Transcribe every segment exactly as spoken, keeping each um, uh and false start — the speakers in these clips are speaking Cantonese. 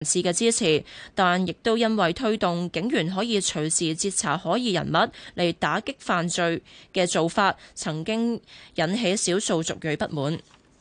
士嘅支持，但亦都因為推動警員可以隨時截查可疑人物嚟打擊犯罪嘅做法，曾經引起少數族裔不滿。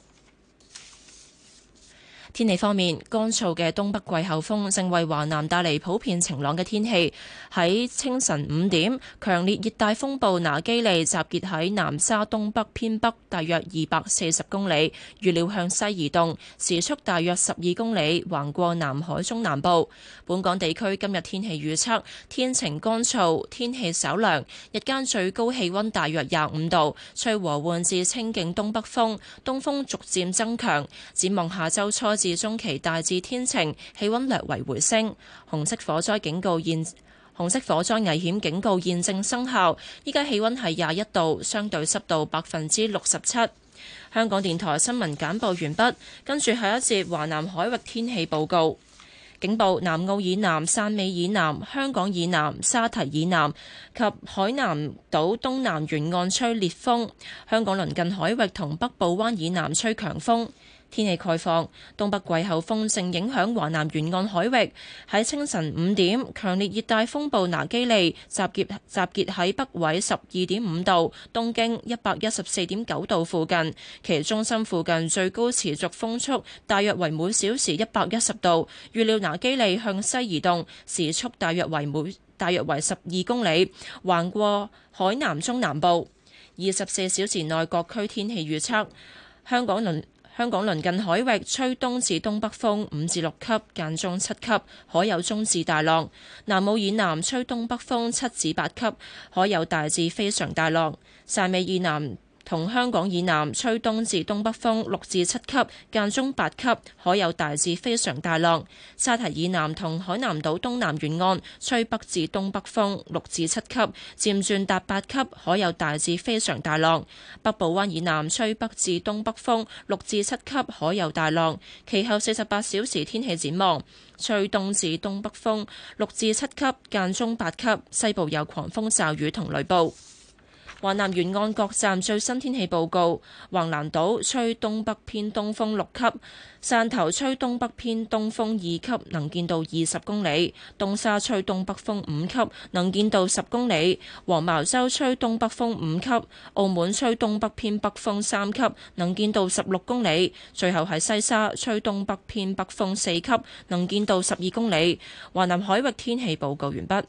天氣方面，乾燥嘅東北季候風正為華南帶嚟普遍晴朗嘅天氣。喺清晨五點，強烈熱帶風暴拿基利集結喺南沙東北偏北大約二百四十公里，預料向西移動，時速大約十二公里，橫過南海中南部。本港地區今日天氣預測，天晴乾燥，天氣稍涼，日間最高氣溫大約廿五度，吹和緩至清勁東北風，東風逐漸增強。展望下週初至中期大致天晴，氣溫略為回升。紅色火災警告現紅色火災危險警告現正生效。依家氣溫係廿一度，相對濕度百分之六十七。香港電台新聞簡報完畢，跟住係一節華南海域天氣報告。警報：南澳以南、汕尾以南、香港以南、沙堤以南及海南島東南沿岸吹烈風，香港鄰近海域同北部灣以南吹強風。天氣概況：東北季候風正影響華南沿岸海域。喺清晨五點，強烈熱帶風暴拿基利集結集結喺北緯十二點五度、東經一百一十四點九度附近，其中心附近最高持續風速大約為每小時一百一十度。預料拿基利向西移動，時速大約為每大約為十二公里，橫過海南中南部。二十四小時內各區天氣預測：香港鄰香港鄰近海域吹東至東北風五至六級，間中七級，海有中至大浪；南澳以南吹東北風七至八級，海有大至非常大浪；汕尾以南同香港以南吹東至東北風六至七級，間中八級，海有大至非常大浪；沙堤以南同海南島東南沿岸吹北至東北風六至七級，漸轉達八級，海有大至非常大浪；北部灣以南吹北至東北風六至七級，海有大浪。其後四十八小時天氣展望：吹東至東北風六至七級，間中八級，西部有狂風驟雨同雷暴。華南沿岸各站最新天氣報告：橫瀾島吹東北偏東風六級，汕頭吹東北偏東風二級，能見度二十公里；東沙吹東北風五級，能見度十公里；黃茅洲吹東北風五級，澳門吹東北偏北風三級，能見度十六公里；最後係西沙吹東北偏北風四級，能見度十二公里。華南海域天氣報告完畢。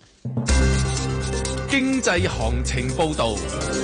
經濟行情報導。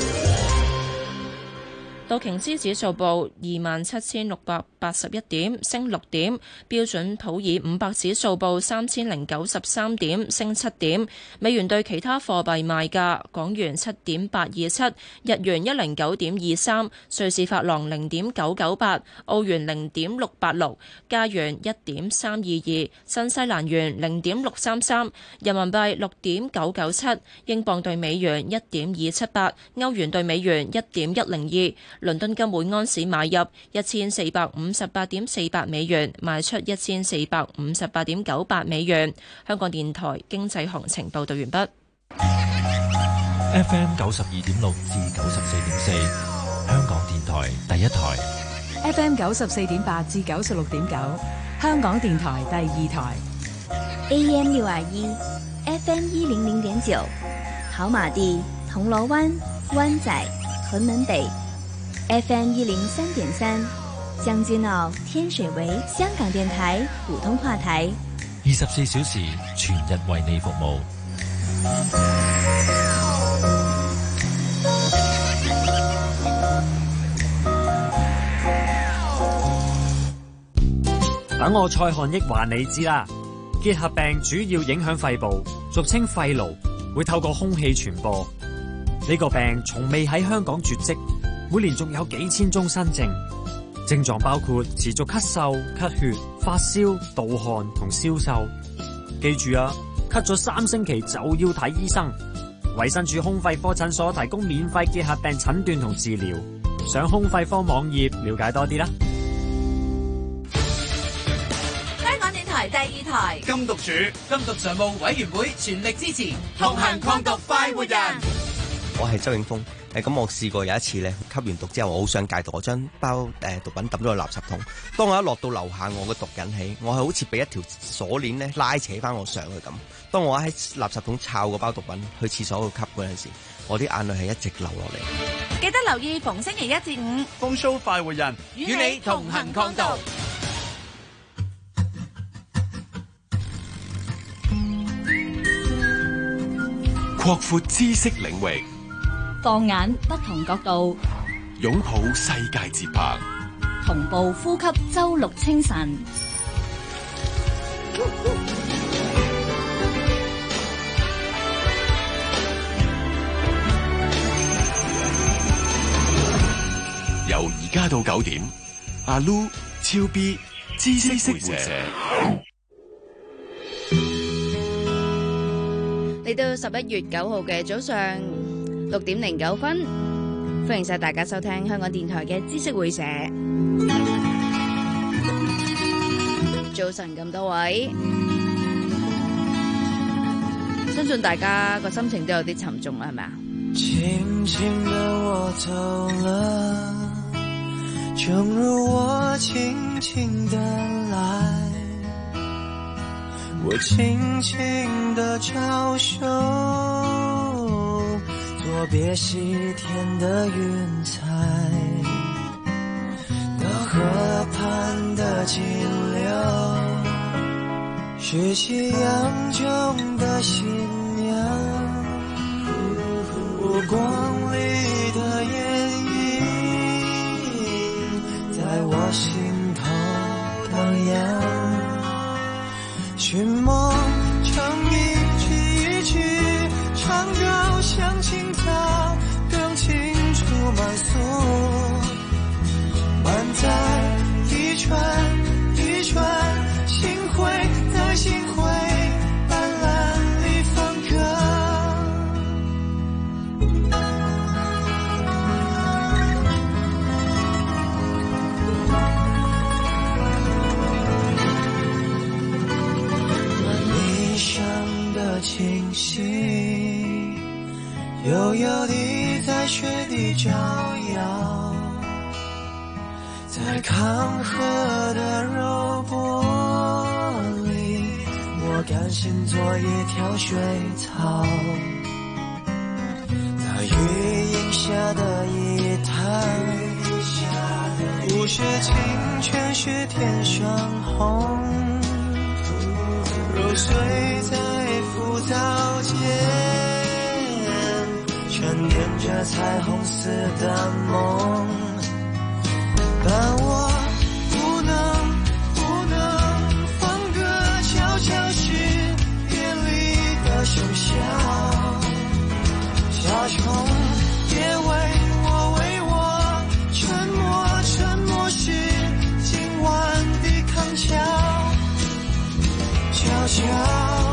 道瓊斯指數報二萬七千六百八十一點，升六點；標準普爾五百指數報三千零九十三點，升七點。美元對其他貨幣賣價：港元七點八二七，日元一零九點二三，瑞士法郎零點九九八，澳元零點六八六，加元一點三二二，新西蘭元零點六三三，人民幣六點九九七，英鎊對美元一點二七八，歐元對美元一點一零二。倫敦金每安士買入一千四百五十八點四八美元，賣出一千四百五十八點九八美元。香港電台經濟行情報道完畢。 F M 九十二點六至九十四點四，香港電台第一台。 F M 九十四點八至九十六點九，香港電台第二台。 A M 六二一，F M 一零零點九，跑馬地、銅鑼灣、灣仔、屯門北。F M 一零三點三，將軍澳、天水圍，香港電台普通話台， 二十四小時全日為你服務。 等我蔡漢益話你知啦，結核病主要影響肺部，俗稱肺癆，會透過空氣傳播。呢個病從未喺香港絕跡。每年仲有幾千宗新症，症狀包括持續咳嗽、咳血、發燒、盜汗同消瘦。記住啊，咳咗三星期就要睇醫生。衛生署胸肺科診所提供免費結核病診斷同治療，上胸肺科網頁了解多啲啦。 香港電台第二台， 禁毒處、 禁毒常務委員會全力支持，同行抗毒快活人。 我係周永峰。誒咁，我試過有一次咧，吸完毒之後，我好想戒毒，我將包誒毒品抌咗去垃圾桶。當我一落到樓下，我個毒癮起，我係好似俾一條鎖鏈咧拉扯翻我上去咁。當我喺垃圾桶摷個包毒品去廁所度吸嗰陣時，我啲眼淚係一直流落嚟。 記得留意逢星期一至五， 風騷快活人與你同行抗毒。 擴闊知識領域， 放眼不同角度， 擁抱世界節拍， 同步呼吸周六清晨。 由而家到九點，阿 Lu 超 B 知識會社。 嚟到十一月九號嘅早上六點零九分，歡迎晒大家收聽香港電台嘅知識會社。早晨咁多位，相信大家個心情都有啲沉重啦，係咪啊？ 輕輕地我走了，正如我輕輕地來，我輕輕地招手，作別西天的雲彩，那河畔的金柳，是夕陽中的新娘，波光裏的眼影，在我心頭蕩漾。尋夢成一句一句，唱高像青草，更清楚滿訴，滿載一串一串心灰的心灰，斑斕裡分割。清晰，悠悠地在雪地招搖，在康河的柔波裡，我甘心做一條水草，那雨蔭下的一灘，不是清泉是天上紅，揉碎在浮藻間，沉澱着彩虹似的夢，但我不能不能放歌，悄悄是夜裡的笙簫，小蟲也為我為我沉默，沉默是今晚的康橋，悄悄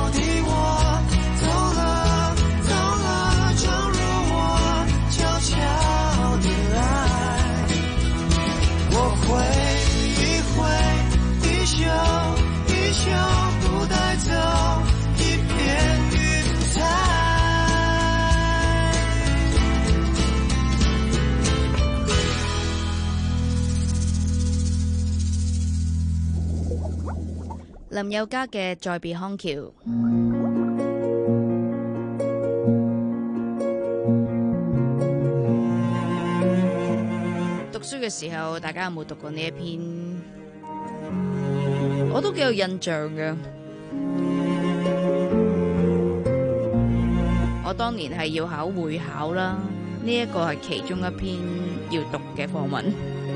林宥嘉嘅《再別康橋》。讀書嘅時候，大家有冇讀過呢一篇？我都幾有印象嘅。我當年係要考會考啦，呢一個係其中一篇要讀嘅課文。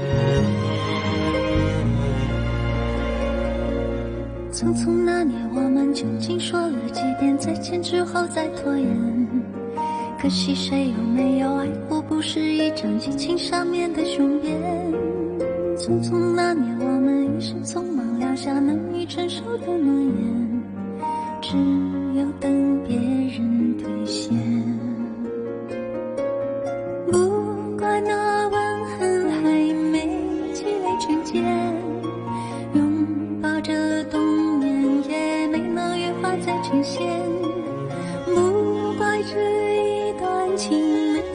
匆匆那年，我們究竟說了幾遍再見之後再拖延？可惜誰有沒有愛過，不是一張激情上面的雄辯。匆匆那年，我們一時匆忙撂下難以承受的諾言，只有等別人兌現。不怪那吻痕還沒積累成繭，擁抱着冬眠也沒能羽化再呈現。不怪這一段情沒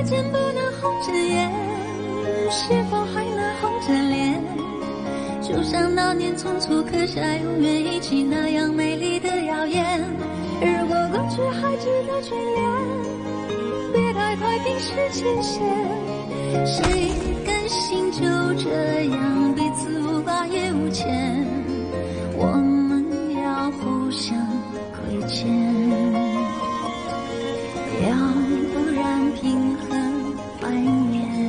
见不能红着眼，是否还能红着脸？就像那年匆促刻下永远一起那样美丽的谣言。如果过去还值得眷恋，别太快冰释前嫌。谁甘心就这样彼此无挂也无牵？我们要互相亏欠，要不然平衡怀念。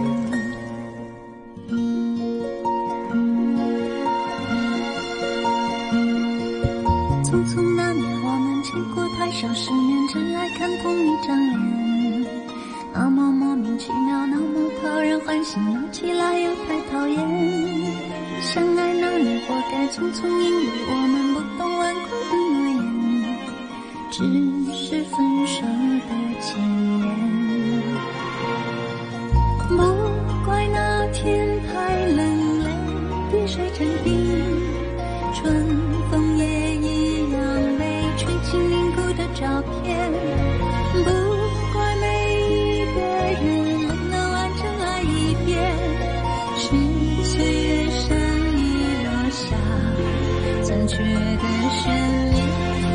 匆匆那年我们见过太少世面，真爱看同一张脸，那么莫名其妙，那么讨人欢喜，闹起来又太讨厌。相爱那年活该匆匆，因为我们不懂顽固的诺言，只是分手的前言。不怪那天太冷泪，滴水成冰，春风也一样被吹进凝固的照片。不怪每一个人能完整爱一遍，是岁月善意落下残缺的悬念。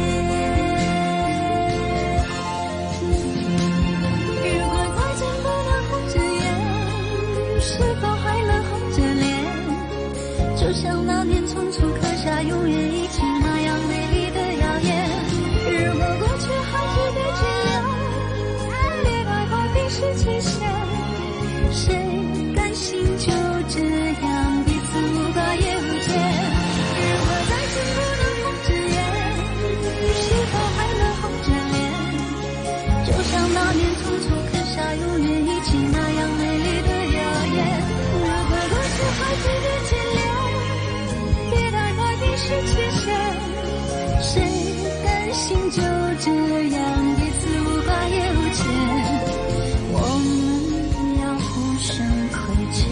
如果再见不能红着眼，是否还能红着脸？就像那年匆促刻下永远一起那样美丽的谣言。如果过去还值得眷恋，别太快冰释前嫌。谁甘心就这样彼此无挂也无牵？如果再见不能红着眼，是否还能红着脸？就像那年匆促刻下永远一起那样美丽的谣言。如果过去还值得眷恋，别太快冰释前嫌。谁甘心就这样彼此无挂也无牵？我们要互相亏欠，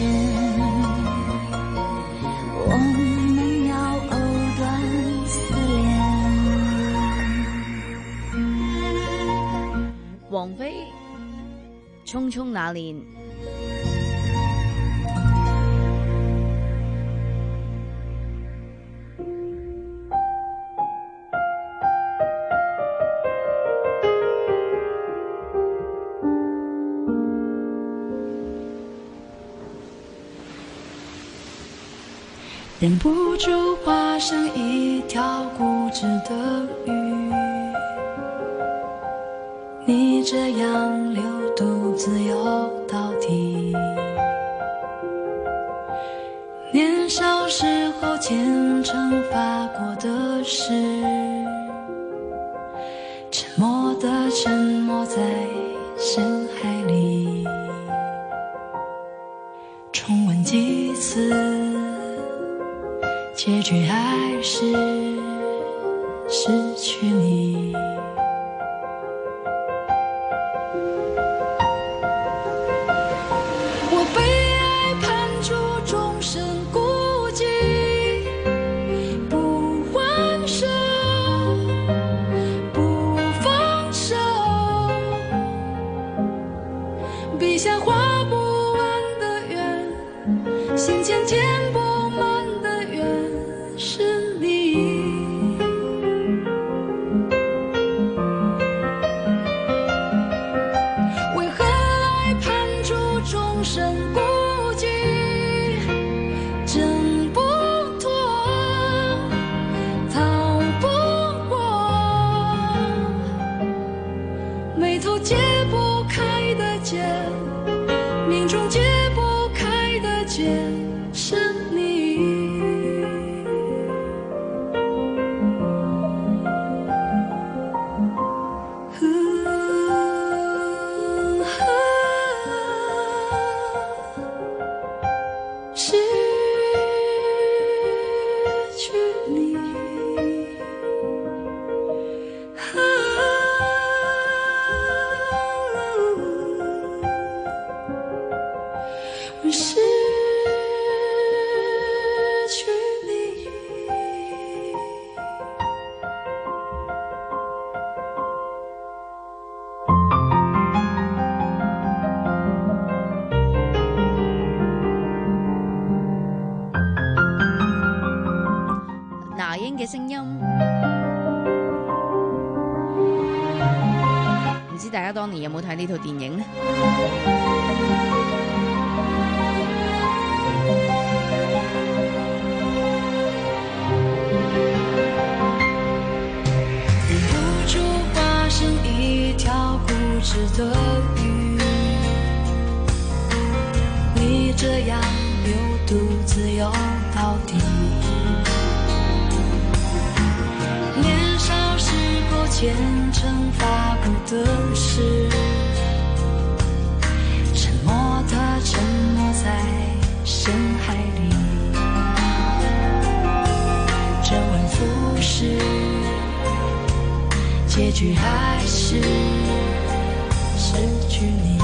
我们要藕断丝连。 王菲匆匆那年。 忍不住化成一条固执的鱼，你这样流独自游到底。年少时候虔诚发过的誓，沉默的沉没在深海里，重温几次，结局还是失去你。我被爱判处终身孤寂，不还手，不放手，笔下画不完的圆，心间填不满的圆是你。 大家當年有冇睇呢套電影呢？ 忍不住化身一條固執的魚，你這樣又獨自游到底。年少時過虔誠發過的誓，沉默的沉沒在深海裡，周而復始，結局還是失去你。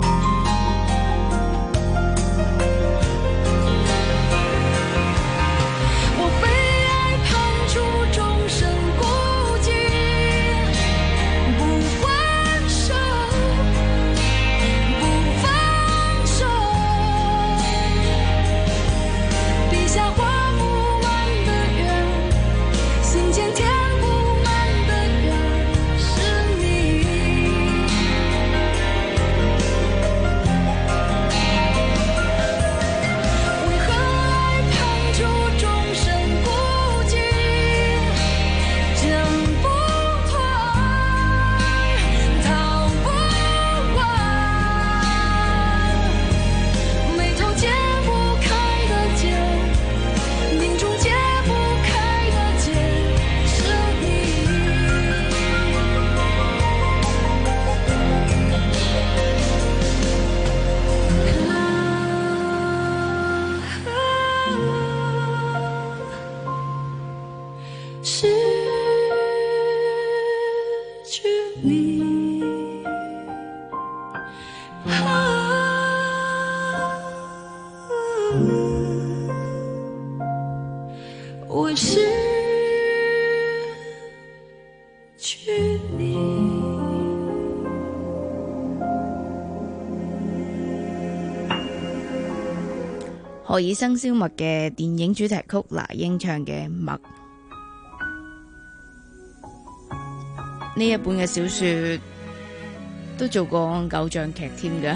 我失去你。 何以笙簫默嘅電影主題曲，那英唱嘅《默》。呢一本嘅小說都做過偶像劇添㗎。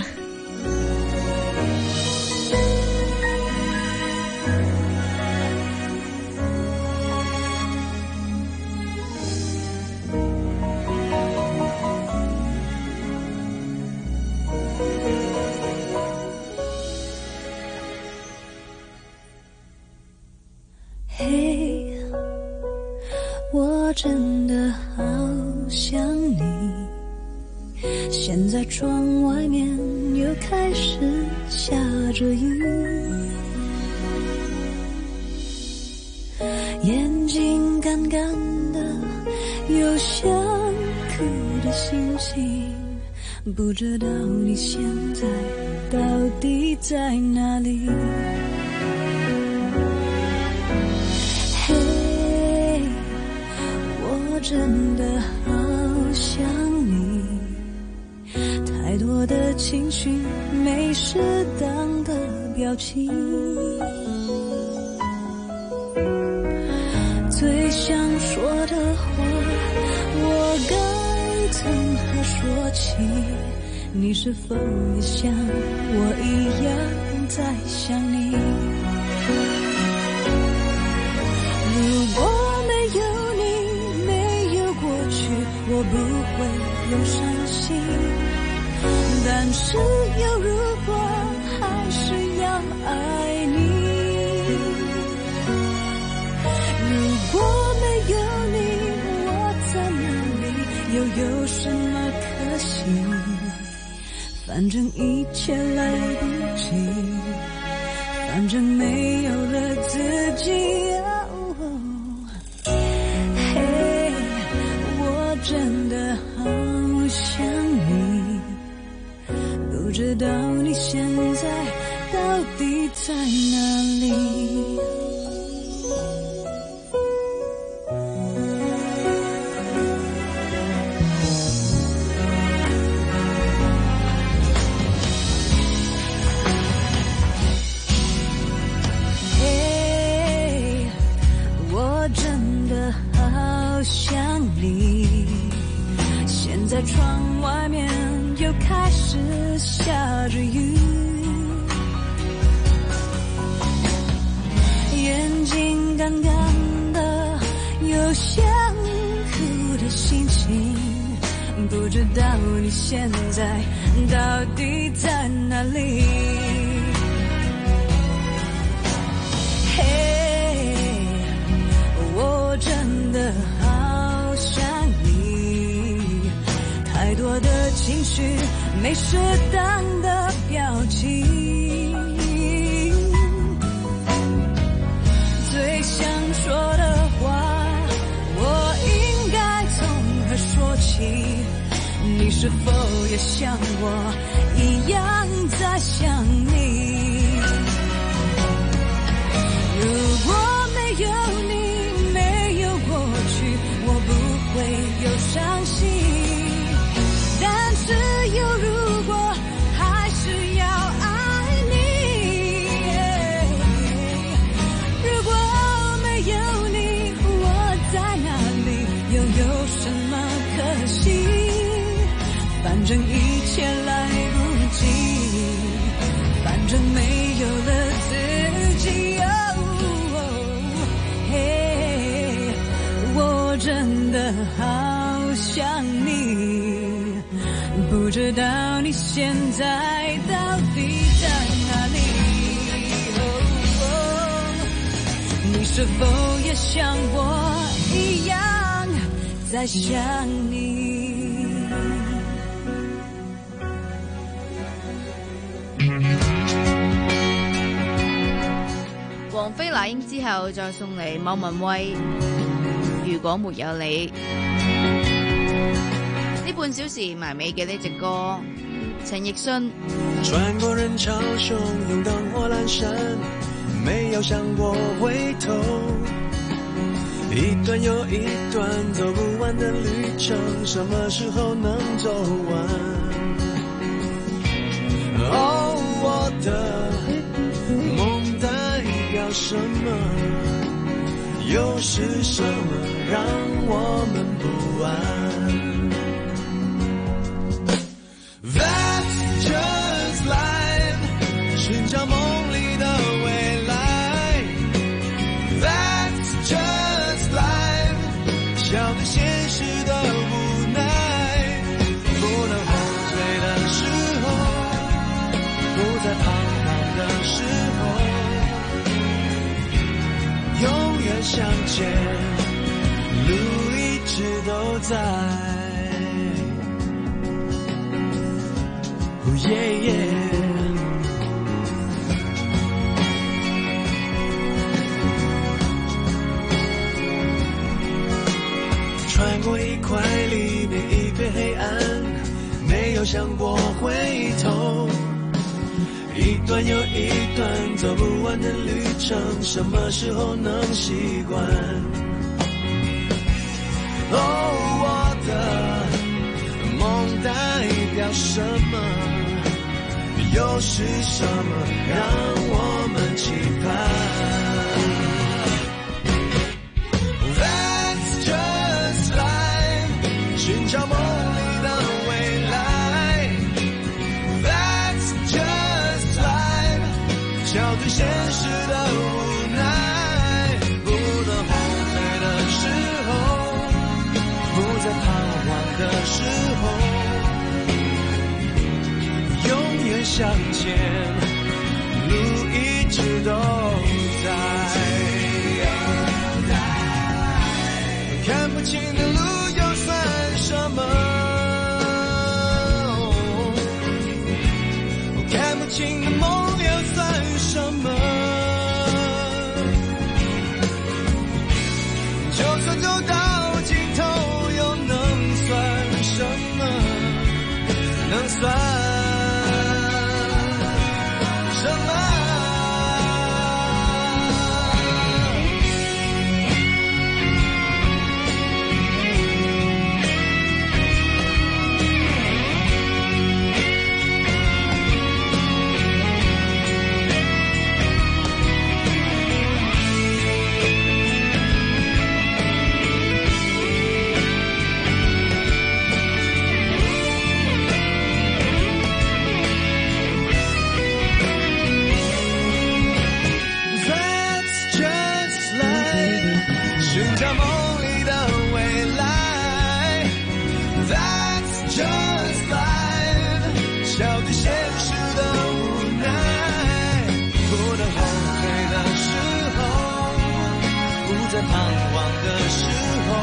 嘿，我真的好想你，現在窗外面又開始下着雨，眼睛乾乾的，有想哭的心情，不知道你現在到底在哪裡。我真的好想你，太多的情緒沒適當的表情，最想說的話我該從何說起，你是否也像我一樣在想你？如果沒有我不會有傷心，但是有如果還是要愛你。如果沒有你，我在哪裡，又有什麼可惜？反正一切來不及，反正沒有了自己。真的好想你，不知道你現在到底在哪裡。嘿，我真的好想你，現现在窗外面又开始下着雨，眼睛干干的，有想哭的心情，不知道你现在到底在哪里。嘿，我真的好想你，太多的情绪，没适当的表情，最想说的话，我应该从何说起？你是否也像我一样在想你？如果没有你，没有过去，我不会有伤心。但是有如果，还是要爱你。如果没有你，我在哪里？又有什么可惜？反正一切来不及，反正没有了自己。真的好想你，不知道你现在到底在哪里？哦，你是否也像我一样在想你？ 王菲那英之後再送嚟莫文蔚如果沒有你。呢半小時埋尾嘅呢隻歌，陳奕迅。 穿過人潮洶湧燈火闌珊，沒有想過回頭，一段又一段走不完的旅程，什麼時候能走完？哦，我的夢代表什麼？又是什麼讓我們不安？ That's just life， 尋找夢裡的未來。 That's just life， 笑對現實的無奈。不能後退的時候，不再彷徨的時候，永遠向前，路一直都在。Oh yeah yeah， 穿過一塊黎明，一片黑暗，沒有想過回頭。一段又一段走不完的旅程，什麼時候能習慣？哦，我的夢代表什麼？又是什麼讓我們期盼？ That's just life， 尋找夢裡的未來。That's just life， 笑對現實的無奈。不能後退的時候，不再彷徨的時候，向前，路一直都在。看不清的路又算什麼？看不清的夢又算什麼？就算走到盡頭，又能算什麼？能算彷徨的时候，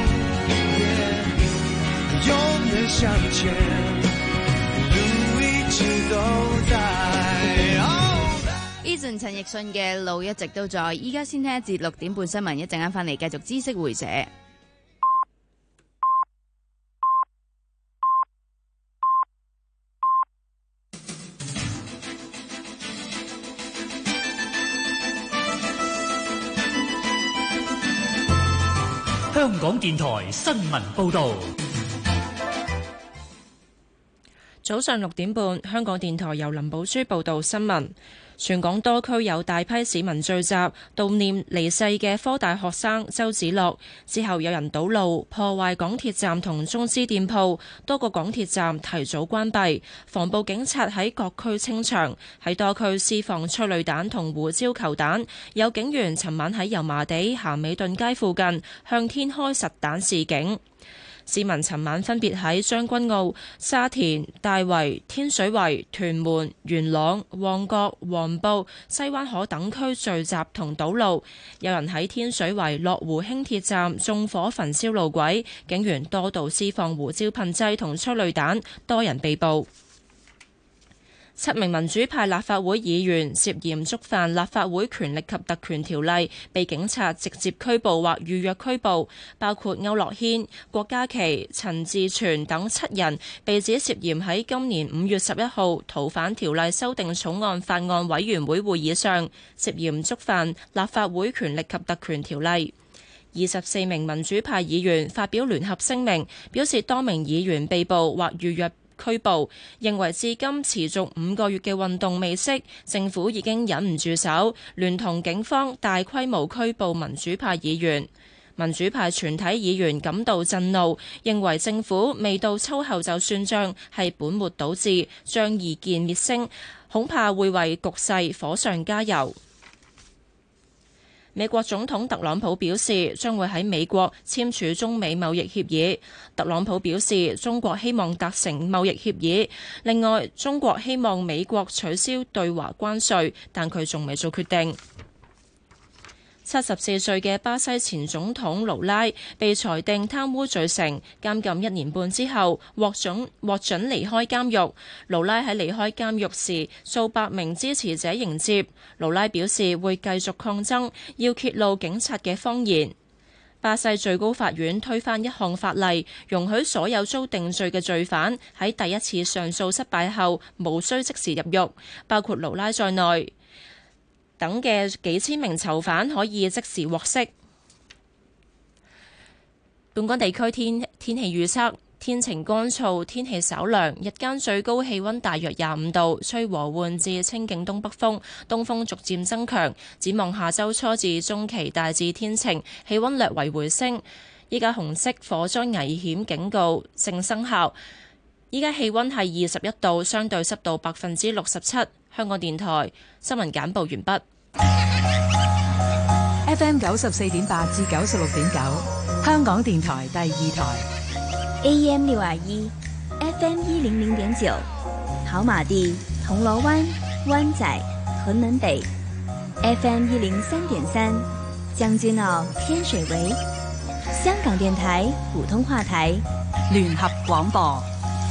yeah, 永远向前，路一直都在。 Eason 陳奕迅嘅路一直都在，依家先聽一節六點半新聞，一陣間翻嚟繼續知識會社。 香港電台新聞報導。 早上六點半，香港電台由林寶珠報道新聞。全港多區有大批市民聚集悼念離世嘅科大學生周梓樂，之後有人堵路破壞港鐵站同中資店鋪，多個港鐵站提早關閉，防暴警察喺各區清場，喺多區施放催淚彈同胡椒球彈，有警員尋晚喺油麻地咸美頓街附近向天開實彈示警。市民尋晚分別喺將軍澳、沙田、大圍、天水圍、屯門、元朗、旺角、黃埔、西灣河等區聚集同堵路，有人喺天水圍樂湖輕鐵站縱火焚燒路軌，警員多度施放胡椒噴劑同催淚彈，多人被捕。七名民主派立法會議員涉嫌觸犯立法會權力及特權條例，被警察直接拘捕或預約拘捕，包括區諾軒、郭家麒、陳志全等七人，被指涉嫌喺今年五月十一號逃犯條例修訂草案法案委員會會議上，涉嫌觸犯立法會權力及特權條例。二十四名民主派議員發表聯合聲明，表示多名議員被捕或預約拘捕，認為至今持續五個月嘅運動未息，政府已經忍唔住手，聯同警方大規模拘捕民主派議員。民主派全體議員感到震怒，認為政府未到秋後就算賬，係本末倒置，將異見滅聲，恐怕會為局勢火上加油。美國總統特朗普表示將會喺美國簽署中美貿易協議。特朗普表示中國希望達成貿易協議，另外中國希望美國取消對華關稅，但佢仲未做決定。七十四歲嘅巴西前總統盧拉被裁定貪污罪成，監禁一年半之後獲准獲准離開監獄。盧拉喺離開監獄時，數百名支持者迎接。盧拉表示會繼續抗爭，要揭露警察嘅謊言。巴西最高法院推翻一項法例，容許所有遭定罪嘅罪犯喺第一次上訴失敗後無需即時入獄，包括盧拉在內等嘅幾千名囚犯可以即時獲釋。本港地區天天氣預測，天晴乾燥，天氣稍涼，日間最高氣溫大約廿五度，吹和緩至清勁東北風，東風逐漸增強。展望下周初至中期大致天晴，氣溫略為回升。依家紅色火災危險警告正生效。依家氣溫係二十一度，相對濕度百分之六十七。香港電台新聞簡報完畢。 F M 九十四點八至九十六點九，香港電台第二台。 A M 六二一 ，F M 一零零點九，跑馬地、銅鑼灣、灣仔、屯門北 ，F M 一零三點三，將軍澳、天水圍，香港電台普通話台， 聯合廣播。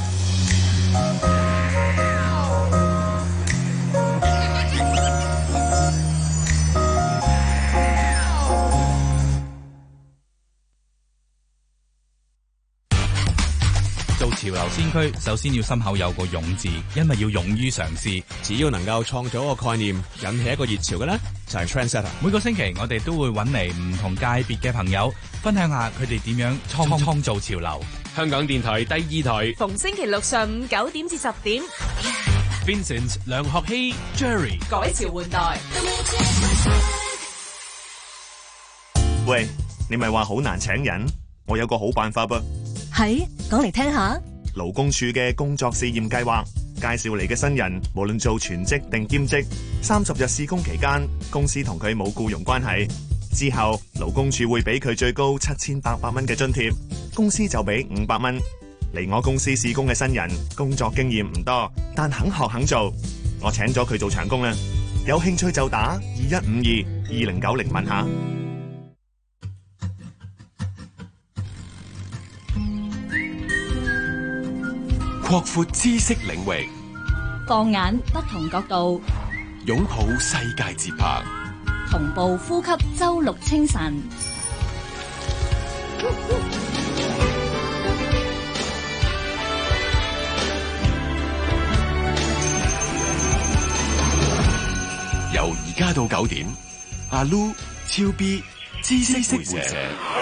做潮流先驅，首先要心口有個勇字，因為要勇於嘗試。 只要能夠創造一個概念，引起一個熱潮嘅呢，就係 trendsetter。 每個星期我哋都會揾嚟唔同界別嘅朋友，分享下佢哋點樣創創造潮流。 香港電台第二台， 逢星期六上午九點至十點。 Vincent、梁學希、Jerry 改朝換代。 喂，你咪話好難請人，我有個好辦法噃。 係，講嚟聽下。 勞工處嘅工作試驗計劃，介紹嚟嘅新人，無論做全職定兼職，三十日試工期間，公司同佢冇僱傭關係。之後，勞工處會俾佢最高七千八百蚊嘅津貼，公司就俾五百蚊。嚟我公司試工嘅新人，工作經驗唔多，但肯學肯做，我請咗佢做長工啦。有興趣就打二一五二二零九零問下。 擴闊知識領域， 放眼不同角度， 擁抱世界節拍， 同步呼吸周六清晨。 由而家到九點，阿 Lu、超 B、知識會社。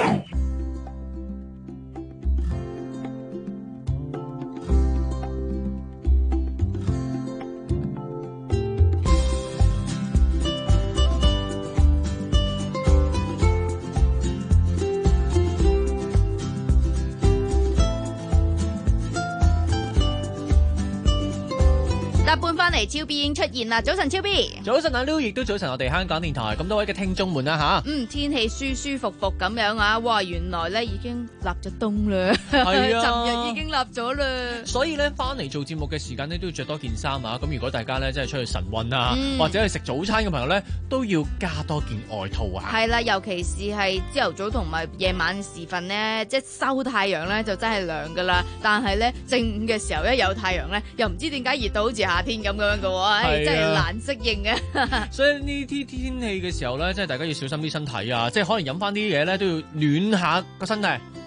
超 B 已經出現啦！早晨，超 B。 早晨，阿 Lu， 亦都早晨，我哋香港電台咁多位嘅聽眾們啦吓。 嗯，天氣舒舒服服咁樣啊！哇，原來咧已經立咗冬啦， 係啊， 尋日已經立咗啦。 所以咧，翻嚟做節目嘅時間咧，都要着多件衫啊！咁如果大家咧真係出去晨運啊，嗯、或者去食早餐嘅朋友咧，都要加多件外套啊。 係啦，尤其是係朝頭早同埋夜晚時分咧，即係收太陽咧就真係涼噶啦。但係咧正午嘅時候一有太陽咧，又唔知點解熱到好似夏天咁樣嘅喎，真係難適應嘅。 所以呢啲天氣嘅時候咧，即係大家要小心啲身體啊！即係可能飲翻啲嘢咧，都要暖下個身體。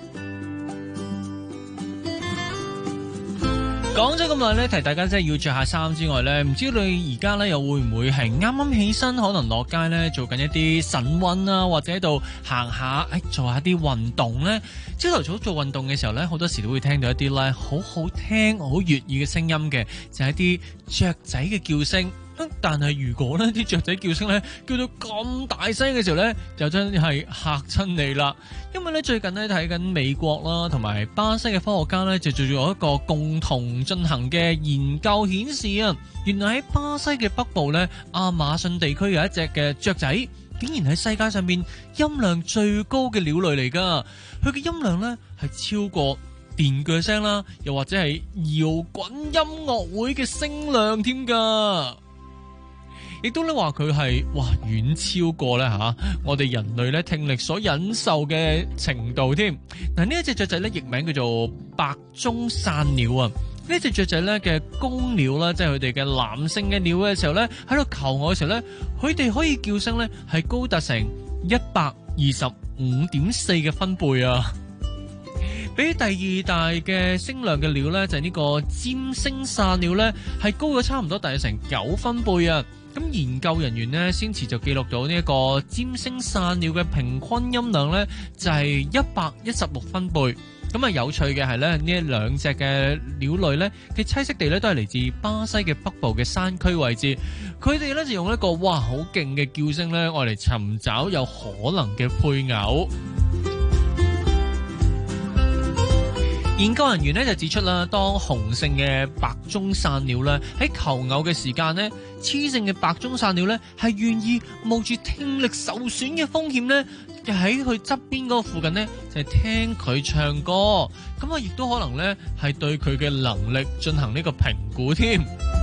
講咗咁耐咧，提大家即係要着下衫之外咧，唔知你而家咧又會唔會係啱啱起身，可能落街咧做緊一啲晨運啊，或者喺度行下，誒做下啲運動咧。朝頭早做運動嘅時候咧，好多時都會聽到一啲咧好好聽、好悅耳嘅聲音嘅，就係一啲雀仔嘅叫聲。但係如果呢啲雀仔叫聲咧叫到咁大聲嘅時候咧，就真係嚇親你啦。因為咧最近咧睇緊美國啦同埋巴西嘅科學家咧就做咗一個共同進行嘅研究顯示啊，原來喺巴西嘅北部咧亞馬遜地區有一隻嘅雀仔，竟然喺世界上面音量最高嘅鳥類嚟噶。佢嘅音量咧係超過電鋸聲啦，又或者係搖滾音樂會嘅聲量添噶。亦都咧話佢係哇遠超過咧吓我哋人類咧聽力所忍受嘅程度添。嗱，呢一隻雀仔咧譯名叫做白中散鳥啊。呢隻雀仔咧嘅公鳥啦，即係佢哋嘅男性嘅鳥嘅時候咧，喺度求愛嘅時候咧，佢哋可以叫聲咧係高達成一百二十五點四嘅分貝啊。比第二大嘅聲量嘅鳥咧就係呢個尖聲散鳥咧係高咗差唔多大約成九分貝啊。咁研究人員呢，先前就記錄到呢一個尖聲散鳥嘅平均音量呢，就係一百一十六分貝。咁啊有趣嘅係咧，呢一兩隻嘅鳥類呢嘅棲息地呢，都係嚟自巴西嘅北部嘅山區位置。佢哋呢，就用一個哇好勁嘅叫聲呢，愛嚟尋找有可能嘅配偶。研究人員咧就指出啦，當雄性嘅白中散鳥咧喺求偶嘅時間呢，雌性嘅白中散鳥咧係願意冒住聽力受損嘅風險咧，就喺佢側邊嗰個附近呢，就係聽佢唱歌，咁啊亦都可能咧係對佢嘅能力進行呢個評估添。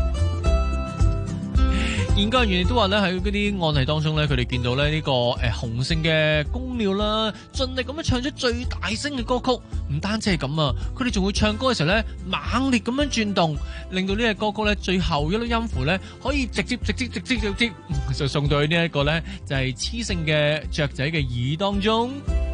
研究人員亦都話咧喺嗰啲案例當中咧，佢哋見到咧呢個誒雄性嘅公鳥啦，盡力咁樣唱出最大聲嘅歌曲。唔單止係咁啊，佢哋仲會唱歌嘅時候咧，猛烈咁樣轉動，令到呢隻歌曲咧最後一粒音符咧可以直接直接直接直接就送到去呢一個咧就係雌性嘅雀仔嘅耳當中。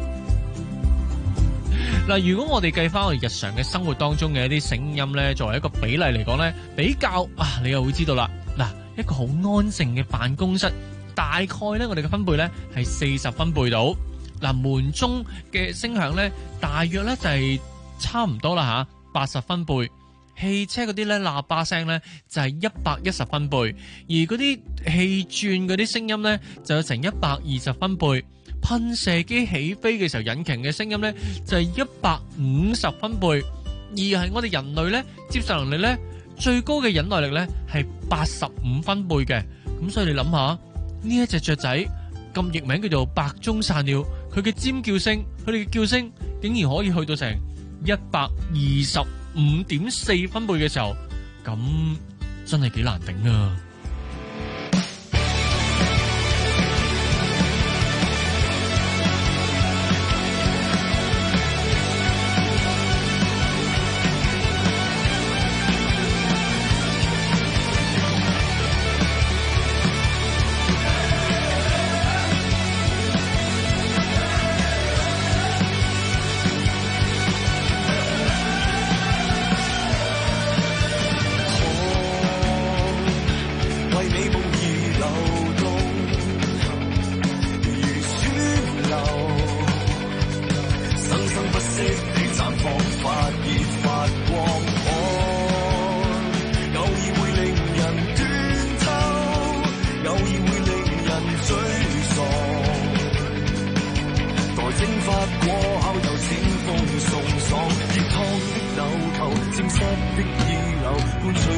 嗱，如果我哋計翻我哋日常嘅生活當中嘅一啲聲音咧，作為一個比例嚟講咧，比較啊，你又會知道啦。嗱，一個好安靜嘅辦公室，大概咧我哋嘅分貝咧係四十分貝到。嗱，門鐘嘅聲響咧，大約咧就係差唔多啦吓，八十分貝。汽車嗰啲咧喇叭聲咧就係一百一十分貝，而嗰啲氣轉嗰啲聲音咧就有成一百二十分貝。噴射機起飛嘅時候引擎嘅聲音咧就係一百五十分貝，而係我哋人類咧接受能力咧最高嘅忍耐力咧係八十五分貝嘅。咁所以你諗下呢一隻雀仔咁譯名叫做白中散鳥，佢嘅尖叫聲，佢哋嘅叫聲竟然可以去到成一百二十五點四分貝嘅時候，咁真係幾難頂啊！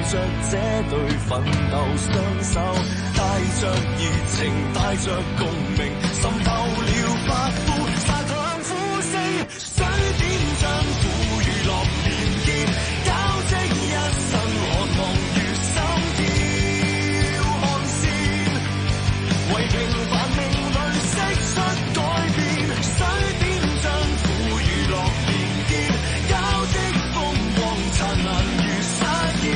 着這對奮鬥雙手，帶着熱情，帶着共鳴，滲透了髮膚，撒向呼聲，水點將苦與樂連結，交織一生，渴望如心跳汗腺，為平凡命裏釋出改變，水點將苦與樂連結，交織風光燦爛如沙煙，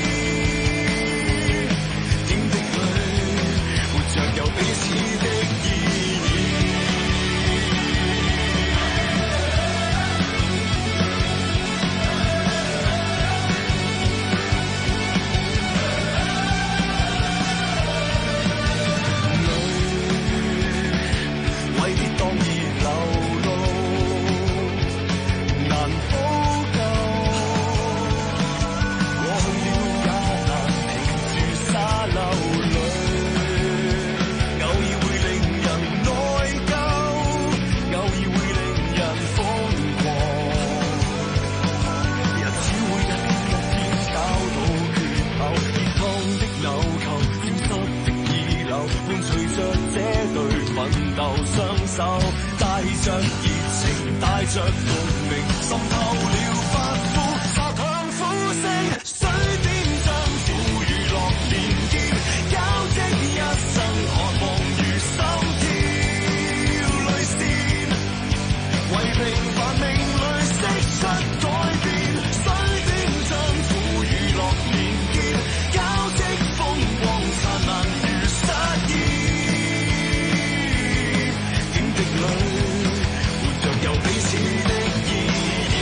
點滴裏活着有彼此的意義。為別當然流露，難補救。過去了也難停住灑流淚，偶爾會令人內疚，偶爾會令人瘋狂。日子會一天一天找到缺口，熱燙的紐扣，沾濕的衣袖，伴隨着這對奮鬥雙手，帶着熱情，帶着共鳴，滲透了髮膚，撒向呼聲，水點將苦與樂連結，交織一生，渴望如心跳淚腺，為平凡命裏釋出改變，水點將苦與樂連結，交織風光燦爛如沙煙，點滴裏活着有彼此的意義。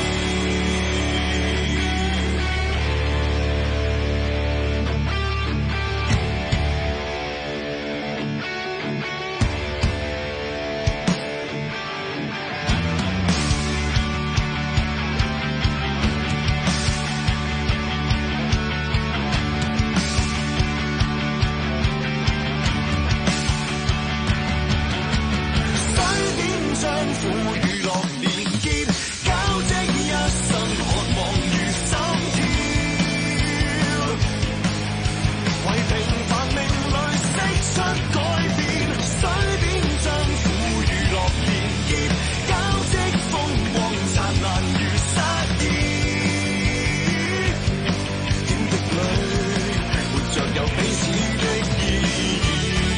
水點將苦與樂連結，交織一生，渴望如心跳，為平凡命裏釋出改變，水點將苦與樂連結，交織風光燦爛如沙煙，點滴裏活着有彼此的意義。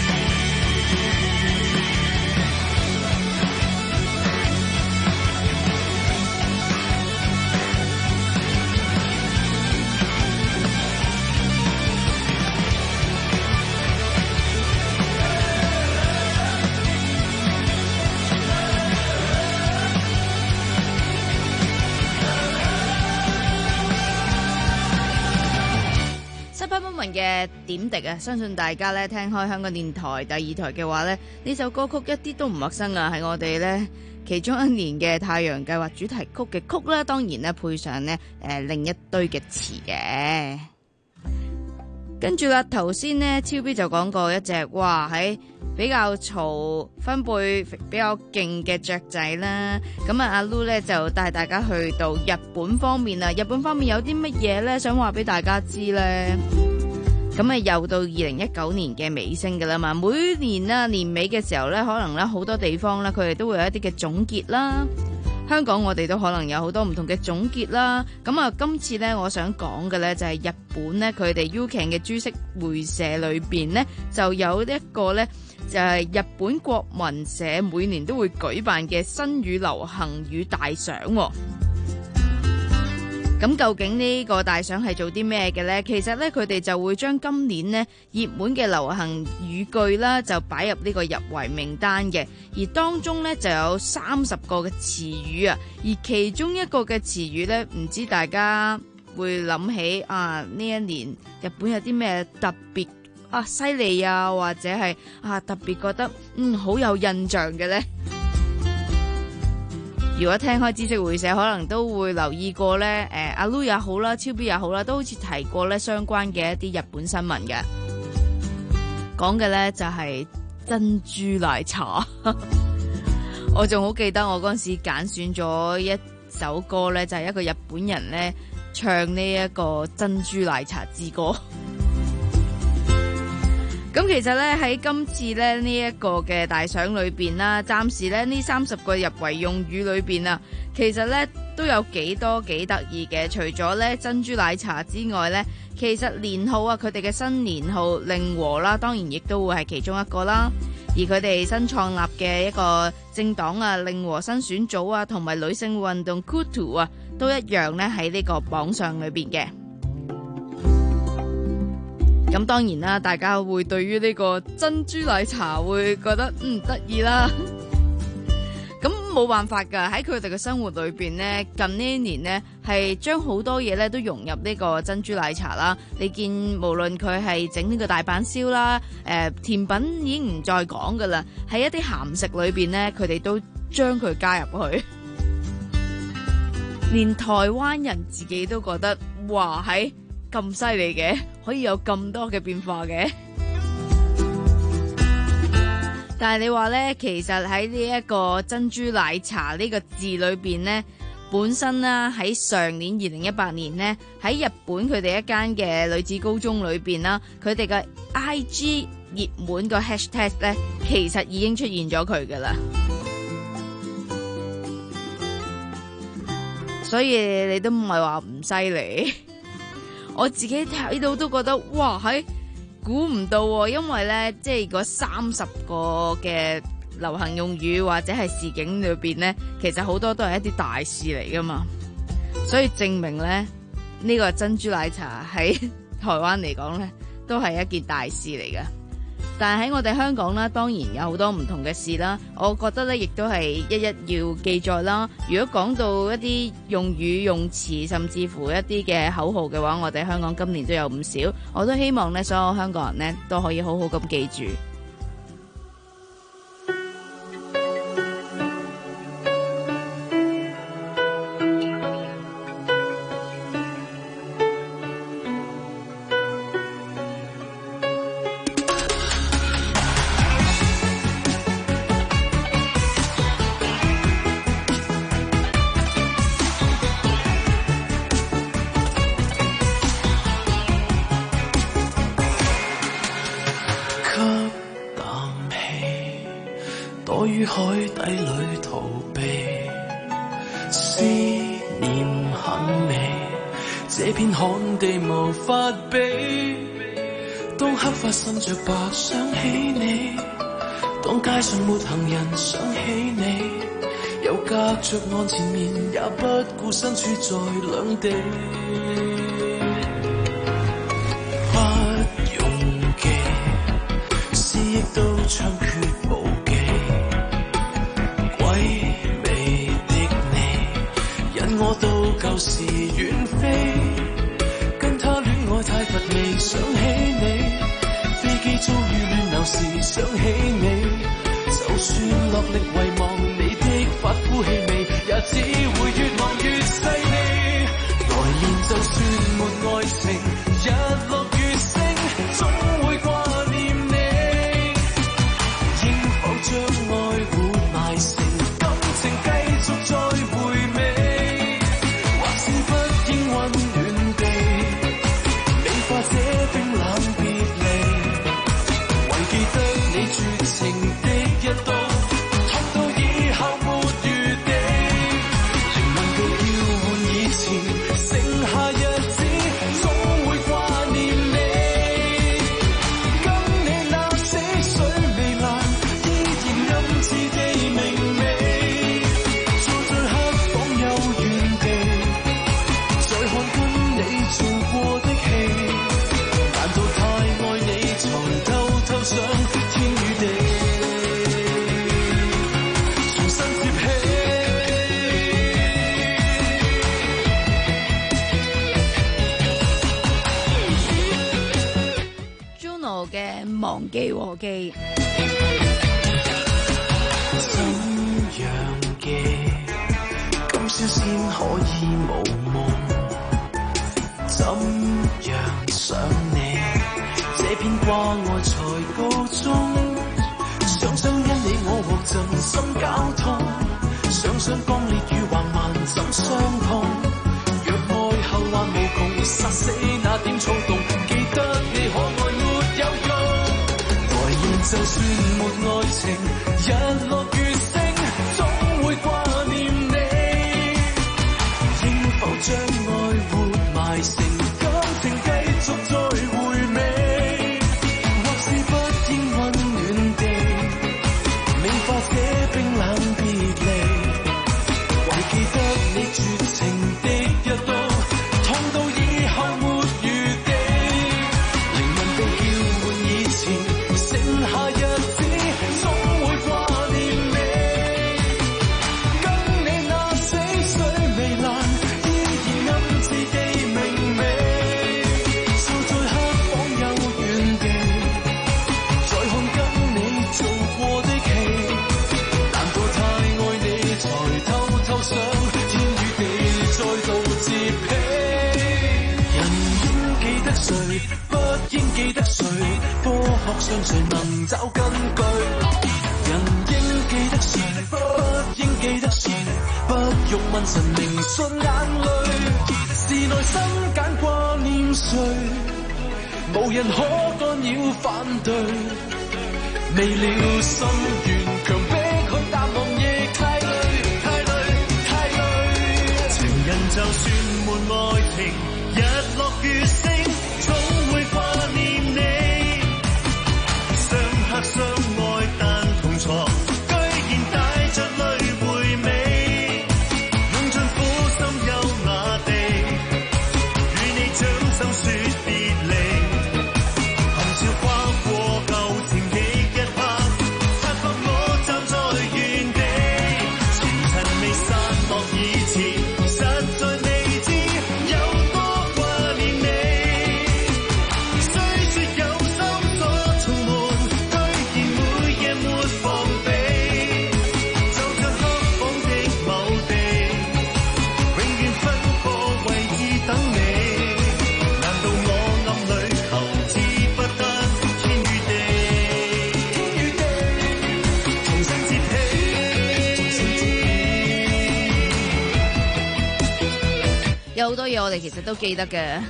西北不文嘅點滴啊，相信大家咧聽開香港電台第二台嘅話咧，呢首歌曲一啲都唔陌生啊，係我哋咧其中一年嘅太陽計劃主題曲嘅曲啦，當然咧配上呢誒、呃、另一堆嘅詞嘅。跟住啦，頭先呢超 B 就講過一隻哇喺比較嘈、分貝比較勁嘅雀仔啦。咁啊，阿 Lu 咧就帶大家去到日本方面啦。日本方面有啲乜嘢咧想話俾大家知咧？咁啊，又到二零一九年嘅尾聲噶啦嘛。每年啊年尾嘅時候咧，可能咧好多地方咧佢哋都會有一啲嘅總結啦。香港我哋都可能有好多唔同嘅總結啦，咁啊今次呢，我想講嘅呢就係日本呢，佢哋 U C A N 嘅株式會社裏邊呢，就有一個呢，就係日本國民社每年都會舉辦嘅新語流行語大賞喎。咁究竟呢個大賞係做啲咩嘅呢？其實呢，佢哋就會將今年呢熱門嘅流行語句啦，就擺入呢個入圍名單嘅。而當中呢，就有三十個嘅詞語啊，而其中一個嘅詞語呢，唔知大家會諗起啊呢一年日本有啲咩特別啊犀利啊，或者係啊特別覺得嗯好有印象嘅呢？如果聽開知識會社，可能都會留意過呢，誒、呃、阿 Lu 也好啦，超 B 也好啦，都好似提過呢相關嘅一啲日本新聞嘅，講嘅呢就係、是、珍珠奶茶。我仲好記得我嗰陣時揀選咗一首歌呢，就係、是、一個日本人呢唱呢一個珍珠奶茶之歌。咁其實咧喺今次咧呢一個嘅大賞裏邊啦，暫時咧呢三十個入圍用語裏邊啊，其實咧都有幾多幾得意嘅。除咗咧珍珠奶茶之外咧，其實年號啊，佢哋嘅新年號令和啦，當然亦都會係其中一個啦。而佢哋新創立嘅一個政黨啊，令和新選組啊，同埋女性運動 Kutu 啊，都一樣咧喺呢個榜上裏邊嘅。咁當然啦，大家會對於呢個珍珠奶茶會覺得嗯得意啦。咁冇辦法㗎，喺佢哋嘅生活裏邊呢，近呢一年呢係將好多嘢咧都融入呢個珍珠奶茶啦。你見無論佢係整呢個大阪燒啦，誒、呃、甜品已經唔再講㗎啦，喺一啲鹹食裏邊呢，佢哋都將佢加入去。連台灣人自己都覺得哇係咁犀利嘅，可以有咁多嘅變化嘅。但係你話呢，其實喺呢一個珍珠奶茶呢個字裏邊呢，本身啦喺上年二零一八年呢，喺日本佢哋一間嘅女子高中裏邊啦，佢哋嘅 I G 熱門個 hashtag 呢，其實已經出現咗佢噶啦。所以你都唔係話唔犀利。我自己睇到都覺得哇，係估唔到喎，因為呢，即係嗰三十個嘅流行用語或者係事件裏邊呢，其實好多都係一啲大事嚟噶嘛，所以證明呢，呢個珍珠奶茶喺台灣嚟講呢，都係一件大事嚟噶。但係喺我哋香港啦，當然有好多唔同嘅事啦。我覺得咧，亦都係一一要記載啦。如果講到一啲用語用詞，甚至乎一啲嘅口號嘅話，我哋香港今年都有唔少。我都希望咧，所有香港人咧都可以好好咁記住。 發生着白想起你，當街上沒行人想起你，又隔着岸前面也不顧身處在兩地，不用記，思憶都猖獗無忌，鬼魅的你引我到舊時遠飛，跟他戀愛太乏味想起你，遭遇亂流時想起你，就算落力遺忘你的髮膚氣味，也只會越望越細膩。來年就算沒愛情，日落月升，總會掛念你。應否將愛活埋成感情繼續再回味，或是不應溫暖地美化這冰冷別離。記得你絕情的一刀，痛到以後沒餘地，靈魂都要換以前，剩下日子總會掛念你。跟你那死水未爛，依然暗自地明媚，做最黑房有原地，再看跟你做過的戲，難道太愛你才偷偷想天與地，重新接起。 Juno 嘅忘記和記， 怎樣記？今宵先可以無夢，怎樣想你？這篇掛愛才告終，想想因你我獲盡心交通，想想剛烈與橫蠻怎相碰，若愛後還窮，殺死那點衝動，記得你可愛沒有用。來年就算沒愛情，日落月升，總會掛念你。應否將愛活埋成感情，繼續再回味，或是不應溫暖地美化這冰冷別離，還記得你絕情的一刀，痛到以後沒餘地，靈魂被叫喚以前，剩下日子總會掛念你。跟你那死水未爛，依然暗自地明媚，就在黑房有原地，再看跟你做過的戲，難道太愛你才偷偷想天與地再度接起？人應記得誰，不應記得誰，科學上誰能找根據？人應記得誰，不應記得誰，不用問神明信眼淚，是內心揀掛念誰，無人可干擾反對，未了心願強迫去答案亦太累太累太累。情人就算沒愛情，日落月升，總會掛念你。相克相愛但同床，居然帶着淚回味，用盡苦心優雅地與你掌心說別離，含笑跨過舊情記一刻，發覺我站在原地，前塵未散落以前，實在未知有多掛念你。雖說有心鎖重門，居然每夜沒防備，就像黑房的某地，永遠分個位置等你。難道我暗裏求之不得，天與地，天與地，重新接起，重新接起。 有好多嘢我哋其實都記得嘅。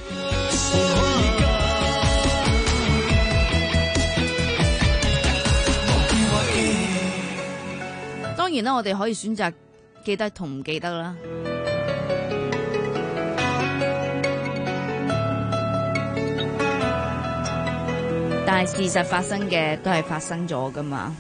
當然啦，我哋可以選擇記得同唔記得啦。但係事實發生嘅都係發生咗㗎嘛。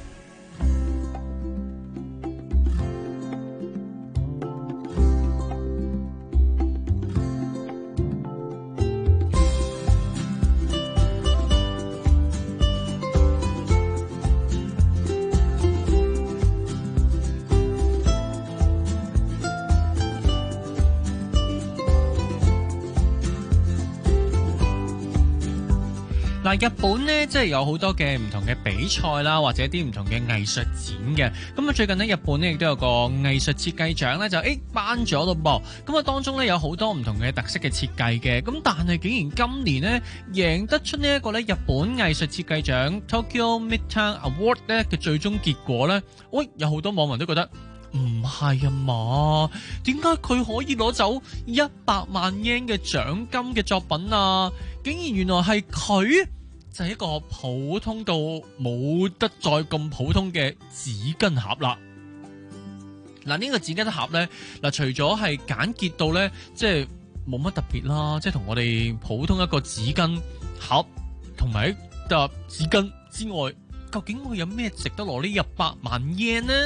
嗱，日本呢，即係有好多嘅唔同嘅比賽啦，或者啲唔同嘅藝術展嘅。咁啊，最近呢，日本呢亦都有個藝術設計獎咧，就誒頒咗咯噃。咁啊，當中咧有好多唔同嘅特色嘅設計嘅。咁但係竟然今年呢，贏得出呢一個咧日本藝術設計獎 Tokyo Midtown Award 咧嘅最終結果咧，喂，有好多網民都覺得唔係啊嘛？點解佢可以攞走一百萬 yen 嘅獎金嘅作品啊？竟然原來係佢。就係一個普通到冇得再咁普通嘅紙巾盒啦。嗱，呢個紙巾盒咧，嗱除咗係簡潔到咧，即係冇乜特別啦，即係同我哋普通一個紙巾盒同埋一沓紙巾之外，究竟會有咩值得攞呢一百萬 yen 呢？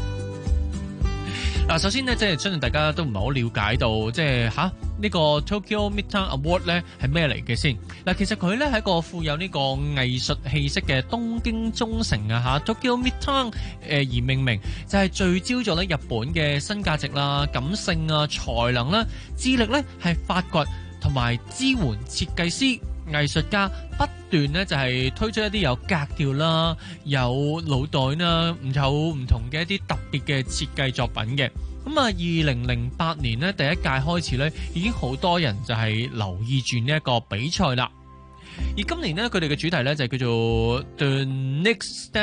嗱，首先咧，即係相信大家都唔係好了解到，即係吓呢個 Tokyo Midtown Award 咧係咩嚟嘅先。嗱，其實佢咧係一個富有呢個藝術氣息嘅東京中城啊吓 Tokyo Midtown 誒而命名，就係聚焦咗咧日本嘅新價值啦、感性啊、才能啦，致力咧係發掘同埋支援設計師、藝術家不斷咧就係推出一啲有格調啦、有腦袋啦、唔有唔同嘅一啲特別嘅設計作品嘅。咁啊，二零零八年咧第一屆開始咧，已經好多人就係留意住呢一個比賽啦。而今年咧，佢哋嘅主題咧就係叫做 The Next Standard，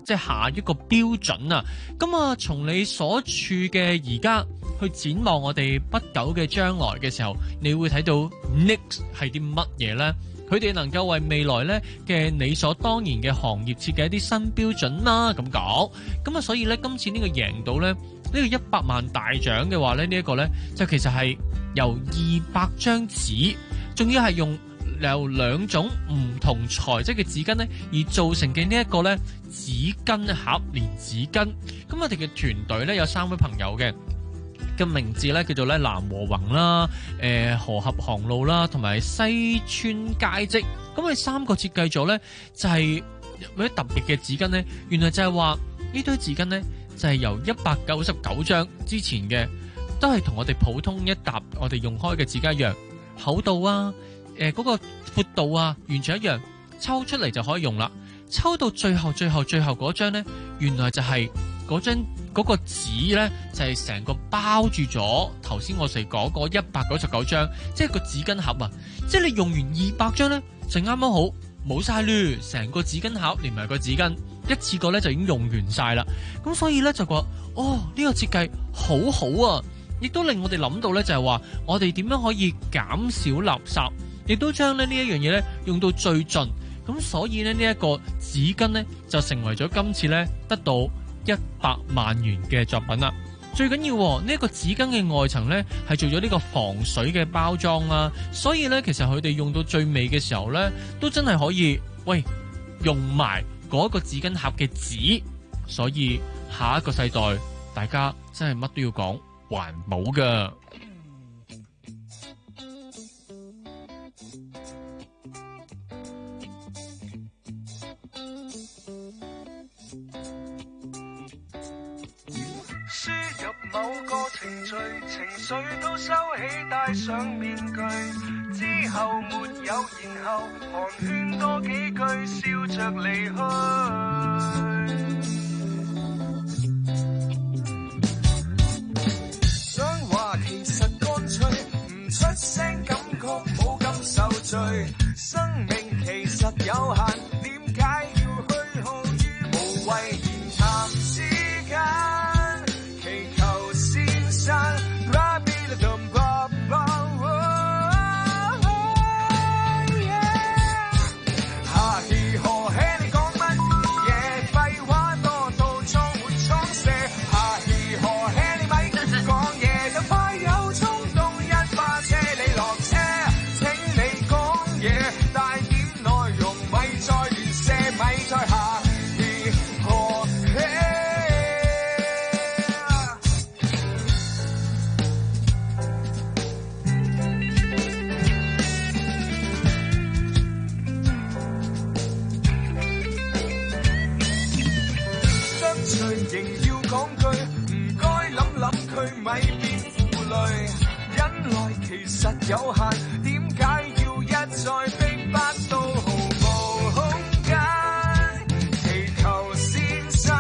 即係下一個標準啊。咁啊，從你所處嘅而家去展望我哋不久嘅將來嘅時候，你會睇到 Next 係啲乜嘢呢？佢哋能夠為未來呢嘅理所當然嘅行業設計一啲新標準啦。咁講，咁啊，所以呢，今次呢個贏到呢，呢、呢個一百萬大獎嘅話呢，呢、呢、一個呢，就其實係由二百張紙，仲要係用由兩種唔同材質嘅紙巾呢而造成嘅呢一個呢紙巾盒連紙巾。咁我哋嘅團隊呢，有三位朋友嘅。嘅名字咧叫做咧南和宏啦、誒、呃、河合航路啦，同埋西村佳織。咁佢三個設計咗咧，就係有啲特別嘅紙巾咧。原來就係話呢堆紙巾咧，就係、是、由一百九十九張之前嘅，都係同我哋普通一沓我哋用開嘅紙巾一樣，厚度啊、誒、呃、嗰、那個闊度啊，完全一樣，抽出嚟就可以用啦。抽到最後、最後、最後嗰張咧，原來就係嗰張。嗰個紙呢，就係、是、成個包住咗頭先我哋講嗰一百九十九張，即係個紙巾盒啊！即係你用完二百張呢，就啱啱好冇晒嘞，成個紙巾盒連埋個紙巾一次過呢，就已經用完晒啦。咁所以呢，就覺得哦呢、呢個設計好好啊，亦都令我哋諗到呢，就係話我哋點樣可以減少垃圾，亦都將咧呢一樣嘢呢用到最盡。咁所以呢，呢、呢、一個紙巾呢，就成為咗今次呢得到一百萬元嘅作品啦。最緊要呢一個紙巾嘅外層呢係做咗呢個防水嘅包裝啦，所以呢，其實佢哋用到最尾嘅時候呢，都真係可以喂用埋嗰個紙巾盒嘅紙。所以下一個世代大家真係乜都要講環保㗎。 某個程序，情緒都收起，戴上面具，之後沒有然後，寒暄多幾句，笑着離去。想話其實乾脆，唔出聲，感覺冇咁受罪。生命其實有限，點解要虛耗於無謂言談之間？咪變負累，忍耐其實有限，點解要一再逼迫到毫無空間？祈求先生，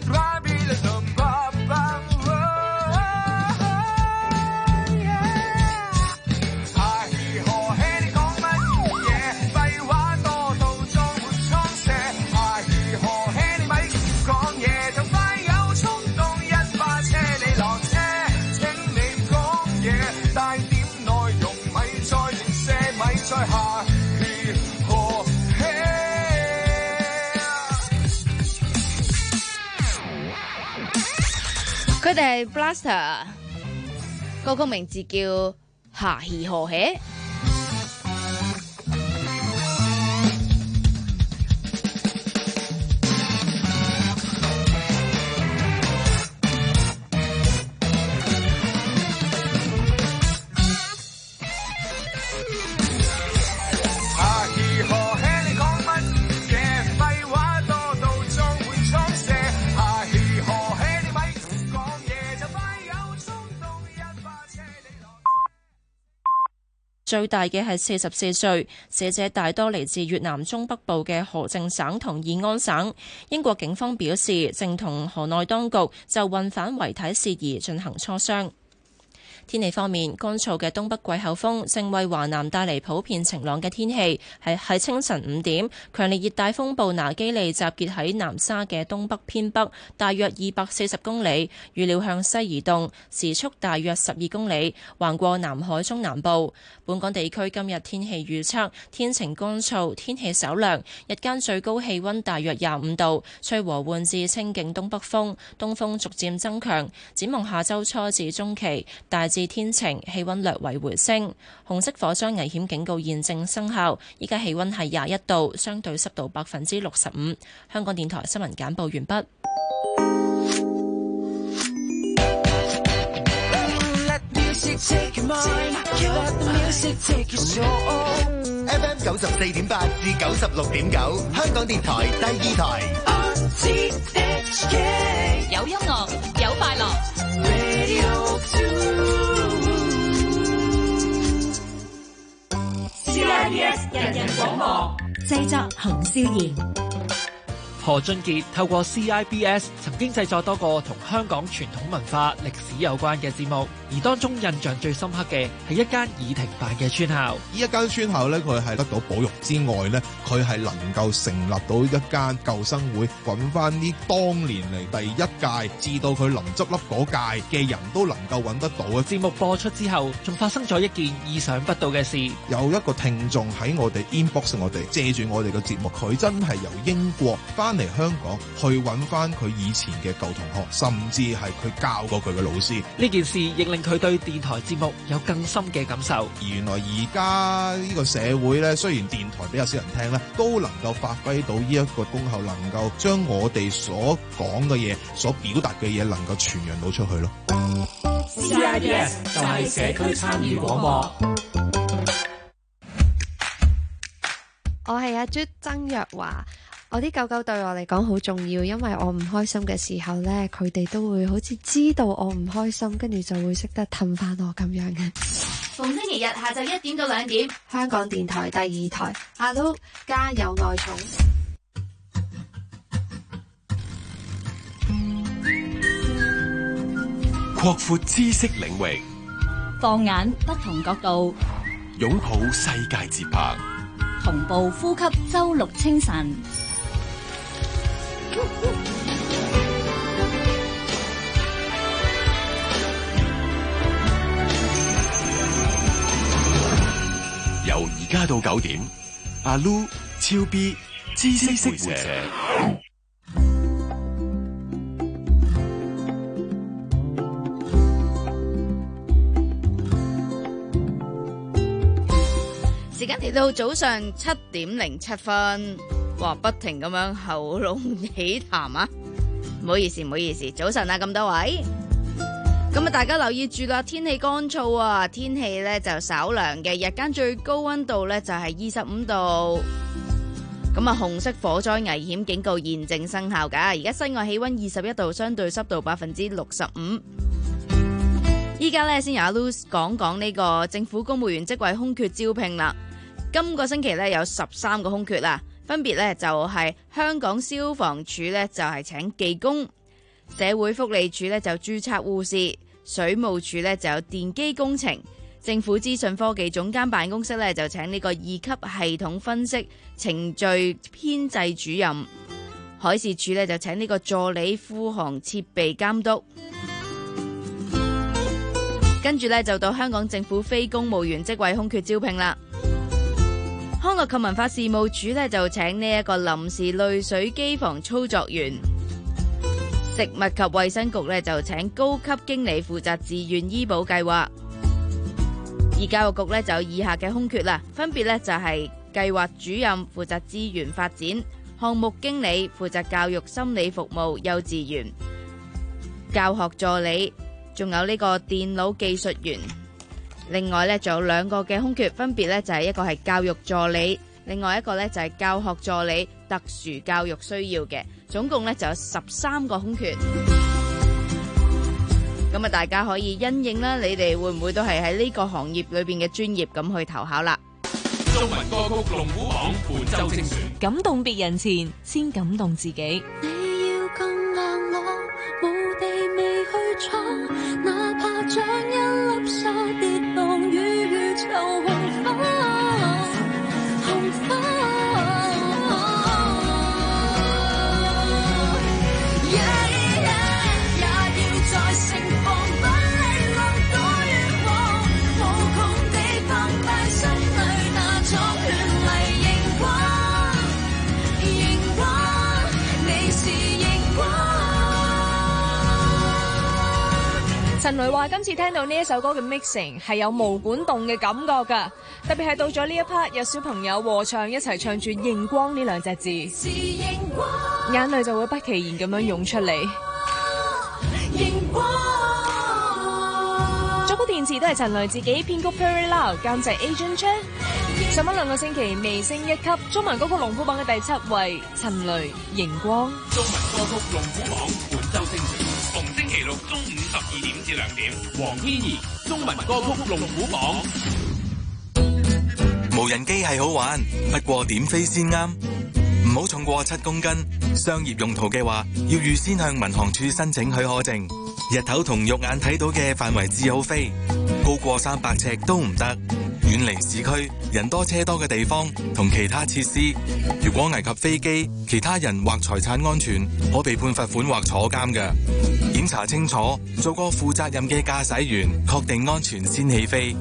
佢哋係 Blaster， 歌曲名字叫《下戲何起》。 最大嘅係四十四歲，死者大多嚟自越南中北部嘅河靜省同義安省。英國警方表示，正同河內當局就運返遺體事宜進行磋商。 天氣方面，乾燥嘅東北季候風正為華南帶嚟普遍晴朗嘅天氣。係喺清晨五點，強烈熱帶風暴拿基利集結喺南沙嘅東北偏北，大約二百四十公里，預料向西移動，時速大約十二公里，橫過南海中南部。本港地區今日天氣預測：天晴乾燥，天氣稍涼，日間最高氣溫大約廿五度，吹和緩至清勁東北風，東風逐漸增強。展望下周初至中期，大致天晴，氣溫略為回升。紅色火災危險警告現正生效，依家氣溫係廿一度，相對濕度百分之六十五。香港電台新聞簡報完畢。 F M 九十四點八至九十六點九，香港電台第二台。 有音樂，有快樂。 C I B S 人人廣播， 製作洪少賢。 何俊傑透過 C I B S 曾經製作多個同香港傳統文化、歷史有關嘅節目，而當中印象最深刻嘅係一間已停辦嘅村校。 呢一間村校咧，佢係得到保育之外咧，佢係能夠成立到一間舊生會，揾翻呢當年嚟第一屆至到佢臨執笠嗰屆嘅人都能夠揾得到嘅。 節目播出之後，仲發生咗一件意想不到嘅事。 有一個聽眾喺我哋 inbox 我哋，借住我哋嘅節目，佢真係由英國翻嚟香港去揾翻佢以前嘅舊同學，甚至係佢教過佢嘅老師。 呢件事亦令佢對電台節目有更深嘅感受。 而原來而家呢個社會呢，雖然電台比較少人聽咧，都能夠發揮到呢一個功效，能夠將我哋所講嘅嘢、所表達嘅嘢，能夠傳揚到出去咯。 C I B S 就係社區參與廣播。 我係阿朱曾若華。我啲狗狗對我嚟講好重要，因為我唔開心嘅時候呢，佢哋都會好似知道我唔開心，跟住就會識得氹返我咁樣嘅。 逢星期日下晝一點到兩點， 香港電台第二台，阿 Lu 家有愛寵， 擴闊知識領域， 放眼不同角度， 擁抱世界節拍， 同步呼吸周六清晨。 由而家到九點，阿 Lu 超 B 知識活者。 時間嚟到早上七點零七分，哇！不停咁樣喉嚨起痰啊！唔好意思，唔好意思，早晨啊，咁多位，咁啊，大家留意住啦，天氣乾燥啊，天氣咧就稍涼嘅，日間最高溫度咧就係二十五度。咁啊，紅色火災危險警告現正生效噶，而家室外氣溫二十一度，相對濕度百分之六十五。依家咧先由阿 Lu 講講呢個政府公務員職位空缺招聘啦。今個星期咧有十三個空缺啦，分別咧就係香港消防處咧就係請技工，社會福利署咧就註冊護士，水務署咧就有電機工程，政府資訊科技總監辦公室咧就請呢個二級系統分析程序編製主任，海事處咧就請呢個助理副航設備監督。跟住咧就到香港政府非公務員職位空缺招聘啦。康樂及文化事務署咧就請呢一個臨時濾水機房操作員，食物及衛生局咧就請高級經理負責自願醫保計劃。而教育局咧就有以下嘅空缺啦，分別咧就係計劃主任負責資源發展，項目經理負責教育心理服務幼稚園，教學助理，仲有呢個電腦技術員。另外咧，仲有兩個嘅空缺，分別咧就係一個係教育助理，另外一個咧就係教學助理特殊教育需要嘅，總共咧就有十三個空缺。咁啊，大家可以因應啦，你哋會唔會都係喺呢個行業裏邊嘅專業咁去投考啦？ 中文歌曲龍虎榜本周精選， 感動別人前，先感動自己。 你要更硬朗，無地未去闖，哪怕像一粒陳雷話：今次聽到呢一首歌嘅 mixing 係有毛管動嘅感覺㗎，特別係到咗呢一 part 有小朋友和唱一齊唱住熒光呢兩隻字，眼淚就會不其然咁樣湧出嚟。作曲填詞都係陳雷自己，編曲 Perry Lau， 監製 Agent Chan。上翻兩個星期微升一級，中文歌曲龍虎榜嘅第七位，陳雷熒光。 中文歌曲龍虎榜本周星傳，逢星期六中午十二點至兩點，黃天怡中文歌曲龍虎榜。 無人機係好玩，不過點飛先啱？唔好重過七公斤，商業用途嘅話，要預先向民航處申請許可證。日頭同肉眼睇到嘅範圍至好飛，高過三百尺都唔得。遠離市區、人多車多嘅地方同其他設施。如果危及飛機、其他人或財產安全，可被判罰款或坐監嘅。檢查清楚，做個負責任嘅駕駛員，確定安全先起飛。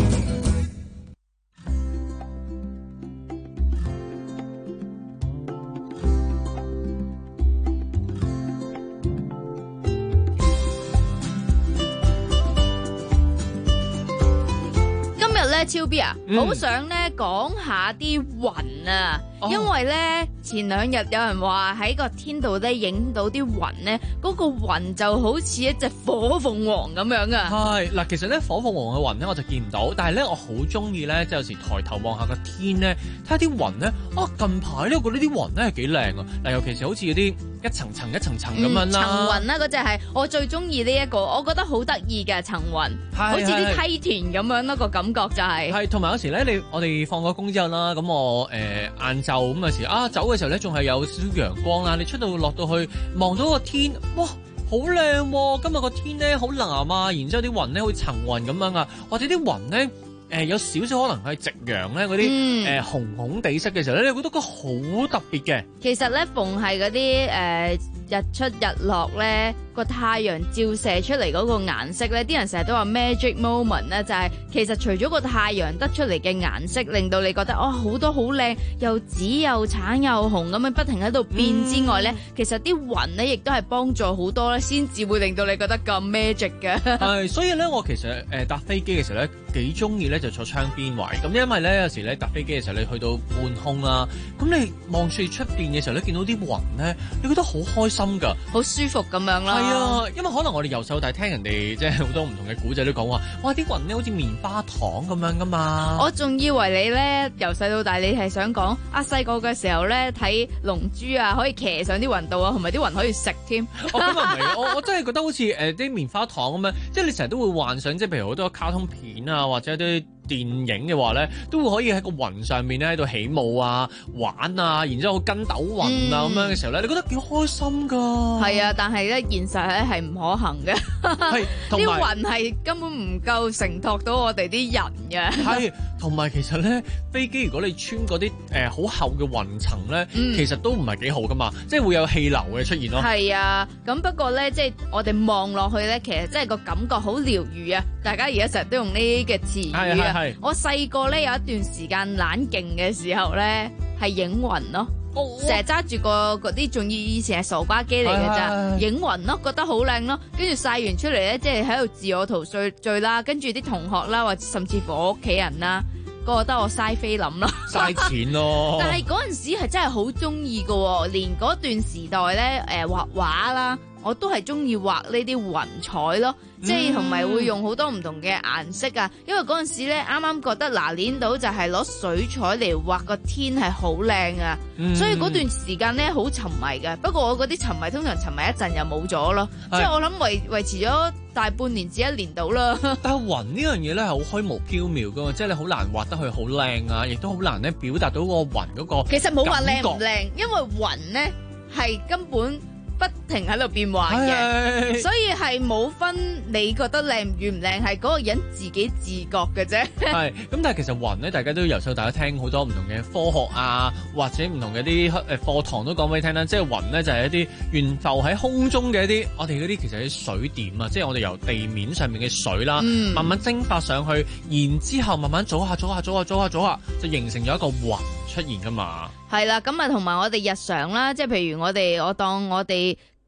超 B 啊，好、嗯、想咧講下啲雲啊，哦、因為咧前兩日有人話喺個天度咧影到啲雲咧，嗰、那個雲就好似一隻火鳳凰咁樣啊。 係嗱，其實咧火鳳凰嘅雲咧我就見唔到，但係咧我好中意咧，即係有時抬頭望下個天咧，睇下啲雲咧，啊近排咧我覺得啲雲咧係幾靚啊。嗱，尤其是好似嗰啲一層層一層層咁樣啦。層雲啦，嗰隻係我最中意呢一個，我覺得好得意嘅層雲，好似啲梯田咁樣咯，個感覺就係、是。 係，同埋有時咧，你我哋放個工之後啦，咁我誒晏晝咁有時啊走嘅時候咧，仲係有少少陽光啦，你出到落到去望到個天，哇，好靚喎！今日個天咧好藍啊，然之後啲雲咧好似層雲咁樣啊，或者啲雲咧誒、呃、有少少可能係夕陽咧嗰啲誒紅紅地色嘅時候咧，你覺得佢好特別嘅。 其實咧，逢係嗰啲誒日出日落咧，個太陽照射出嚟嗰個顏色咧，啲人成日都話 magic moment 咧，就係、是、其實除咗個太陽得出嚟嘅顏色，令到你覺得哦好多好靚，又紫又橙又紅咁樣不停喺度變之外咧，嗯、其實啲雲咧亦都係幫助好多咧，先至會令到你覺得咁 magic 嘅。 係，所以咧我其實誒、呃、搭飛機嘅時候咧幾中意咧就坐窗邊位，咁因為咧有時咧搭飛機嘅時候你去到半空啦，咁你望住出邊嘅時候咧見到啲雲咧，你覺得好開心噶， 好舒服咁樣啦。 係啊，因為可能我哋由細到大聽人哋即係好多唔同嘅古仔都講話，哇啲雲咧好似棉花糖咁樣噶嘛。 我仲以為你咧由細到大你係想講啊細個嘅時候咧睇龍珠啊，可以騎上啲雲度啊，同埋啲雲可以食添。 哦，咁啊唔係，我我真係覺得好似誒啲棉花糖咁樣，即係你成日都會幻想，即係譬如好多卡通片啊，或者啲電影嘅話咧，都會可以喺個雲上面咧喺度起舞啊、玩啊，然之後跟斗雲啊咁、嗯、樣嘅時候咧，你覺得幾開心噶？係啊，但係咧現實咧係唔可行嘅，係啲雲係根本唔夠承托到我哋啲人嘅。係， 同埋其實咧飛機如果你穿嗰啲誒好厚嘅雲層咧，嗯、其實都唔係幾好噶嘛，即係會有氣流嘅出現咯。係啊，咁不過咧即係我哋望落去咧，其實真係個感覺好療愈啊！大家而家成日都用呢啲嘅詞語啊。我細個咧有一段時間懶勁嘅時候咧，係影雲咯，成日揸住個嗰啲，仲要以前係傻瓜機嚟嘅咋，影雲咯，覺得好靚咯，跟住曬完出嚟咧，即係喺度自我陶醉醉啦，跟住啲同學啦，或者甚至乎我屋企人啦，覺得我嘥菲林咯， 嘥錢咯。 但係嗰陣時係真係好中意㗎，連嗰段時代咧，誒、呃、畫畫啦，我都係中意畫呢啲雲彩咯。即係同埋會用好多唔同嘅顏色啊，因為嗰陣時咧啱啱覺得拿捏到就係攞水彩嚟畫個天係好靚啊，嗯、所以嗰段時間咧好沉迷嘅。不過我嗰啲沉迷通常沉迷一陣又冇咗咯，即係我諗維維持咗大半年至一年到啦。 但係雲呢樣嘢咧係好虛無縹緲噶嘛，即係你好難畫得佢好靚啊，亦都好難咧表達到個雲嗰個。 其實冇話靚唔靚，因為雲咧係根本不停喺度變幻嘅，所以係冇分你覺得靚與唔靚，係嗰個人自己自覺嘅啫。 係咁，但係其實雲咧，大家都由細到大家聽好多唔同嘅科學啊，或者唔同嘅啲誒課堂都講俾你聽啦。即係雲咧就係一啲懸浮喺空中嘅一啲，我哋嗰啲其實係啲水點啊，即係我哋由地面上面嘅水啦，嗯、慢慢蒸發上去，然之後慢慢組下組下組下組下組下，就形成咗一個雲出現噶嘛。 係啦，咁啊同埋我哋日常啦，即係譬如我哋我當我哋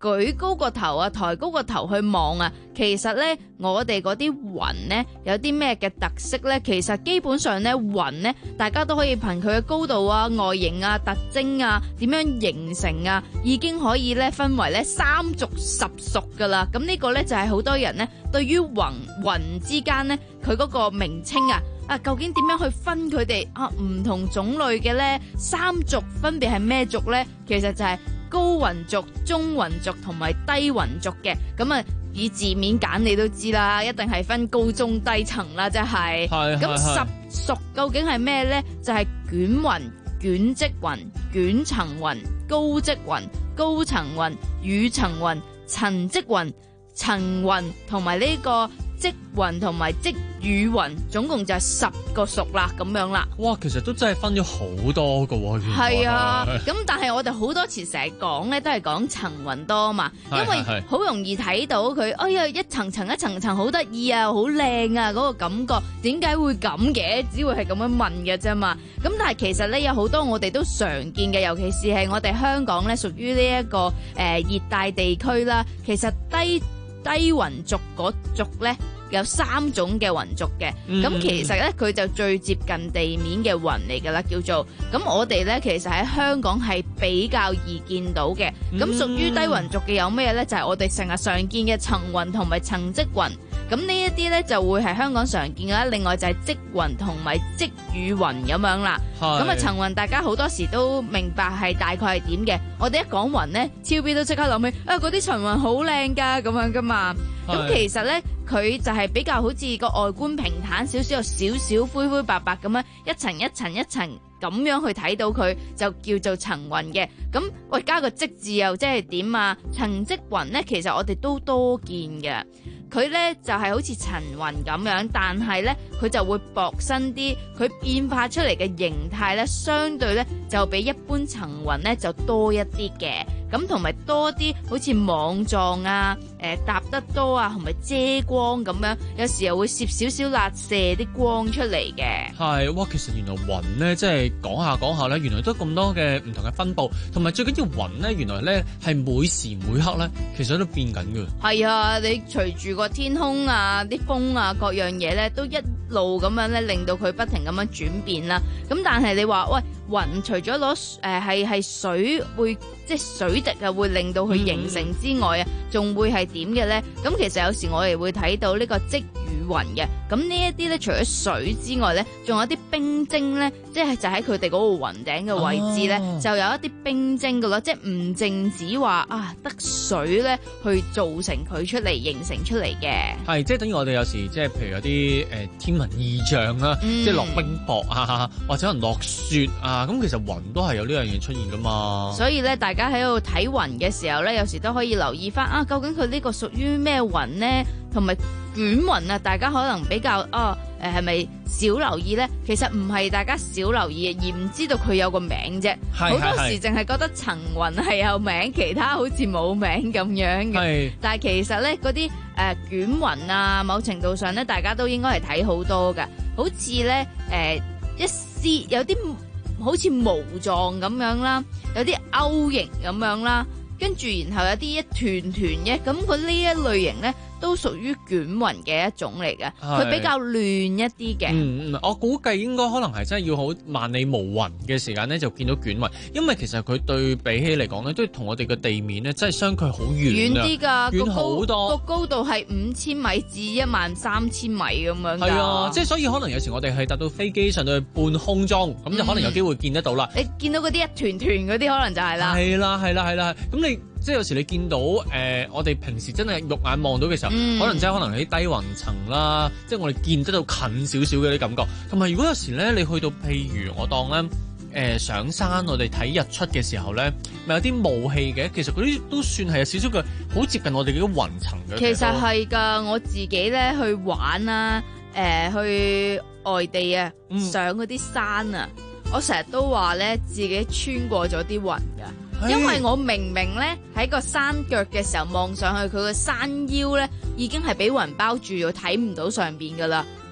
舉高個頭啊，抬高個頭去望啊，其實咧我哋嗰啲雲咧有啲咩嘅特色咧？其實基本上咧雲咧，大家都可以憑佢嘅高度啊、外形啊、特徵啊、點樣形成啊，已經可以咧分為咧三族十屬噶啦。咁呢個咧就係好多人咧對於雲雲之間咧佢嗰個名稱啊。啊，究竟點樣去分佢哋啊？唔同種類嘅咧，三族分別係咩族咧？其實就係高雲族、中雲族同埋低雲族嘅。咁啊，以字面揀你都知啦，一定係分高中低層啦，即係。係。咁十屬究竟係咩咧？就係卷雲、卷積雲、卷層雲、高積雲、高層雲、羽層雲、層積雲、層雲同埋呢個積雲同埋積雨雲，總共就係十個屬啦，咁樣啦。 哇，其實都真係分咗好多噶喎。 係啊，咁但係我哋好多次成日講咧，都係講層雲多嘛，因為好容易睇到佢，哎呀，一層層一層層好得意啊，好靚啊，嗰個感覺，點解會咁嘅？只會係咁樣問嘅啫嘛。咁但係其實咧有好多我哋都常見嘅，尤其是係我哋香港咧，屬於呢一個誒熱帶地區啦。其實低低雲族嗰族咧有三種嘅雲族嘅，咁、嗯、其實咧佢就最接近地面嘅雲嚟噶啦，叫做咁我哋咧其實喺香港係比較易見到嘅，咁屬於低雲族嘅有咩咧？就係、是、我哋成日常見嘅層雲同埋層積雲。咁呢一啲咧就會係香港常見嘅啦，另外就係積雲同埋積雨雲咁樣啦。咁啊層雲大家好多時都明白係大概係點嘅。我哋一講雲咧，超 B 都即刻諗起啊嗰啲層雲好靚噶咁樣噶嘛。咁其實咧佢就係比較好似個外觀平坦少少，有少少灰灰白白咁樣一層一層一層咁樣去睇到佢，就叫做層雲嘅。咁喂加個積字又即係點啊？層積雲咧其實我哋都多見嘅。佢咧就係、是、好似層雲咁樣，但係咧佢就會薄身啲，佢變化出嚟嘅形態咧，相對咧就比一般層雲咧就多一啲嘅，咁同埋多啲好似網狀啊，誒、呃、搭得多啊，同埋遮光咁樣，有時又會攝少少辣射啲光出嚟嘅。係，哇！其實原來雲咧，即係講下講下咧，原來都咁多嘅唔同嘅分佈，同埋最緊要雲咧，原來咧係每時每刻咧，其實都變緊嘅。係啊，你隨住個天空啊、啲風啊、各樣嘢咧，都一路咁樣咧，令到佢不停咁樣轉變啦。咁但係你話喂，雲除咗攞誒係係水會即係水滴啊，會令到佢形成之外啊，仲、嗯、會係點嘅咧？咁其實有時我哋會睇到呢個積雨雲嘅。咁呢一啲咧，除咗水之外咧，仲有啲冰晶咧，即係就喺佢哋嗰個雲頂嘅位置咧、啊，就有一啲冰晶嘅咯，即係唔淨止話啊得水咧去造成佢出嚟形成出嚟嘅。係，即係等於我哋有時即係譬如有啲誒、呃、天文異象啦、嗯，即係落冰雹啊，或者可能落雪啊，咁其實雲都係有呢樣嘢出現噶嘛。所以咧，大家喺度睇雲嘅時候咧，有時都可以留意翻啊，究竟佢呢個屬於咩雲咧？同埋卷雲啊，大家可能比較哦誒係咪少留意咧？其實唔係大家少留意，而唔知道佢有個名啫。好多時淨係覺得層雲係有名，其他好似冇名咁樣嘅。但係其實咧嗰啲誒卷雲啊，某程度上咧，大家都應該係睇好多㗎。好似咧誒一絲有啲好似毛狀咁樣啦，有啲勾形咁樣啦，跟住然後有啲一團團嘅，咁佢呢一類型咧，都屬於卷雲嘅一種嚟嘅，佢比較亂一啲嘅。嗯嗯，我估計應該可能係真係要好萬里無雲嘅時間咧，就見到卷雲，因為其實佢對比起嚟講咧，都同我哋嘅地面咧，真係相距好遠啊，遠啲㗎，遠好多，個高度係五千米至一萬三千米咁樣。係啊，即係所以可能有時我哋係搭到飛機上到去半空中，咁、嗯、就可能有機會見得到啦。你見到嗰啲一團團嗰啲，可能就係啦。係啦，係啦，係啦，咁你。即係有時你見到誒、呃，我哋平時真係肉眼望到嘅時候，嗯、可能真係可能喺低雲層啦，即係我哋見得到近少少嘅啲感覺。同埋如果有時咧，你去到譬如我當咧誒、呃、上山，我哋睇日出嘅時候咧，咪有啲霧氣嘅，其實嗰啲都算係有少少嘅好接近我哋嘅雲層嘅。其實係㗎，我自己咧去玩啊，誒、呃、去外地啊，嗯、上嗰啲山啊，我成日都話咧自己穿過咗啲雲㗎。因為我明明咧喺個山腳嘅時候望上去，佢個山腰咧已經係俾雲包住，睇唔到上邊噶啦。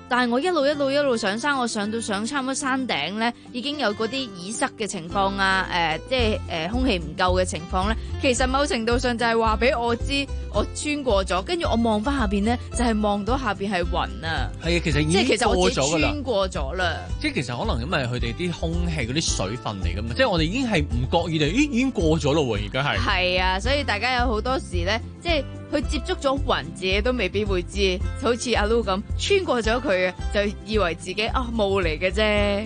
但係我一路一路一路上山，我上到上差唔多山頂咧，已經有嗰啲耳塞嘅情況啊，誒、呃，即係誒、呃、空氣唔夠嘅情況咧。其實某程度上就係話俾我知，我穿過咗，跟住我望翻下邊咧，就係、是、望到下邊係雲啊。 係啊，其實已經即係其實我自己過咗㗎啦。 穿過咗啦。 即係其實可能因為佢哋啲空氣嗰啲水分嚟㗎嘛，即係我哋已經係唔覺意地，咦已經過咗咯喎，而家係。係啊，所以大家有好多時咧，即係佢接觸咗雲，自己都未必會知，好似阿 Lu 咁穿過咗佢，就以為自己啊霧嚟嘅啫。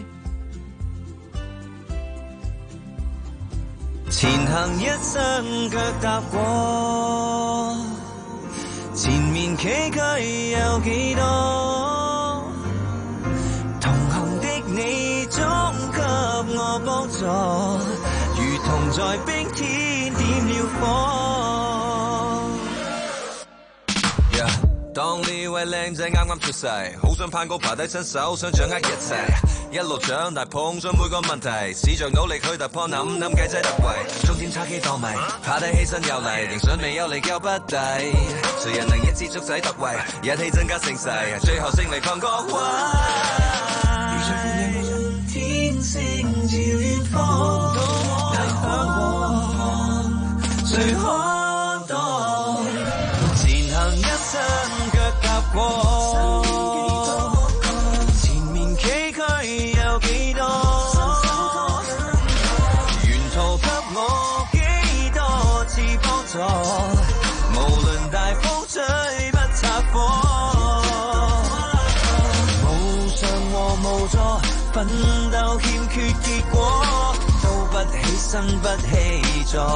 前行一生腳踏過，前面崎嶇有幾多？同行的你總給我幫助，如同在冰天點了火。Yeah, 當呢位靚仔啱啱出世，好想攀高爬低伸手，想掌握一切。一路長大碰上每個問題，試着努力去突破，諗諗計仔突圍，終點差幾多米，爬低起身又嚟，仍想未有你交不抵，誰人能一支竹仔突圍，一起增加聲勢，最後勝利抗各位。如像歡迎天星照遠方，大向往，誰可擋？前行一生腳踏過。無論大風吹不拆火，無常和無助，奮鬥欠缺結果，都不犧牲不氣助。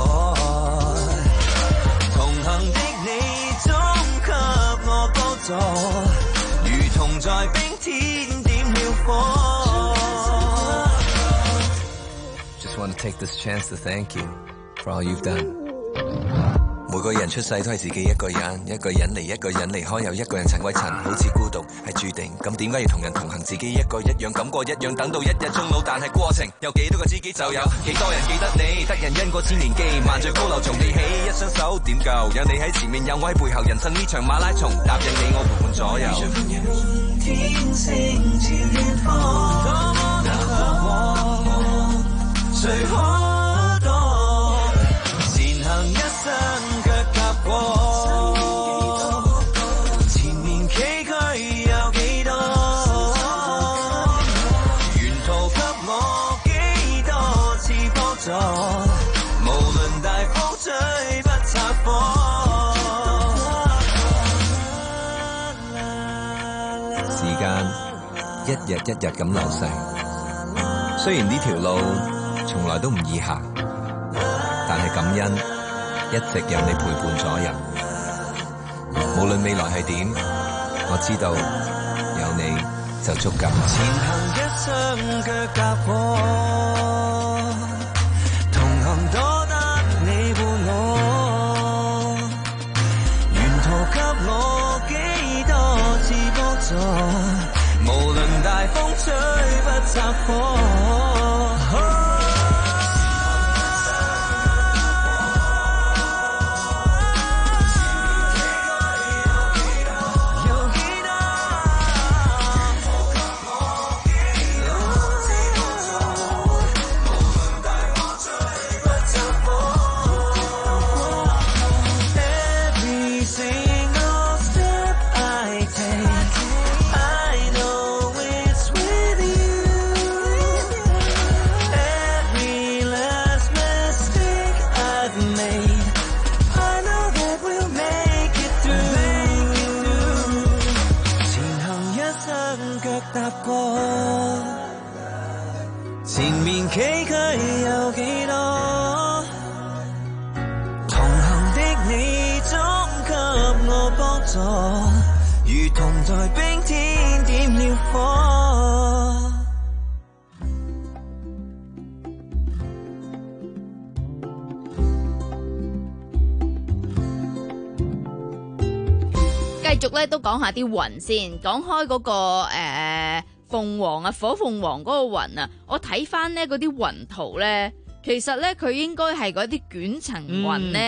同行的你總給我幫助，如同在冰天點了火。Just want to take this chance to thank you for all you've done。每個人出世都係自己一個人，一個人嚟，一個人離開，又一個人塵歸塵，好似孤獨係注定。咁點解要同人同行？自己一個一樣感覺一樣，等到一日終老。但係過程有幾多個知己就有幾多人記得你，得人因果千年記，萬丈高樓從地起，一雙手點夠？有你喺前面，有我喺背後，人生呢場馬拉松，答應你我陪伴左右。天星照遠方，多麼向往，誰可？一生腳踏過，前面崎嶇有幾多？沿途給我幾多次幫助，無論大風吹不拆火。時間一日一日咁流逝，雖然呢條路從來都唔易行，但係感恩。一直有你陪伴左右，無論未來係點，我知道有你就足夠。前行一生腳踏過，同行多得你伴我，沿途給我幾多次幫助，無論大風吹不拆火。前面崎嶇有幾多？同行的你總給我幫助，如同在冰天點了火。 繼續咧都講下啲雲先，講開嗰個誒鳳凰啊，火鳳凰嗰個雲啊，我睇翻呢嗰啲雲圖咧，其實咧佢應該係嗰啲捲層雲咧。嗯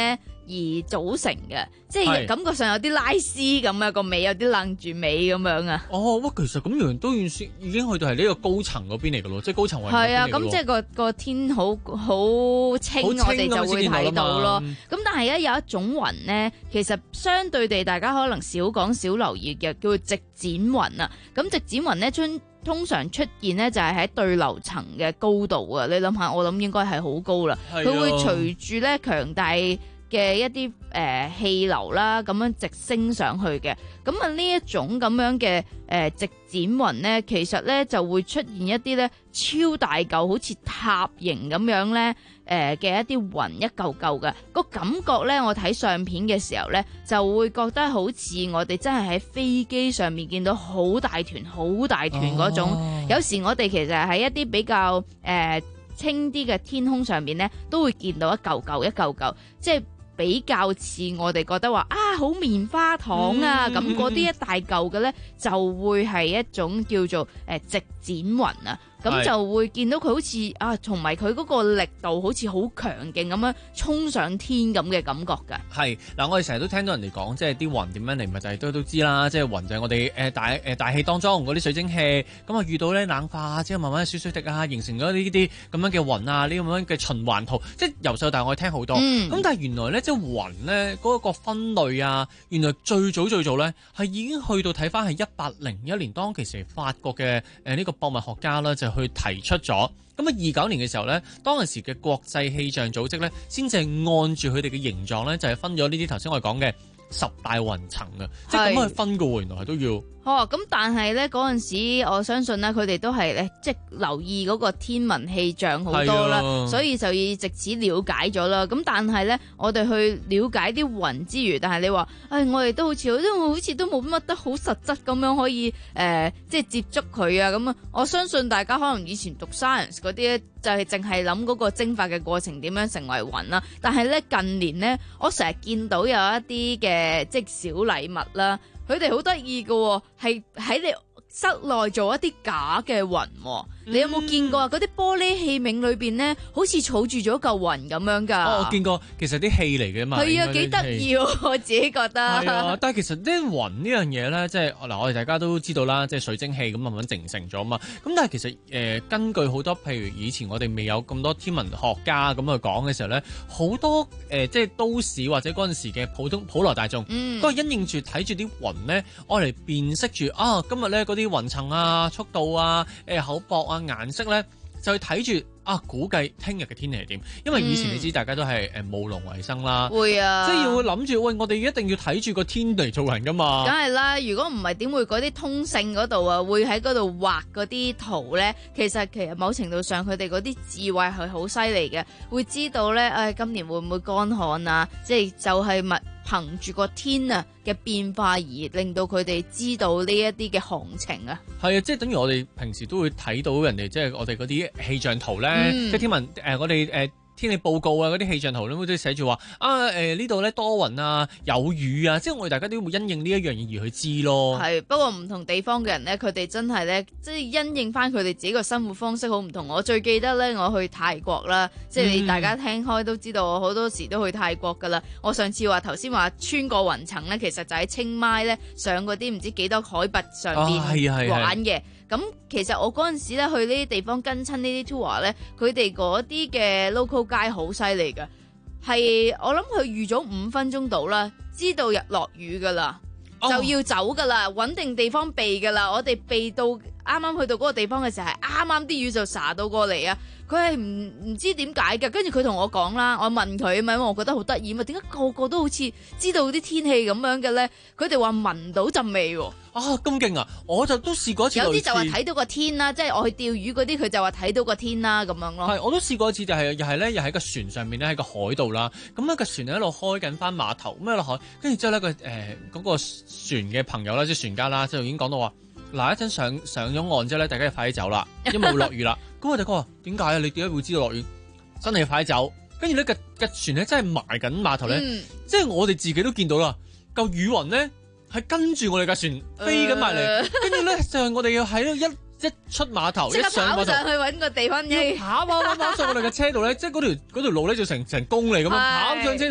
而組成嘅，即係感覺上有啲拉絲咁啊，個尾有啲愣住尾咁樣啊。 哦，哇，其實咁樣都已經已經去到係呢個高層嗰邊嚟嘅咯，即係高層位。 係啊，咁即係個個天好好清，我哋就會睇到咯。咁但係咧有一種雲咧，其實相對地大家可能少講少留意嘅，叫做直36雲啊。咁直36雲咧，通通常出現咧就係喺對流層嘅高度啊。你諗下，我諗應該係好高啦。佢會隨住咧強大嘅一啲誒氣流啦，咁樣直升上去嘅。咁啊呢一種咁樣嘅誒、呃、直展雲咧，其實咧就會出現一啲咧超大嚿，好似塔形咁樣咧誒嘅一啲雲一嚿嚿嘅個感覺咧。我睇相片嘅時候咧，就會覺得好似我哋真係喺飛機上面見到好大團好大團嗰種。哦、有時我哋其實喺一啲比較誒、呃、清啲嘅天空上面咧，都會見到一嚿嚿一嚿嚿，即係比較似我哋覺得話啊好棉花糖啊，咁嗰啲一大嚿嘅咧，就會係一種叫做誒、呃、直展雲啊。咁就會見到佢好似啊，同埋佢嗰個力度好似好強勁咁樣衝上天咁嘅感覺㗎。係嗱，我哋成日都聽到人哋講，即係啲雲點樣嚟，咪就係都都知啦。即係雲就係我哋誒大誒大氣當中嗰啲水蒸氣，咁啊遇到咧冷化之後慢慢水水滴啊，形成咗呢啲咁樣嘅雲啊，呢咁樣嘅循環圖。即係由細到大我哋聽好多，咁、嗯、但係原來咧即係雲咧嗰個分類啊，原來最早最早咧係已經去到睇翻係一八零一年當其時法國嘅誒呢個博物學家啦就去提出咗，咁啊二九年嘅時候咧，當陣時嘅國際氣象組織咧，先至係按住佢哋嘅形狀咧，就係分咗呢啲頭先我哋講嘅十大雲層嘅，即係咁樣去分嘅喎，原來係都要。哦，咁但係咧嗰陣時，我相信咧佢哋都係咧即係留意嗰個天文氣象好多啦，啊、所以就要藉此了解咗啦。咁但係咧，我哋去了解啲雲之餘，但係你話，唉、哎，我哋都好似，因為好似都冇乜得好實質咁樣可以誒、呃，即係接觸佢啊。咁啊，我相信大家可能以前讀 science 嗰啲咧，就係淨係諗嗰個蒸發嘅過程點樣成為雲啦。但係咧近年咧，我成日見到有一啲嘅即係小禮物啦。佢哋好得意嘅，係喺你室內做一啲假嘅雲。嗯、你有冇見過啊？嗰啲玻璃器皿裏邊咧，好似儲住咗嚿雲咁樣噶。哦，我見過，其實啲氣嚟嘅嘛。係啊，幾得意，我自己覺得。係啊，但係其實啲雲呢樣嘢咧，即係嗱，我哋大家都知道啦，即係水蒸氣咁慢慢形成咗嘛。咁但係其實誒、呃，根據好多譬如以前我哋未有咁多天文學家咁去講嘅時候咧，好多誒、呃，即係都市或者嗰陣時嘅普通普羅大眾，嗯、都係因應住睇住啲雲咧，愛嚟辨識住啊，今日咧嗰啲雲層啊、速度啊、誒、呃、厚薄啊、顏色咧，就去睇住啊，估計聽日嘅天氣係點。因為以前你知大家都係誒務農為生啦，會啊，即係要諗住喂，我哋一定要睇住個天嚟做人噶嘛。梗係啦，如果唔係點會嗰啲通勝嗰度啊，會喺嗰度畫嗰啲圖咧？其實其實某程度上佢哋嗰啲智慧係好犀利嘅，會知道咧，誒、哎、今年會唔會乾旱啊？即係就係物。憑住個天啊嘅變化而令到佢哋知道呢一啲嘅行情啊，係啊，即係等於我哋平時都會睇到人哋即係我哋嗰啲氣象圖咧，嗯、即係天文誒、呃，我哋誒。呃天氣報告啊，嗰啲氣象圖咧，都寫住話啊，誒、呃、呢度咧多雲啊，有雨啊，即係我哋大家都會因應呢一樣嘢而去知咯。係，不過唔同地方嘅人咧，佢哋真係咧，即係因應翻佢哋自己個生活方式好唔同。我最記得咧，我去泰國啦，即係你大家聽開都知道，我好多時都去泰國噶啦。我上次話頭先話穿過雲層咧，其實就喺清邁咧上嗰啲唔知幾多海拔上邊玩嘅。咁、啊、其實我嗰陣時咧去呢啲地方跟親呢啲 tour 咧，佢哋嗰啲嘅 local guide 好犀利嘅，係我諗佢預咗五分鐘到啦，知道日落雨噶啦，哦、就要走噶啦，揾定地方避噶啦。我哋避到啱啱去到嗰個地方嘅時候，係啱啱啲雨就灑到過嚟啊！佢係唔唔知點解嘅，跟住佢同我講啦，我問佢啊嘛，因為我覺得好得意啊嘛，點解個個都好似知道啲天氣咁樣嘅咧？佢哋話聞到陣味喎。啊，咁勁啊！我就都試過一次。有啲就話睇到個天啦，即係我去釣魚嗰啲，佢就話睇到個天啦咁樣咯。係，我都試過一次，就係又係咧，又喺個船上面咧，喺個海度啦。咁咧個船咧一路開緊翻碼頭，咁一落海，跟住之後咧個誒嗰個船嘅朋友啦，即係船家啦，就已經講到話。嗱，一陣上上咗岸之後咧，大家要快啲走啦，因為會落雨啦。咁我哋講話點解啊？你點解會知道落雨？真係要快啲走。跟住咧，個個船咧真係埋緊碼頭咧，嗯、即係我哋自己都見到啦。嚿雨雲咧係跟住我哋架船飛緊埋嚟，跟住咧就係我哋要喺度一一出碼頭，一上碼頭上去揾個地方，要跑跑跑跑上我哋嘅車度咧，即係嗰條嗰條路咧就成成公里咁樣跑上車度。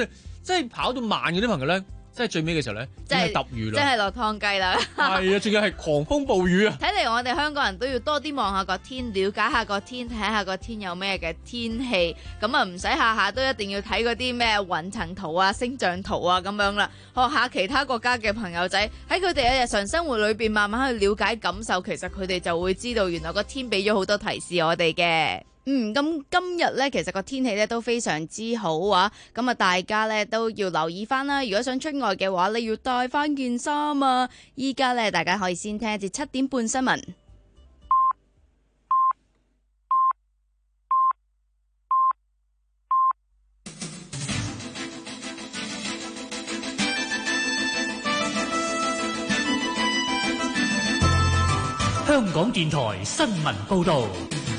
即係跑到慢嗰啲朋友咧，即係最尾嘅時候咧， 即係揼雨啦， 即係落湯雞啦。 係啊，仲要係狂風暴雨啊！ 睇嚟我哋香港人都要多啲望下個天，了解下個天，睇下個天有咩嘅天氣。咁啊，唔使下下都一定要睇嗰啲咩雲層圖啊、星象圖啊咁樣啦。學下其他國家嘅朋友仔喺佢哋嘅日常生活裏邊，慢慢去了解感受，其實佢哋就會知道原來個天俾咗好多提示我哋嘅。嗯，咁今日咧，其實個天氣咧都非常之好啊！咁啊，大家咧都要留意翻啦。如果想出外嘅話，你要帶翻件衫啊！依家咧，大家可以先聽一節七點半新聞。 香港電台新聞報導。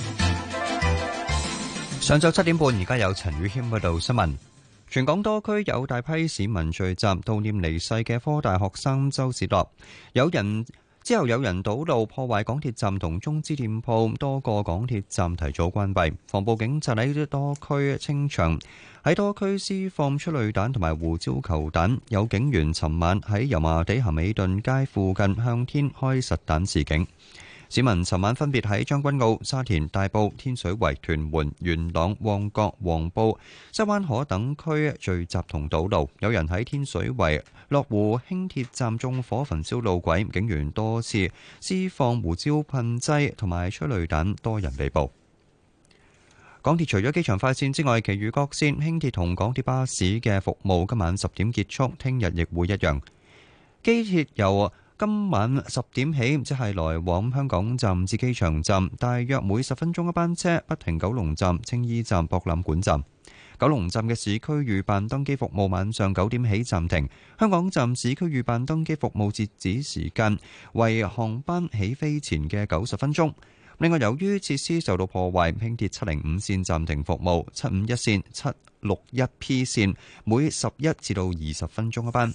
上晝七點半，而家有陳宇謙報道新聞。全港多區有大批市民聚集悼念離世嘅科大學生周梓樂，有人之後有人堵路破壞港鐵站同中資店鋪，多個港鐵站提早關閉。防暴警察喺多區清場，喺多區施放催淚彈同埋胡椒球彈。有警員尋晚喺油麻地咸美頓街附近向天開實彈示警。市民尋晚分別喺將軍澳、沙田、大埔、天水圍、屯門、元朗、旺角、黃埔、西灣河等區聚集同堵路，有人喺天水圍樂湖輕鐵站縱火焚燒路軌，警員多次施放胡椒噴劑同埋催淚彈，多人被捕。港鐵除咗機場快線之外，其餘各線輕鐵同港鐵巴士嘅服務今晚十點結束，聽日亦會一樣。機鐵由今晚十點起，即係來往香港站至機場站，大約每十分鐘一班車，不停九龍站、青衣站、博覽館站。九龍站嘅市區預辦登機服務晚上九點起暫停，香港站市區預辦登機服務截止時間為航班起飛前嘅九十分鐘。另外，由於設施受到破壞，輕鐵七零五線暫停服務，七五一線、七六一 P 線每十一至到二十分鐘一班。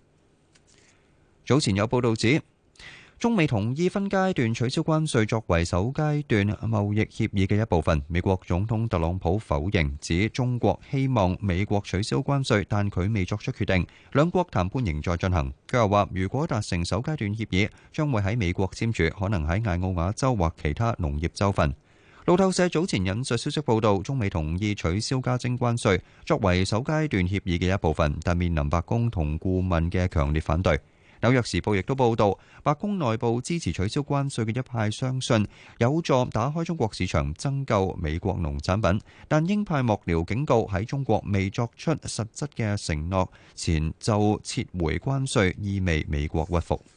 早前有報道指，中美同意分階段取消關稅作為首階段貿易協議嘅一部分。美國總統特朗普否認，指中國希望美國取消關稅，但佢未作出決定。兩國談判仍在進行。佢又話，如果達成首階段協議，將會喺美國簽署，可能喺艾奧瓦州或其他農業州份。路透社早前引述消息報道，中美同意取消加徵關稅作為首階段協議嘅一部分，但面臨白宮同顧問嘅強烈反對。紐約時報亦都報道，白宮內部支持取消關稅嘅一派相信有助打開中國市場，增購美國農產品。但鷹派幕僚警告，喺中國未作出實質嘅承諾前就撤回關稅，意味美國屈服。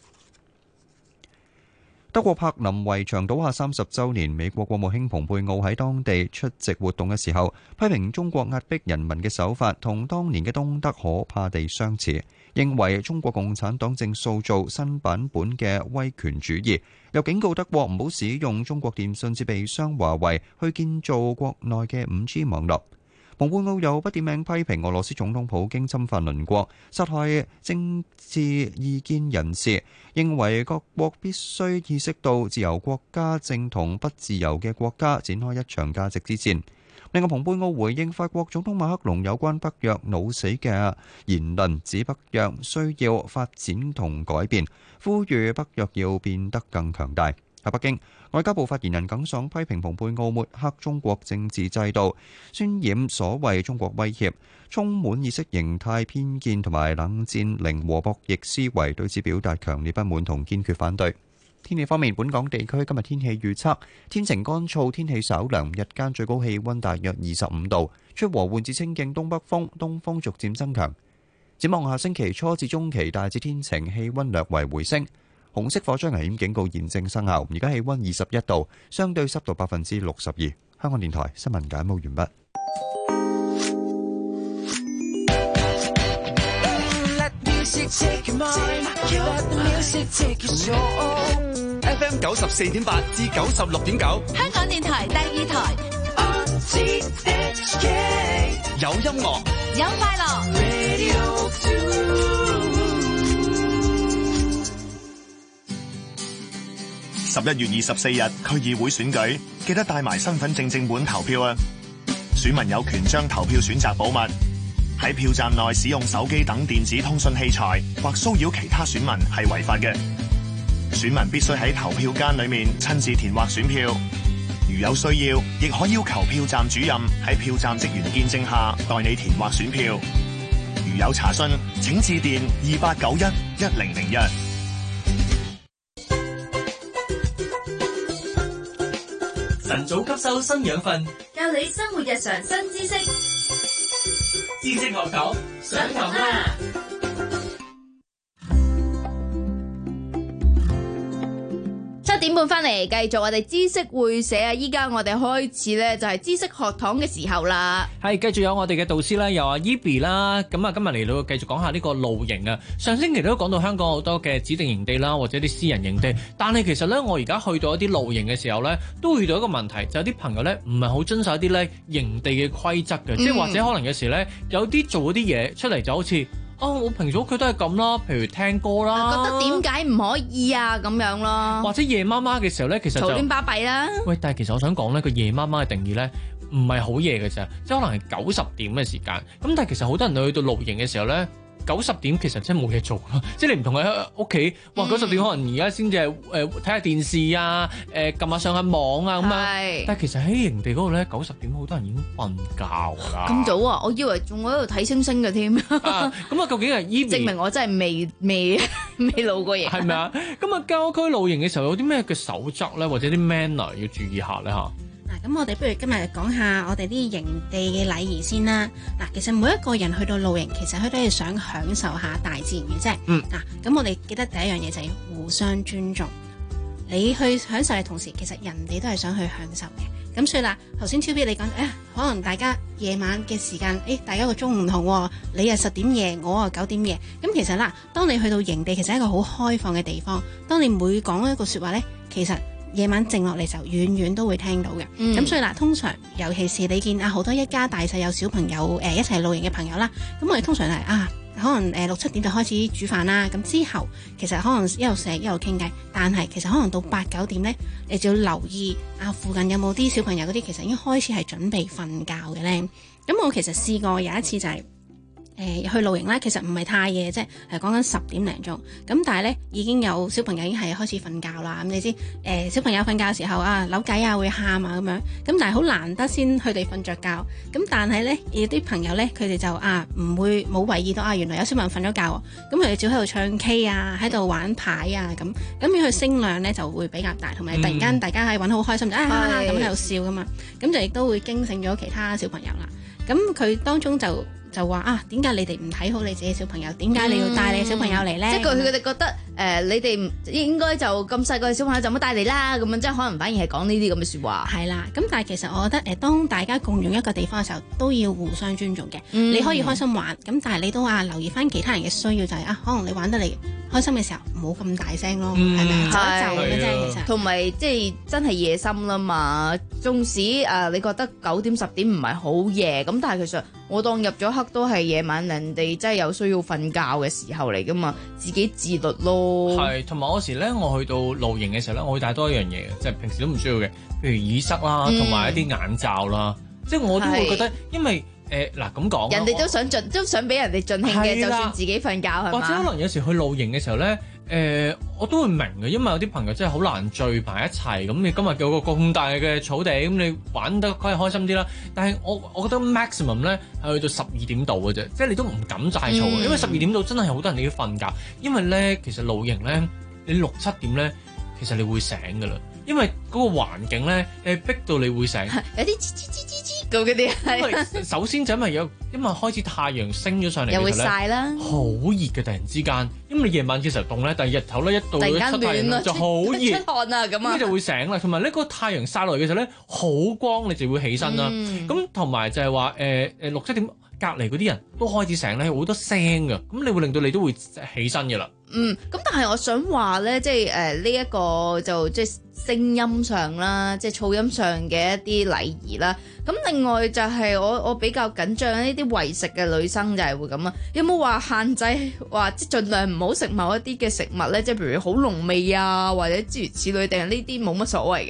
德國柏林圍牆倒下三十週年，美國國務卿蓬佩奧喺當地出席活動嘅時候，批評中國壓迫人民嘅手法同當年嘅東德可怕地相似，認為中國共產黨正塑造新版本嘅威權主義，又警告德國唔好使用中國電信設備商華為去建造國內嘅五 G 網絡。蓬佩奧又不點名批評俄羅斯總統普京侵犯鄰國，殺害政治異見人士，認為各國必須意識到自由國家正同不自由嘅國家展開一場價值之戰。另外，蓬佩奧回應法國總統馬克龍有關北約腦死嘅言論，指北約需要發展同改變，呼籲北約要變得更強大。喺北京，外交部發言人耿爽批評蓬佩奧抹黑中國政治制度，渲染所謂中國威脅，充滿意識形態偏見同埋冷戰零和博弈思維，對此表達強烈不滿同堅決反對。天氣方面，本港地區今日天氣預測天晴乾燥，天氣稍涼，日間最高氣溫大約二十五度，吹和緩至清勁東北風，東風逐漸增強。展望下星期初至中期大致天晴，氣溫略為回升。紅色火災危險警告現正生效，而家氣溫二十一度，相對濕度百分之六十二。香港電台新聞簡報完畢。 F M 九十四點八至九十六點九， 香港電台第二台。 有音樂， 有快樂。 十一月二十四日區議會選舉，記得帶埋身份證正本投票啊！選民有權將投票選擇保密。 喺票站內使用手機等電子通訊器材或騷擾其他選民係違法嘅。選民必須喺投票間裏面親自填劃選票，如有需要，亦可要求票站主任喺票站職員見證下代你填劃選票。如有查詢，請致電二八九一一零零一。 晨早吸收新養分， 教你生活日常新知識。 知識學堂上堂啦！ 七點半翻嚟，繼續我哋知識會社啊！依家我哋開始咧就係知識學堂嘅時候啦。 係，繼續有我哋嘅導師啦，有阿 Eby 啦。咁啊，今日嚟到繼續講下呢個露營啊。上星期都講到香港好多嘅指定營地啦，或者啲私人營地。但係其實咧，我而家去到一啲露營嘅時候咧，都會遇到一個問題，就有啲朋友咧唔係好遵守一啲咧營地嘅規則嘅，即係、嗯、或者可能有時咧有啲做嗰啲嘢出嚟就好似。哦，我平時屋企都係咁啦，譬如聽歌啦， 覺得點解唔可以啊咁樣咯， 或者夜媽媽嘅時候咧，其實就嘈喧巴閉啦。 喂，但係其實我想講咧，個夜媽媽嘅定義咧，唔係好夜嘅咋，即係可能係九十點嘅時間。咁但係其實好多人去到露營嘅時候咧，九十點其實真係冇嘢做咯，即係你唔同喺屋企，哇九十點可能而家先至係誒睇下電視啊，誒撳下上下網啊咁樣。但係其實喺營地嗰度咧，九十點好多人已經瞓覺啦。 咁早啊？我以為仲喺度睇星星嘅添。咁啊，究竟係 Eby 證明我真係未未未露過營。係咪啊？咁啊，郊區露營嘅時候有啲咩嘅守則咧，或者啲 manner 要注意下咧嚇？ 嗱，咁我哋不如今日講下我哋啲營地嘅禮儀先啦。嗱，其實每一個人去到露營，其實佢都係想享受下大自然嘅啫。嗯。嗱，咁我哋記得第一樣嘢就係要互相尊重。你去享受嘅同時，其實人哋都係想去享受嘅。咁所以啦，頭先超 B 你講，誒、哎，可能大家夜晚嘅時間，誒、哎，大家個鐘唔同喎，你係十點夜，我係九點夜。咁其實啦，當你去到營地，其實係一個好開放嘅地方。當你每講一個說話咧，其實夜晚靜落嚟就遠遠都會聽到嘅。咁、嗯、所以嗱，通常尤其是你見啊好多一家大細有小朋友誒、呃、一齊露營嘅朋友啦，咁我哋通常係啊可能誒六七點就開始煮飯啦，咁之後其實可能一路食一路傾偈，但係其實可能到八九點咧，你就要留意啊附近有冇啲小朋友嗰啲其實已經開始係準備瞓覺嘅咧。咁我其實試過有一次就係、是。誒去露營咧，其實唔係太夜啫，係講緊十點零鐘。咁但係咧已經有小朋友已經係開始瞓覺啦。咁你知誒、呃、小朋友瞓覺嘅時候啊，扭計啊會喊啊咁樣。咁但係好難得先佢哋瞓着覺。咁但係咧有啲朋友咧佢哋就啊唔會冇懷疑到啊原來有小朋友瞓咗覺喎。咁佢哋只喺度唱 K 啊，喺度玩牌啊咁。咁樣佢聲量咧就會比較大，同埋突然間大家係玩得好開心，嗯、啊咁喺度笑噶嘛。咁就亦都會驚醒咗其他小朋友啦。咁佢當中就。就話啊，點解你哋唔睇好你自己小朋友？點解你要帶你小朋友嚟咧？ 即係佢佢哋覺得誒、呃，你哋唔應該就咁細個嘅小朋友就唔好帶嚟啦。咁樣即係可能反而係講呢啲咁嘅説話。係啦，咁但係其實我覺得誒，當大家共用一個地方嘅時候，都要互相尊重嘅。嗯、你可以開心玩，咁但係你都話留意翻其他人嘅需要，就係、是、啊，可能你玩得嚟開心嘅時候，唔好咁大聲咯，係咪、嗯？就一就咁嘅啫，其實。同埋即係真係夜深啦嘛，縱使誒、呃、你覺得九點十點唔係好夜，咁但係其實我當入咗黑都係夜晚。人哋真係有需要瞓覺嘅時候嚟噶嘛，自己自律咯。係，同埋有時咧，我去到露營嘅時候咧，我會帶多一樣嘢嘅，即係平時都唔需要嘅，譬如耳塞啦，同埋、嗯、一啲眼罩啦。即係我都會覺得，因為誒嗱咁講，人哋都想盡，都想俾人哋盡興嘅，就算自己瞓覺係嘛。或者可能有時去露營嘅時候咧。誒、呃，我都會明嘅，因為有啲朋友真係好難聚埋一齊。咁你今日有個咁大嘅草地，咁你玩得梗係開心啲啦。但係我我覺得 maximum 咧係去到十二點度嘅啫，即係你都唔敢再嘈，嗯、因為十二點度真係好多人你要瞓覺。因為咧，其實露營咧，你六七點咧，其實你會醒㗎啦。因為嗰個環境咧，誒逼到你會醒，有啲吱吱吱吱吱咁嗰啲。因為首先就因為有，因為開始太陽升咗上嚟，又會曬啦，好熱嘅突然之間。因為你夜晚嘅時候凍咧，但係日頭咧一到一出太陽就好熱，出汗啊咁啊，咁就會醒啦。同埋呢個太陽曬落嚟嘅時候咧，好光，你就會起身啦。咁同埋就係話誒誒六七點隔離嗰啲人都開始醒咧，好多聲㗎，咁你會令到你都會起身嘅啦。嗯，咁但係我想話咧，即係誒呢一個就即係聲音上啦，即係噪音上嘅一啲禮儀啦。咁另外就係我我比較緊張呢啲為食嘅女生就係會咁啊。有冇話限制話即係盡量唔好食某一啲嘅食物咧？即係譬如好濃味啊，或者諸如此類，定係呢啲冇乜所謂嘅？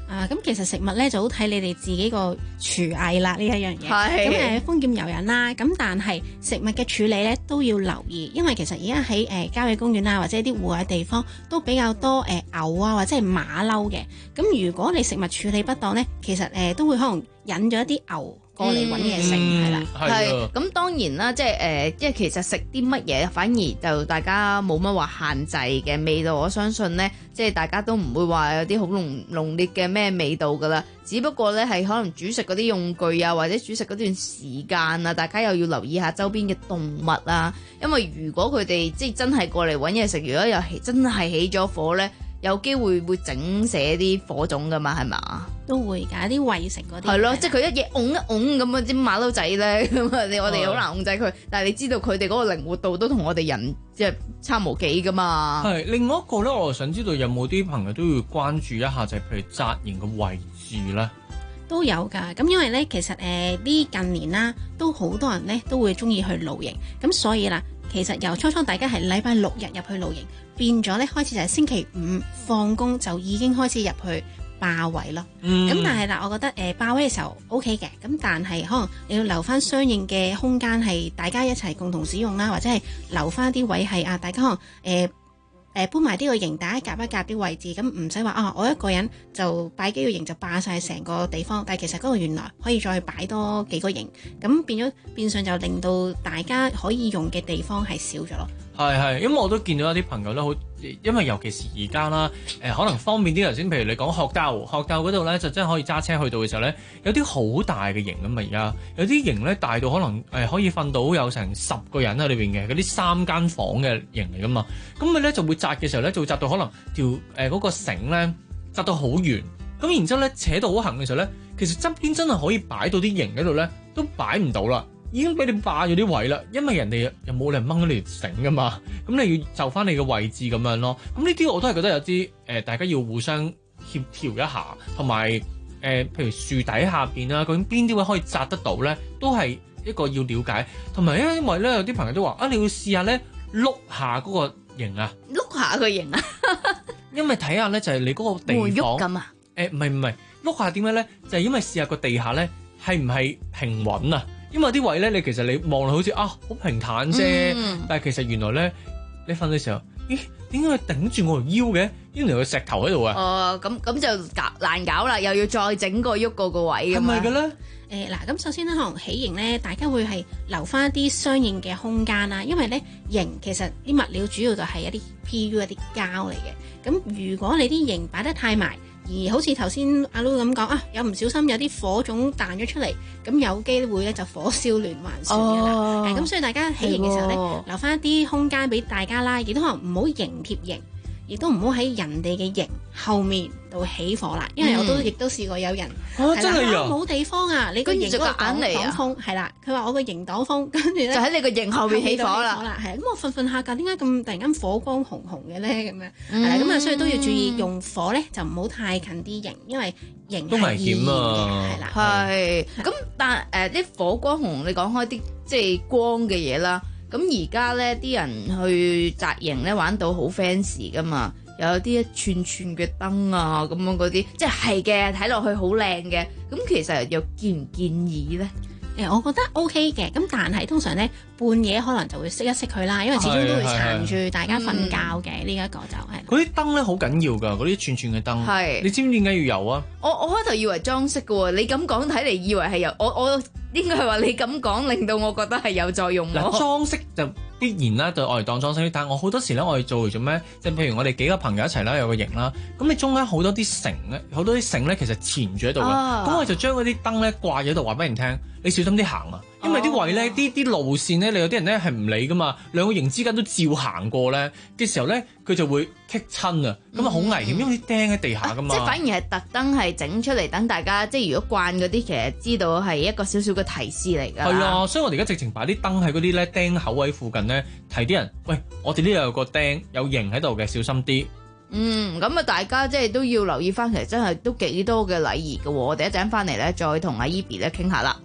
啊，咁其實食物咧就好睇你哋自己個廚藝啦，呢一樣嘢。 係。 咁誒豐儉由人啦，咁但係食物嘅處理咧都要留意，因為其實而家喺誒郊野公園啊或者啲戶外地方都比較多誒、呃、牛啊或者係馬騮嘅。咁如果你食物處理不當咧，其實誒、呃、都會可能引咗一啲牛過嚟揾嘢食，係啦、 嗯，係咁當然啦，即係誒，即係其實食啲乜嘢，反而就大家冇乜話限制嘅味道。我相信咧，即係大家都唔會話有啲好濃濃烈嘅咩味道噶啦。只不過咧係可能煮食嗰啲用具啊，或者煮食嗰段時間啊，大家又要留意下周邊嘅動物啊。因為如果佢哋即係真係過嚟揾嘢食，如果又起真係起咗火咧，有機會會整死啲火種噶嘛，係嘛？ 都會㗎，啲餵食嗰啲係咯，即係佢一嘢拱一拱咁啊！啲馬騮仔咧咁啊，你我哋好難控制佢，但係你知道佢哋嗰個靈活度都同我哋人即係差無幾噶嘛。 係另外一個咧，我就想知道有冇啲朋友都要關注一下，就係譬如紮營嘅位置咧。 都有㗎，咁因為咧其實誒呢、呃、近年啦，都好多人咧都會中意去露營，咁所以啦，其實由初初大家係禮拜六日入去露營，變咗咧開始就係星期五放工就已經開始入去霸位咯。咁、嗯、但係啦，我覺得誒、呃、霸位嘅時候 O K 嘅，咁但係可能你要留翻相應嘅空間係大家一齊共同使用啦，或者係留翻啲位係啊大家可能誒。呃誒搬埋啲個營，大家夾一夾啲位置，咁唔使話啊！我一個人就擺幾個營就霸晒成個地方，但係其實嗰個原來可以再擺多幾個營，咁變咗變相就令到大家可以用嘅地方係少咗咯。 係係，因為我都見到一啲朋友咧，好因為尤其是而家啦，誒、呃、可能方便啲頭先，譬如你講學校學校嗰度咧，就真係可以揸車去到嘅時候咧，有啲好大嘅營啊嘛，而家有啲營咧大到可能誒、呃、可以瞓到有成十個人喺裏邊嘅，嗰啲三間房嘅營嚟噶嘛，咁佢咧就會紮嘅時候咧，就會紮到可能條誒嗰個繩咧紮到好遠，咁然之後咧扯到好行嘅時候咧，其實側邊真係可以擺到啲營喺度咧，都擺唔到啦。已經俾你霸咗啲位啦，因為人哋又冇人掹咗你條繩噶嘛，咁你要就翻你嘅位置咁樣咯。咁呢啲我都係覺得有啲誒、呃，大家要互相協調一下，同埋誒，譬如樹底下邊啦，究竟邊啲位可以紮得到咧，都係一個要了解。同埋因為咧有啲朋友都話啊，你要試下咧碌下嗰個營啊， 碌下個營啊， 因為睇下咧就係、是、你嗰個地方咁啊。 誒唔係唔係碌下點解咧？就係、是、因為試下個地下咧係唔係平穩啊？因為啲位咧，你其實你望落好似啊好平坦啫，嗯、但係其實原來咧，你瞓嘅時候，咦？點解佢頂住我條腰嘅？原來有個石頭喺度啊！ 哦，咁咁就搞難搞啦，又要再整個喐個個位咁。係咪嘅咧？ 誒嗱、呃，咁首先咧，可能起營咧，大家會係留翻一啲相應嘅空間啦，因為咧營其實啲物料主要就係一啲 P U 一啲膠嚟嘅，咁如果你啲營擺得太埋。而好似頭先阿 Lu 咁講啊，有唔小心有啲火種彈咗出嚟，咁有機會咧就火燒連環船嘅啦。咁、哦呃、所以大家起營嘅時候咧，哦、留翻一啲空間俾大家啦，亦都可能唔好營貼營，亦都唔好喺人哋嘅營後面度起火啦。因為我都亦、嗯、都試過有人啊，真係啊， 冇地方啊，你個營嗰個擋擋風係啦，佢話我個營擋風，跟住咧就喺你個營後面起火啦。 係咁我瞓瞓下覺，點解咁突然間火光紅紅嘅咧？咁樣係啦，咁啊，所以都要注意用火咧，就唔好太近啲營，因為營都危險啊。 係啦， 係咁，但誒啲火光紅，你講開啲即係光嘅嘢啦。咁而家咧啲人去紮營咧玩到好 fancy 噶嘛。有啲一串串嘅燈啊，咁樣嗰啲，即係係嘅，睇落去好靚嘅。咁其實又建唔建議咧？ 誒，我覺得 OK 嘅。咁但係通常咧，半夜可能就會熄一熄佢啦，因為始終都會撐住大家瞓覺嘅。呢一、嗯、個就係嗰啲燈咧，好緊要㗎。嗰啲串串嘅燈，係你知唔知點解要有啊？ 我我開頭以為裝飾嘅喎，你咁講睇嚟以為係有。我我應該係話你咁講，令到我覺得係有作用。 嗱，裝飾就必然啦，就我嚟當裝飾。但係我好多時咧，我哋做嚟做咩？即係譬如我哋幾個朋友一齊啦，有個營啦。咁你中間好多啲繩咧，好多啲繩咧，其實纏住喺度嘅。咁、啊、我就將嗰啲燈咧掛咗喺度，話俾人聽，你小心啲行啊！因為啲位咧，啲啲、哦、路線咧，你有啲人咧係唔理噶嘛，兩個營之間都照行過咧嘅時候咧，佢就會棘親啊，咁啊好危險，因為啲釘喺地下噶嘛。 即係反而係特登係整出嚟等大家，即係如果慣嗰啲，其實知道係一個少少嘅提示嚟㗎。 係啊，所以我哋而家直情擺啲燈喺嗰啲咧釘口位附近咧，提啲人，喂，我哋呢度有個釘有營喺度嘅，小心啲。 嗯，咁啊，大家即係都要留意翻，其實真係都幾多嘅禮儀㗎喎。我哋一陣翻嚟咧，再同阿 Ebe 咧傾下啦。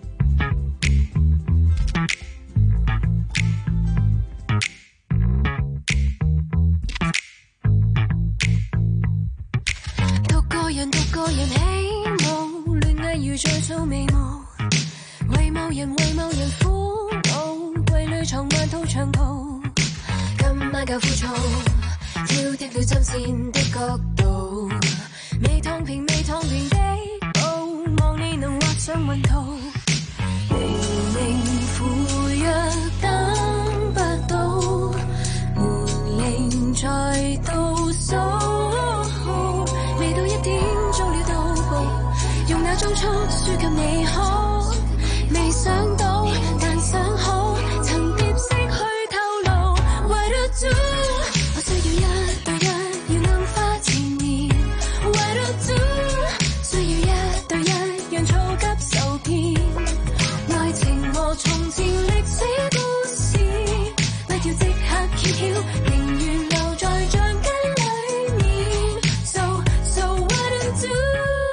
獨個人獨個人如在皺眉毛，為某人為某人苦惱，櫃裏藏萬套長袍，今晚夠枯燥，挑剔了針線的角度，未燙平未燙平的布，望你能畫上雲圖，明明赴約等不到，門鈴在倒數，未到一點早了到步，用那裝束輸給你好，未想到但想好，曾疊色去透露 What to do， 我需要一對一要暗花纏綿 What to do， 需要一對一讓躁急受騙，愛情和從前歷史故事，不要即刻揭曉，寧願留在橡筋裡面 So so what to do，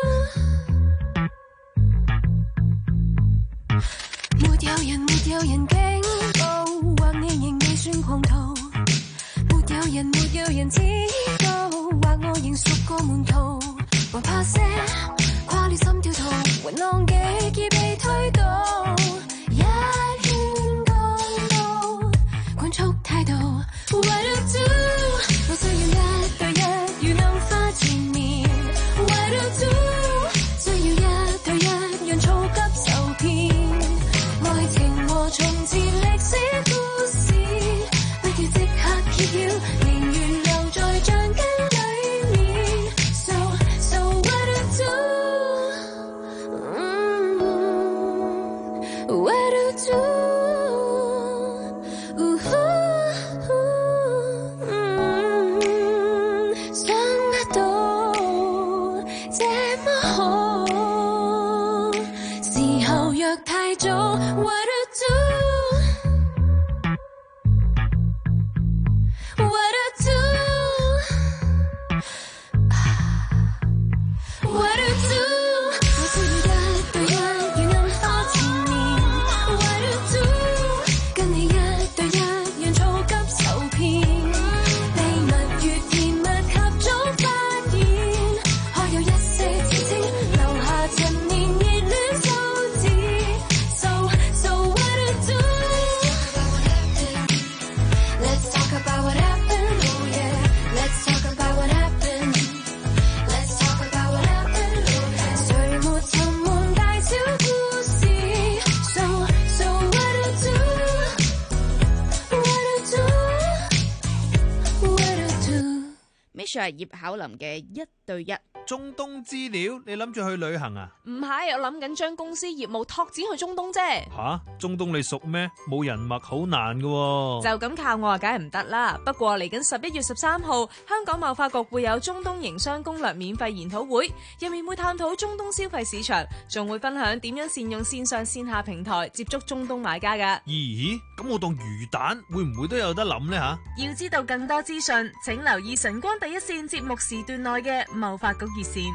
沒有人沒有人警告，或你仍未算狂徒，沒有人沒有人知道，或我仍屬個門徒，還怕些跨了心跳圖，還浪幾已被推倒，一圈公路灌速態度 What to do， 我需要一對一如暗花纏綿 What to do， 需要一對一讓躁急受騙，愛情和從前歷史故事，不要即刻揭曉，寧願留在橡筋裡面 So so what to do、mm-hmm.What to do？ 想得到這麼好，時候若太早 What to do？What to do？What to do？ 我需要一對一如暗花纏綿 What to do？ 跟你一對一讓躁急受騙，秘密越甜蜜合早發現，可有一些知識留下陳年熱戀數字 So so what to do？Let's talk about what happened, oh yeah. Let's talk about what happened. Let's talk about what happened, oh yeah. 誰沒沉悶大小故事 So so what to do？What to do？What to do？Misha 葉巧琳嘅一對一。 中東資料，你諗住去旅行啊？ 唔係，我諗緊將公司業務拓展去中東啫。 吓，中東你熟咩？冇人脈好難㗎喎。 就咁靠我啊，梗係唔得啦。不過嚟緊十一月十三號，香港貿發局會有中東營商攻略免費研討會，入面會探討中東消費市場，仲會分享點樣善用線上線下平台接觸中東買家㗎。 咦？咁我當魚蛋會唔會都有得諗呢？吓？ 要知道更多資訊，請留意晨光第一線節目時段內嘅貿發局熱線。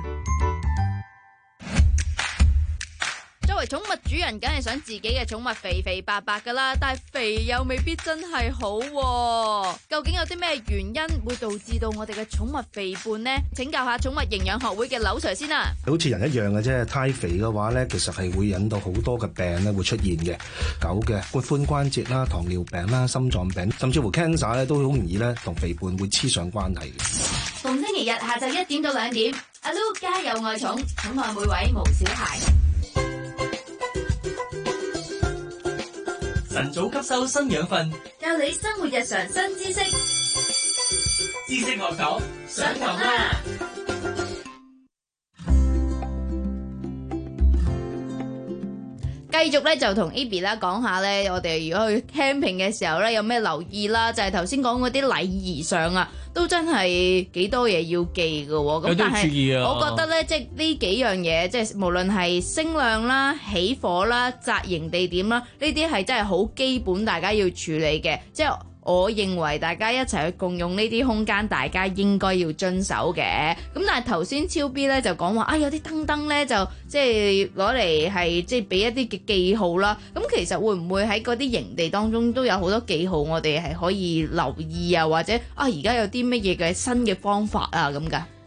作為寵物主人，梗係想自己嘅寵物肥肥白白噶啦，但係肥又未必真係好喎。究竟有啲咩原因會導致到我哋嘅寵物肥胖呢？請教下寵物營養學會嘅柳 Sir 先啦。 好似人一樣嘅啫，太肥嘅話咧，其實係會引到好多嘅病咧會出現嘅。狗嘅髖關節啦、糖尿病啦、心臟病，甚至乎 cancer 咧都好容易咧同肥胖會黐上關係。 逢星期日下晝一點到兩點，阿 Lu 家有愛寵，寵愛每位無小孩。 晨早吸收新養分， 教你生活日常新知識， 知識學堂上堂啦！ 繼續咧就同 Abby 啦講下咧，我哋如果去 camping 嘅時候咧有咩留意啦？就係頭先講嗰啲禮儀上啊，都真係幾多嘢要記㗎喎。咁但係我覺得咧，即係呢幾樣嘢，即係無論係聲量啦、起火啦、紮營地點啦，呢啲係真係好基本，大家要處理嘅。即係我認為大家一齊去共用呢啲空間，大家應該要遵守嘅。咁但係頭先超 B 咧就講話啊，有啲燈燈咧就即係攞嚟係即係俾一啲嘅記號啦。咁其實會唔會喺嗰啲營地當中都有好多記號，我哋係可以留意啊，或者啊而家有啲乜嘢嘅新嘅方法啊咁㗎？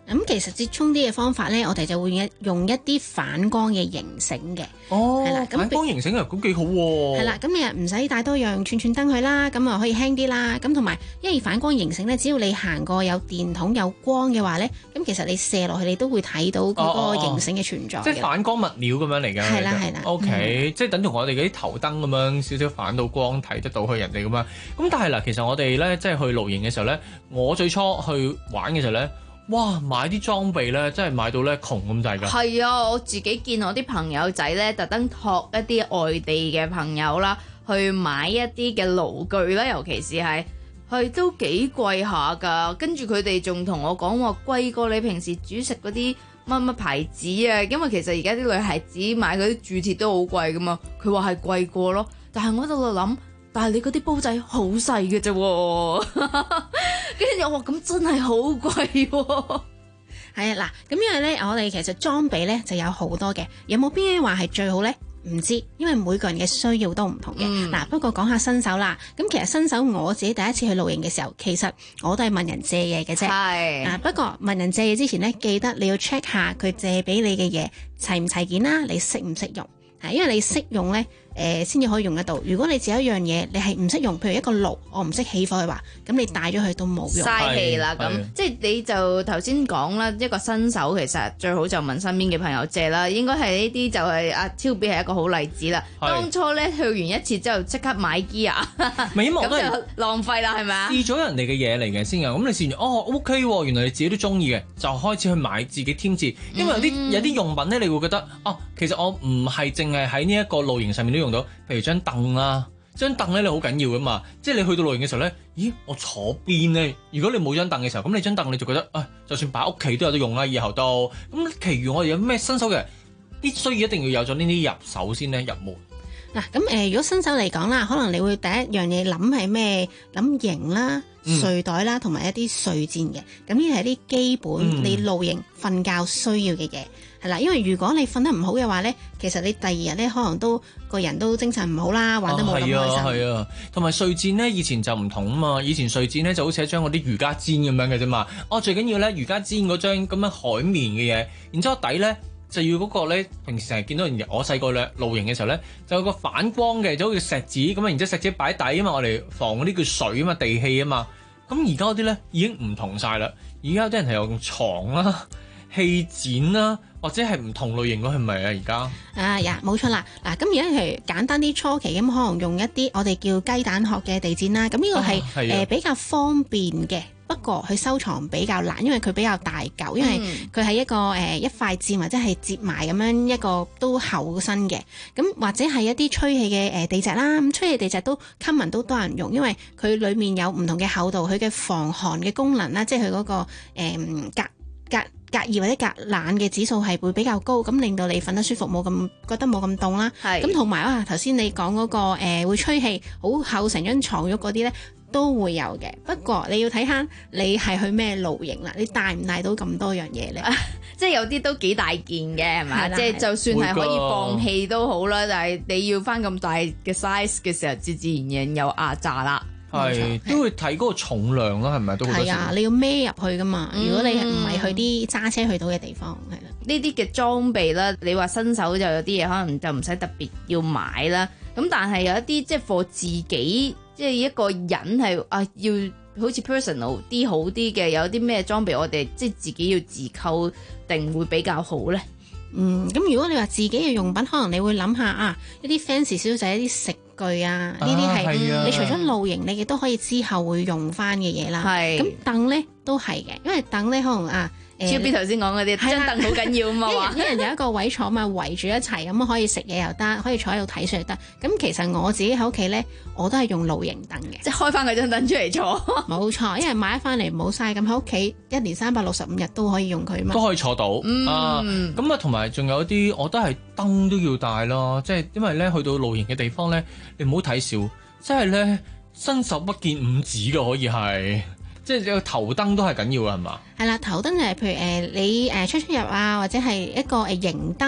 咁其實折衷啲嘅方法咧，我哋就會一用一啲反光嘅形繩嘅。 哦， 係啦，咁反光形繩又咁幾好喎。 係啦，咁你又唔使帶多樣串串燈去啦，咁啊可以輕啲啦。咁同埋，因為反光形繩咧，只要你行過有電筒有光嘅話咧，咁其實你射落去，你都會睇到嗰個形繩嘅存在嘅。 即係反光物料咁樣嚟嘅。 係啦係啦。 O K，即係等同我哋嗰啲頭燈咁樣，少少反到光睇得到去人哋咁樣。咁但係嗱，其實我哋咧即係去露營嘅時候咧，我最初去玩嘅時候咧。哇！買啲裝備咧，真係買到咧窮咁滯㗎。 係啊，我自己見我啲朋友仔咧，特登託一啲外地嘅朋友啦，去買一啲嘅爐具啦，尤其是係係都幾貴下㗎。跟住佢哋仲同我講話貴過你平時煮食嗰啲乜乜牌子啊，因為其實而家啲女孩子買嗰啲鑄鐵都好貴㗎嘛。佢話係貴過咯，但係我喺度諗。但係你嗰啲煲仔好細嘅啫喎，跟住我話咁真係好貴喎。 係啊，嗱，咁因為咧，我哋其實裝備咧就有好多嘅，有冇邊啲話係最好咧？唔知，因為每個人嘅需要都唔同嘅。嗱、嗯，不過講下新手啦。咁其實新手我自己第一次去露營嘅時候，其實我都係問人借嘢嘅啫。係啊，不過問人借嘢之前咧，記得你要 check 下佢借俾你嘅嘢齊唔齊件啦，你識唔識用？係，因為你識用咧。誒先至可以用得到。如果你自己一樣嘢，你係唔識用，譬如一個爐，我唔識起火嘅話，咁你帶咗去都冇用， 嘥氣啦。咁即係你就頭先講啦，一個新手其實最好就問身邊嘅朋友借啦。應該係呢啲就係阿超 B 係一個好例子啦。當初咧去完一次之後，即刻買 gear，咁就浪費啦，係咪啊？ 試咗人哋嘅嘢嚟嘅先㗎，咁你試完哦 OK 喎，原來你自己都中意嘅，就開始去買自己添置。因為有啲、嗯、有啲用品咧，你會覺得哦，其實我唔係淨係喺呢一個露營上面都用到，譬如張凳啦，張凳咧你好緊要噶嘛，即係你去到露營嘅時候咧，咦我坐邊咧？如果你冇張凳嘅時候，咁你張凳你就覺得啊，就算擺屋企都有得用啦，以後都咁。其餘我哋有咩新手嘅必須一定要有咗呢啲入手先咧入門。 嗱咁誒，如果新手嚟講啦，可能你會第一樣嘢諗係咩？諗營啦、睡袋啦，同埋一啲睡墊嘅。咁呢係啲基本、嗯、你露營瞓覺需要嘅嘢係啦。因為如果你瞓得唔好嘅話咧，其實你第二日咧可能都個人都精神唔好啦，玩得冇咁開心。 係啊係啊，同埋睡墊咧，以前就唔同啊嘛。以前睡墊咧就好似一張嗰啲瑜伽氈咁樣嘅啫嘛。哦，最緊要咧瑜伽氈嗰張咁樣海綿嘅嘢，然之後底咧。就要嗰個咧，平時成日見到人，我細個咧露營嘅時候咧，就有個反光嘅，就好似石紙咁啊，然之後石紙擺底啊嘛，我哋防嗰啲叫水啊嘛，地氣啊嘛。咁而家嗰啲咧已經唔同晒啦，而家有啲人係用床啦、氣墊啦，或者係唔同類型嘅，係咪啊？而家啊呀，冇錯啦。嗱，咁而家係簡單啲初期咁，可能用一啲我哋叫雞蛋殼嘅地墊啦。咁呢個係誒、哦呃、比較方便嘅。不過佢收藏比較難，因為佢比較大嚿，因為佢係一個誒、呃、一塊墊或者係摺埋咁樣一個都厚身嘅。咁或者係一啲吹氣嘅誒地蓆啦，咁吹氣地蓆都 common 都多人用，因為佢裡面有唔同嘅厚度，佢嘅防寒嘅功能啦，即係佢嗰個誒、呃、隔隔隔熱或者隔冷嘅指數係會比較高，咁令到你瞓得舒服，冇咁覺得冇咁凍啦。咁同埋啊，頭先你講嗰、嗰個誒、呃、會吹氣好厚成張床褥嗰啲咧。都會有嘅，不過你要睇下你係去咩露營啦，你帶唔帶到咁多樣嘢咧？ 即係有啲都幾大件嘅，係咪？即係就算係可以放氣都好啦，但係你要翻咁大嘅 size 嘅時候，自自然然有壓榨啦。 係都會睇嗰個重量啦，係咪都好多時？ 係啊，你要孭入去噶嘛。如果你唔係去啲揸車去到嘅地方，係啦。 呢啲嘅裝備啦，你話新手就有啲嘢可能就唔使特別要買啦。咁但係有一啲即係 for 自己。即係一個人係啊，要好似 personal 啲好啲嘅，有啲咩裝備我哋即係自己要自購定會比較好咧？ 嗯，咁如果你話自己嘅用品，可能你會諗下啊，一啲 fancy 少少就係一啲食具啊，呢啲係你除咗露營，你亦都可以之後會用翻嘅嘢啦。係咁凳咧都係嘅，因為凳咧可能啊。 超 B 頭先講嗰啲張凳好緊要啊嘛， 一人有一個位坐嘛，圍住一齊咁可以食嘢又得，可以坐喺度睇書又得。咁其實我自己喺屋企咧，我都係用露營凳嘅， 即係開翻嗰張凳出嚟坐。 冇錯，因為買翻嚟唔好嘥，咁喺屋企一年三百六十五日都可以用佢嘛， 都可以坐到。嗯、啊，咁啊同埋仲有啲，我都係燈都要帶咯，即係因為咧去到露營嘅地方咧，你唔好睇少，即係咧伸手不見五指嘅可以係。即係個頭燈都係緊要嘅係嘛？ 係啦，頭燈就係譬如誒、呃、你誒出出入啊，或者係一個誒營燈，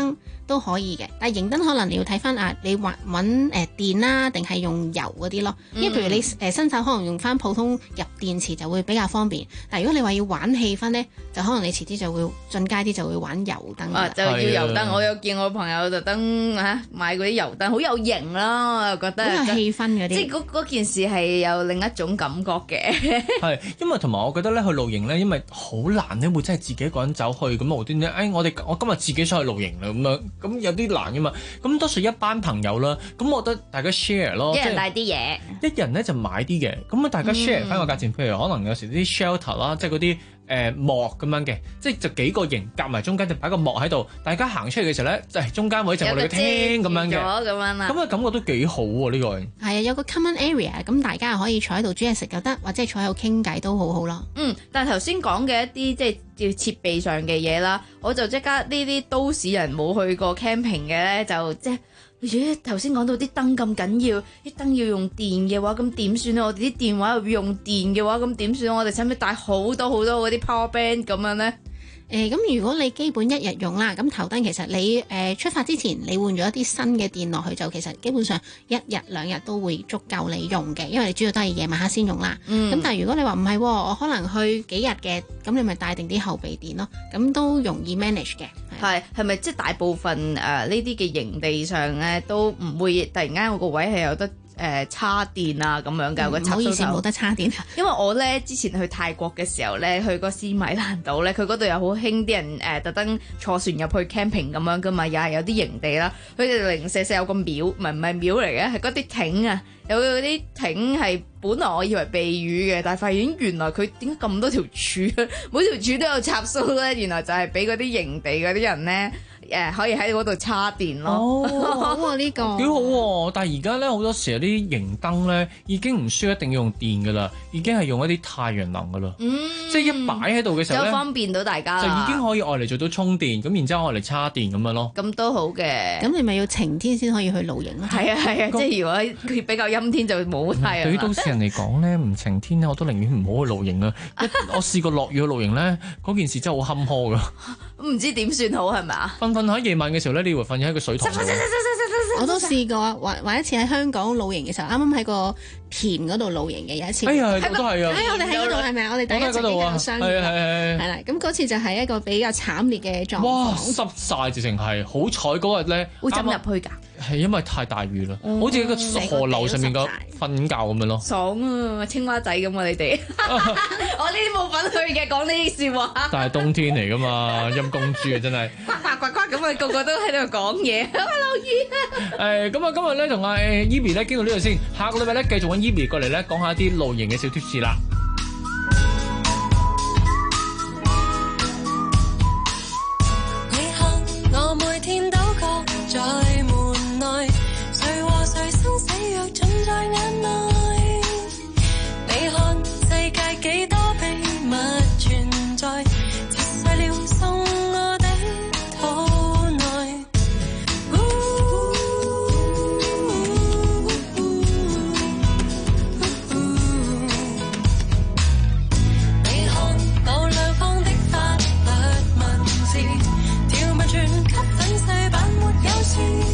都可以嘅，但係營燈可能你要睇翻啊，你揾揾誒電啦，定係用油嗰啲咯。因為譬如你誒、呃、新手可能用翻普通入電池就會比較方便，但係如果你話要玩氣氛咧，就可能你遲啲就會進階啲就會玩油燈。 啊，就要油燈。我有見我朋友特登嚇買嗰啲油燈，好有型啦，我又覺得好有氣氛嗰啲。 即係嗰件事係有另一種感覺嘅。 係，因為同埋我覺得咧去露營咧，因為好難咧會真係自己一個人走去咁無端端，誒我哋我今日自己想去露營啦咁樣，咁有啲難噶嘛。咁多數一班朋友啦，咁我覺得大家 share 咯， 一人帶啲嘢， 一人咧就買啲嘅，咁啊大家 share 翻個價錢，譬如可能有時啲 shelter 啦，即係嗰啲。誒幕咁樣嘅，即係就幾個營夾埋中間就擺個幕喺度，大家行出去嘅時候咧，就係中間位就我哋嘅廳咁樣嘅，咁樣啦，咁啊感覺都幾好喎呢個。係啊，有個 common area，咁大家可以坐喺度煮嘢食又得，或者係坐喺度傾偈都好好咯。 嗯，但係頭先講嘅一啲即係要設備上嘅嘢啦，我就即刻呢啲都市人冇去過 camping 嘅咧，就即係。咦，頭先講到啲燈咁緊要，啲燈要用電嘅話，咁點算咧？我哋啲電話又要用電嘅話，咁點算？我哋使唔使帶好多好多嗰啲 power band 咁樣咧？ 誒咁、呃、如果你基本一日用啦，咁頭燈其實你誒、呃、出發之前你換咗一啲新嘅電落去，就其實基本上一日兩日都會足夠你用嘅，因為你主要都係夜晚黑先用啦。咁、嗯、但係如果你話唔係，我可能去幾日嘅，咁你咪帶定啲後備電咯，咁都容易 manage 嘅。 係係咪即係大部分誒呢啲嘅營地上咧都唔會突然間我個位係有得誒、呃、叉電啊咁樣㗎？唔、嗯、 好意思冇得叉電。 因為我咧之前去泰國嘅時候咧，去個斯米蘭島咧，佢嗰度又好興啲人誒、呃、特登坐船入去 camping 咁樣㗎嘛，又係有啲營地啦，佢哋零舍舍有個廟，唔係唔係廟嚟嘅，係嗰啲艇啊，有嗰啲艇係本來我以為避雨嘅，但係發現原來佢點解咁多條柱，每條柱都有插蘇咧，原來就係俾嗰啲營地嗰啲人咧。誒可以喺嗰度叉電咯， 哦，好喎呢個幾好喎！但係而家咧好多時候啲營燈咧已經唔需要一定要用電噶啦，已經係用一啲太陽能噶啦，嗯、即係一擺喺度嘅時候咧， 就方便到大家啦， 就已經可以愛嚟做到充電，咁然之後愛嚟叉電咁樣咯。 咁都好嘅， 咁你咪要晴天先可以去露營咯。 係啊係啊，即係如果佢比較陰天就冇太陽。 對於都市人嚟講咧，唔晴天咧，我都寧願唔好去露營啊！我試過落雨去露營咧，嗰件事真係好坎坷噶。 唔知點算好係咪啊？ 瞓瞓喺夜晚嘅時候咧，你以為瞓喺個水塘度。 我都試過，或或一次喺香港露營嘅時候，啱啱喺個田嗰度露營嘅有一次。 哎呀，我都係啊！ 哎，我哋喺嗰度係咪啊？我哋大家曾經有相遇。 係係係。 係啦，咁嗰次就係一個比較慘烈嘅狀況。 哇！濕晒直情係，好彩嗰日咧會浸入去㗎。 係因為太大雨啦，嗯、好似一個河流上面個瞓覺咁樣咯。 爽啊，青蛙仔咁啊！你哋，我呢啲冇份去嘅，講呢啲笑話。 但係冬天嚟㗎嘛，陰公豬啊，真係。 呱呱呱呱咁啊，個個都喺度講嘢，好落雨啊！ 誒，咁啊，今日咧同阿 Eby 咧傾到呢度先，下個禮拜咧繼續揾 Eby 過嚟咧講下啲露營嘅小貼士啦。 你看我每天都覺在門內，誰和誰生死若盡在眼內。你看世界幾多秘密存在，折碎了送我的肚內。你看我兩方的法律文字，條文全給粉碎版沒有事。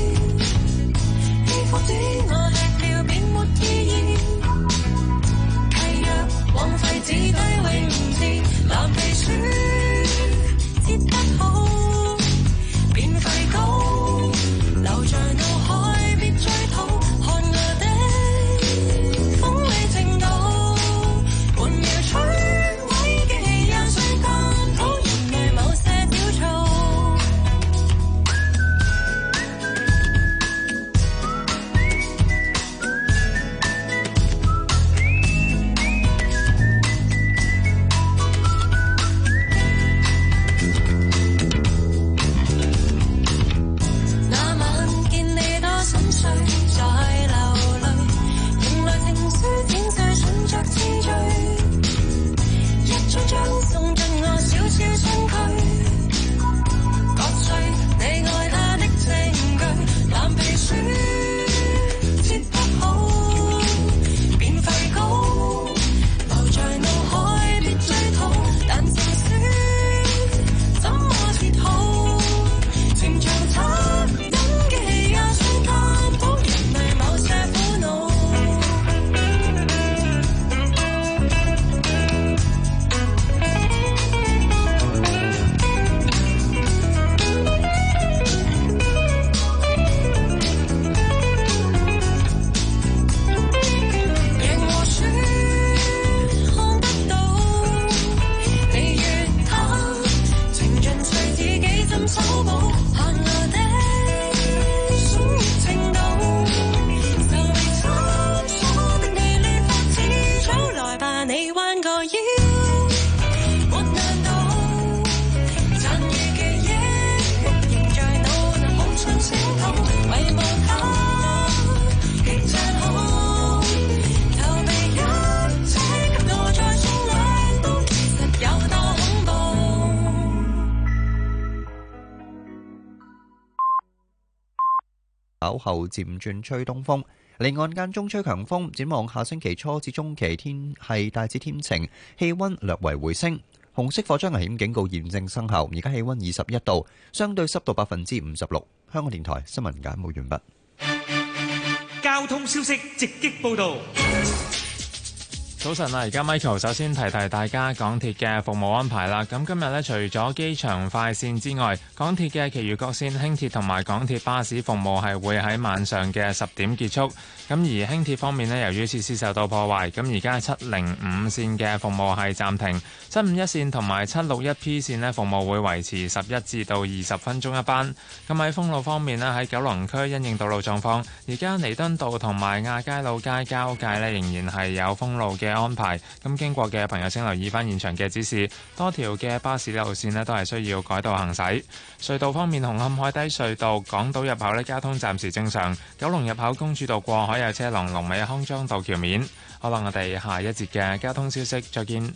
稍後漸轉吹東風，離岸間中吹強風。展望下星期初至中期天係大致天晴，氣溫略為回升。紅色火災危險警告現正生效，而家氣溫二十一度，相對濕度百分之五十六。香港電台新聞簡報完畢。 交通消息直擊報導。 早晨啊！而家 Michael 首先提提大家港鐵嘅服務安排啦。咁今日呢，除咗機場快線之外，港鐵嘅其餘各線輕鐵同埋港鐵巴士服務係會喺晚上嘅十點結束。咁而輕鐵方面呢，由於設施受到破壞，咁而家七零五線嘅服務係暫停，七五一線同埋七六一 P 線呢，服務會維持十一至到二十分鐘一班。咁喺封路方面呢，喺九龍區因應道路狀況，而家彌敦道同埋亞皆老街交界呢，仍然係有封路嘅安排。咁經過嘅朋友請留意翻現場嘅指示，多條嘅巴士路線呢，都係需要改道行駛。隧道方面，紅磡海底隧道港島入口呢，交通暫時正常，九龍入口公主道過海有車龍，龍尾康莊道橋面。好啦，我哋下一節嘅交通消息再見。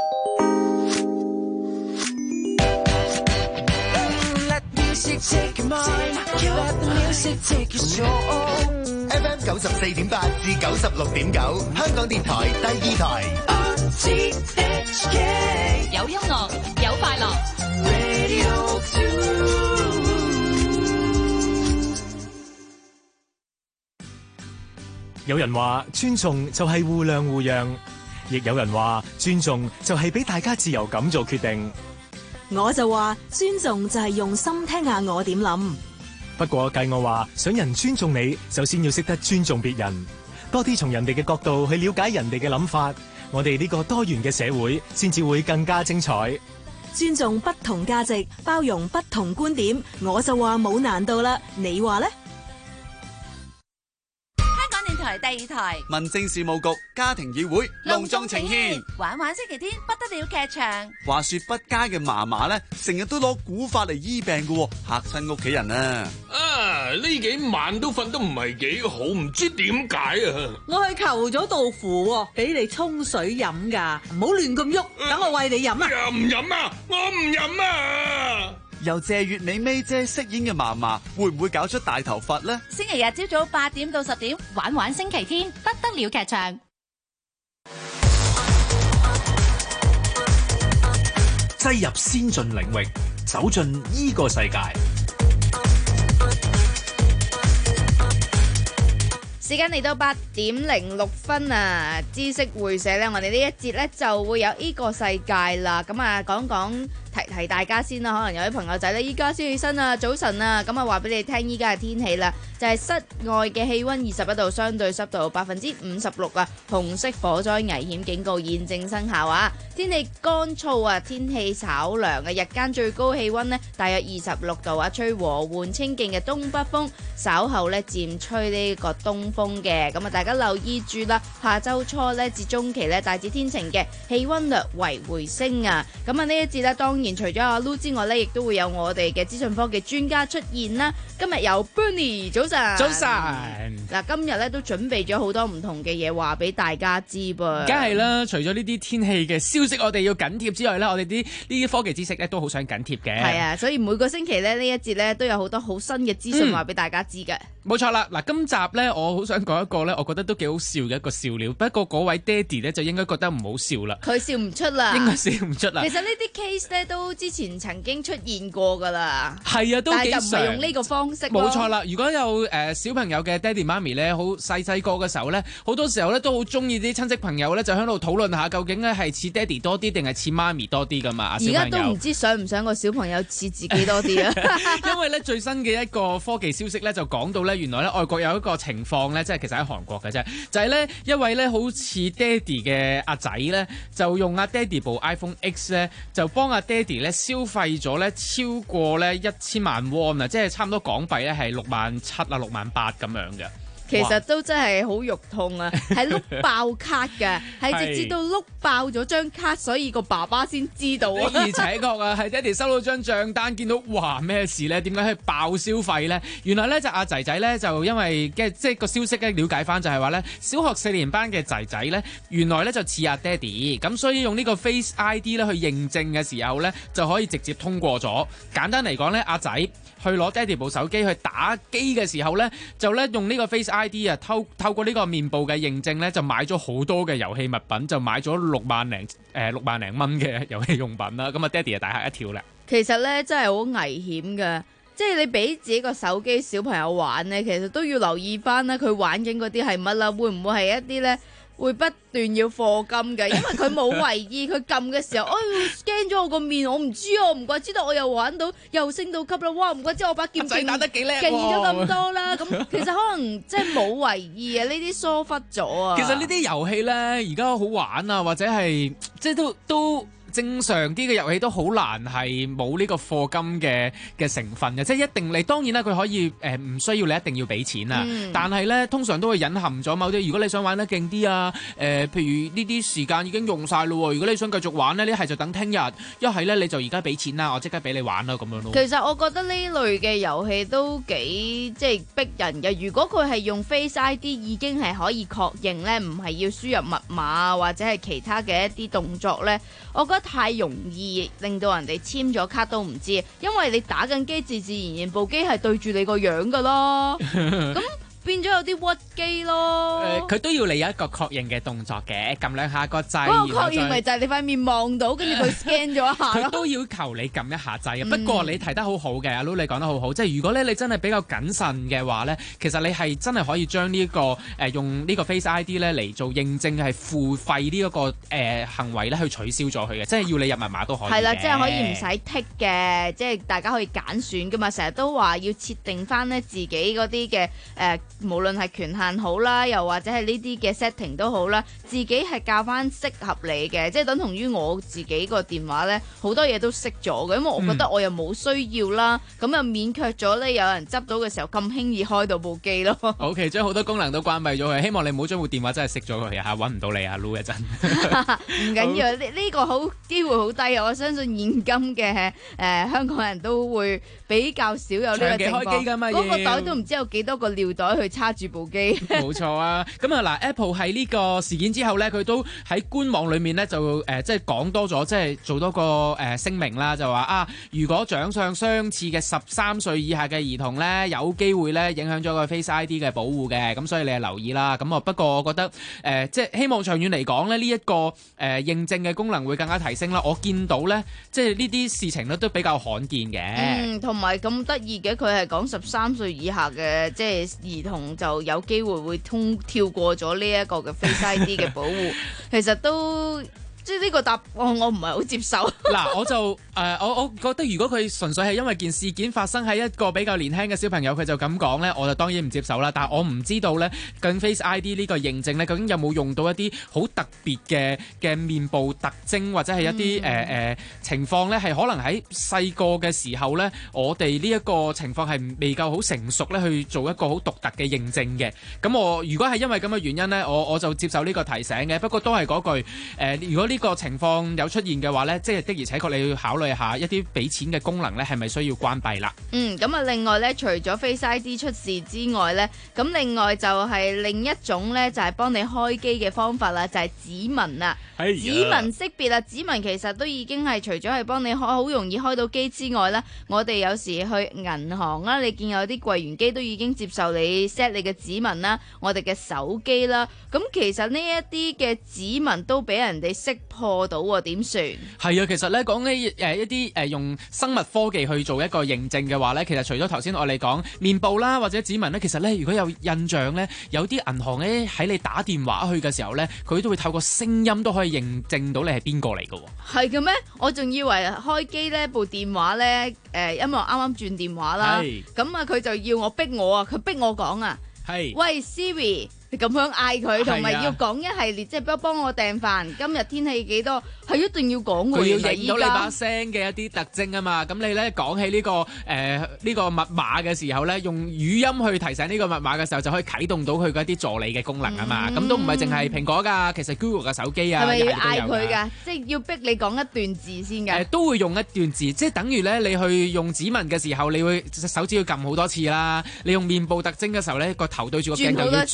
F M 九十四點八至九十六點九，香港電台第二台。 有音樂，有快樂。 有人話尊重就係互諒互讓，亦有人話尊重就係俾大家自由咁做決定。 我就話尊重就係用心聽下我點諗。 不過計我話，想人尊重你，首先要識得尊重別人，多啲從人哋嘅角度去了解人哋嘅諗法，我哋呢個多元嘅社會先至會更加精彩。 尊重不同價值，包容不同觀點，我就話冇難度啦。你話呢？ 台第二台民政事務局家庭議會隆重呈獻玩玩星期天不得了劇場。 話說不佳嘅嫲嫲咧，成日都攞古法嚟醫病嘅，嚇親屋企人啊！ 啊，呢幾晚都瞓得唔係幾好，唔知點解啊！ 我去求咗道符，俾你沖水飲噶，唔好亂咁喐，等我餵你飲啊！ 唔飲啊！我唔飲啊！ 由謝月美美姐飾演嘅嫲嫲，會唔會搞出大頭佛呢？ 星期日朝早八點到十點，玩玩星期天不得了劇場， 擠入先進領域，走進依個世界。 時間嚟到八點零六分啊！知識會社呢，我哋呢一節呢就會有呢個世界啦。咁啊，講講。提提大家先啦，可能有啲朋友仔咧，依家先起身啊，早晨啊，咁啊話俾你聽，依家嘅天氣啦，就係、是、室外嘅氣溫二十一度，相對濕度百分之五十六啊，紅色火災危險警告現正生效啊，天氣乾燥啊，天氣稍涼啊，日間最高氣溫呢，大約二十六度啊，吹和緩清勁嘅東北風，稍後呢漸吹呢個東風嘅，咁啊大家留意住啦，下周初呢至中期呢，大致天晴嘅，氣溫略為回升啊，咁啊呢一節呢，當然除咗阿 Lu 之外咧，亦都會有我哋嘅資訊科技專家出現啦。今日有 Bernie， 早晨， 早晨。 嗱，今日咧都準備咗好多唔同嘅嘢話俾大家知噃。 梗係啦，除咗呢啲天氣嘅消息，我哋要緊貼之外咧，我哋啲呢啲科技知識咧都好想緊貼嘅。 係啊，所以每個星期咧呢一節咧都有好多好新嘅資訊話俾大家知嘅。 冇錯啦，嗱，今集咧我好想講一個咧，我覺得都幾好笑嘅一個笑料。不過嗰位爹哋咧就應該覺得唔好笑啦。 佢笑唔出啦， 應該笑唔出啦。 其實呢啲 case 咧都之前曾經出現過㗎啦。 係啊，都幾常。但係就唔係用呢個方式。 冇錯啦，如果有誒、呃、小朋友嘅爹哋媽咪咧，好細細個嘅時候咧，好多時候咧都好中意啲親戚朋友咧，就喺度討論下究竟咧係似爹哋多啲定係似媽咪多啲㗎嘛？ 而家都唔知想唔想個小朋友似自己多啲啊？ 因為咧最新嘅一個科技消息咧就講到咧，原來咧外國有一個情況咧，即係其實喺韓國嘅啫，就係、是、咧一位咧好似爹哋嘅阿仔咧，就用阿爹哋部 iPhone X 咧，就幫阿爹哋咧消費咗咧超過咧一千萬 won 啊，即係差唔多港幣咧係六萬七啊六萬八咁樣嘅。 其實都真係好肉痛啊，係碌爆卡嘅，係直至到碌爆咗張卡，所以個爸爸先知道啊。 而且確啊，係爹哋收到張帳單，見到哇咩事咧？點解係爆消費咧？原來咧就阿仔仔咧就因為嘅即係個消息咧了解翻就係話咧，小學四年班嘅仔仔咧原來咧就似阿爹哋，咁所以用呢個 Face I D 咧去認證嘅時候咧就可以直接通過咗。簡單嚟講咧，阿仔去攞爹哋部手機去打機嘅時候咧，就咧用呢個 Face I D 啊，透透過呢個面部嘅認證咧，就買咗好多嘅遊戲物品，就買咗六萬零誒六萬零蚊嘅遊戲用品啦。咁啊，爹哋啊大嚇一跳啦。 其實咧真係好危險㗎。即係你俾自己個手機小朋友玩咧，其實都要留意翻啦，佢玩緊嗰啲係乜啦？會唔會係一啲咧會不斷要課金嘅？因為佢冇為意，佢撳嘅時候，哎 scan 咗我個面，我唔知啊，唔怪之得我又玩到又升到級啦！哇，唔怪之我把劍勁打得幾叻， 勁咗咁多啦！咁其實可能即係冇為意啊，呢啲疏忽咗啊。 其實呢啲遊戲咧，而家好玩啊，或者係即係都都。正常啲嘅遊戲都好難係冇呢個課金嘅嘅成分嘅，即係一定你當然啦，佢可以誒唔、呃、需要你一定要俾錢啊，嗯、但係咧通常都會隱含咗某啲，如果你想玩得勁啲啊，誒、呃、譬如呢啲時間已經用晒咯，如果你想繼續玩咧，一係就等聽日，一係咧你就而家俾錢啦，我即刻俾你玩啦咁樣咯。 其實我覺得呢類嘅遊戲都幾即係逼人嘅，如果佢係用 Face I D 已經係可以確認咧，唔係要輸入密碼或者係其他嘅一啲動作咧，我覺得太容易令到人哋簽咗卡都唔知，因為你打緊機，自自然然部機係對住你個樣噶咯，咁變咗有啲屈機咯。 誒、呃，佢都要你有一個確認嘅動作嘅，撳兩下個掣。 嗰個確認咪就係你塊面望到，跟住佢 scan 咗一下。 佢都要求你撳一下掣。 嗯、 不過你提得好好嘅，阿 Lu 你講得好好，即係如果咧你真係比較謹慎嘅話咧，其實你係真係可以將呢、這個誒、呃、用呢個 Face I D 咧嚟做認證係付費呢、這、一個誒、呃、行為咧去取消咗佢嘅，即係要你入密碼都可以。 係啦，即係可以唔使剔嘅，即係大家可以揀選噶嘛。成日都話要設定翻咧自己嗰啲嘅誒。無論係權限好啦，又或者係呢啲嘅 setting 都好啦，自己係教翻適合你嘅，即係等同於我自己個電話呢，好多嘢都熄咗嘅，因為我覺得我又冇需要啦，咁又、嗯、勉強咗呢，有人執到嘅時候咁輕易開到部機咯。 OK， 將好多功能都關閉咗佢，希望你唔好將部電話真係熄咗佢嚇，揾唔到你啊 Lu 一陣。 唔緊要，呢呢好個好機會好低，我相信現今嘅誒、呃、香港人都會比較少有呢個情況。嗰個袋都唔知有幾多個尿袋去插住部機。 冇錯啊！咁啊嗱 ，Apple 喺呢個事件之後咧，佢都喺官網裏面咧就誒、呃、即係講多咗，即係做多個誒聲明啦，就話啊，如果長相相似嘅十三歲以下嘅兒童咧，有機會咧影響咗個 Face I D 嘅保護嘅，咁所以你係留意啦。咁啊，不過我覺得誒、呃、即係希望長遠嚟講咧，呢、這、一個誒、呃、認證嘅功能會更加提升啦。我見到咧，即係呢啲事情咧都比較罕見嘅。 嗯，同埋咁得意嘅，佢係講十三歲以下嘅即係兒童就有機會會通跳過咗呢一個嘅 Face I D 嘅保護，其實都。即係呢個答案我唔係好接受。 嗱，我就誒、呃、我我覺得如果佢純粹係因為件事件發生喺一個比較年輕嘅小朋友，佢就咁講咧，我就當然唔接受啦。但係我唔知道咧，究竟 Face I D 呢個認證咧，究竟有冇用到一啲好特別嘅嘅面部特徵，或者係一啲誒誒情況咧，係可能喺細個嘅時候咧，我哋呢一個情況係未夠好成熟咧，去做一個好獨特嘅認證嘅。咁我如果係因為咁嘅原因咧，我我就接受呢個提醒嘅。不過都係嗰句誒、呃，如果呢個情況有出現嘅話呢，即係的而且確你要考慮下一啲俾錢嘅功能呢係咪需要關閉啦？ 嗯，咁啊，另外呢，除咗 Face I D 出事之外呢，咁另外就係另一種呢，就係幫你開機嘅方法啦，就係指紋啦。 哎呀， 指紋識別啦，指紋其實都已經係除咗係幫你開好容易開到機之外呢，我哋有時去銀行啦，你見有啲櫃員機都已經接受你 set 你嘅指紋啦，我哋嘅手機啦，咁其實呢一啲嘅指紋都俾人哋識破到喎，點算？係啊，其實咧講起誒一啲誒用生物科技去做一個認證嘅話咧，其實除咗頭先我哋講面部啦或者指紋咧，其實咧如果有印象咧，有啲銀行咧喺你打電話去嘅時候咧，佢都會透過聲音都可以認證到你係邊個嚟㗎喎。 係嘅咩？我仲以為開機咧部電話咧誒、呃，因為我啱啱轉電話啦，咁啊佢就要我逼我啊，佢逼我講啊，係喂 Siri。咁樣嗌佢，同埋要講一系列，即係幫幫我訂飯。今日天氣幾多？係一定要講嘅。佢要認到你把聲嘅一啲特徵啊嘛。咁你咧講起呢、呢個誒呢、呃呢個密碼嘅時候咧，用語音去提醒呢個密碼嘅時候，就可以啟動到佢嗰啲助理嘅功能啊嘛。咁、嗯、都唔係淨係蘋果㗎，其實 Google 嘅手機啊， 係咪要嗌佢㗎？即係要逼你講一段字先㗎、呃。都會用一段字，即係等於咧，你去用指紋嘅時候，你會手指要撳好多次啦。你用面部特徵嘅時候咧，個頭對住個鏡就要轉嚟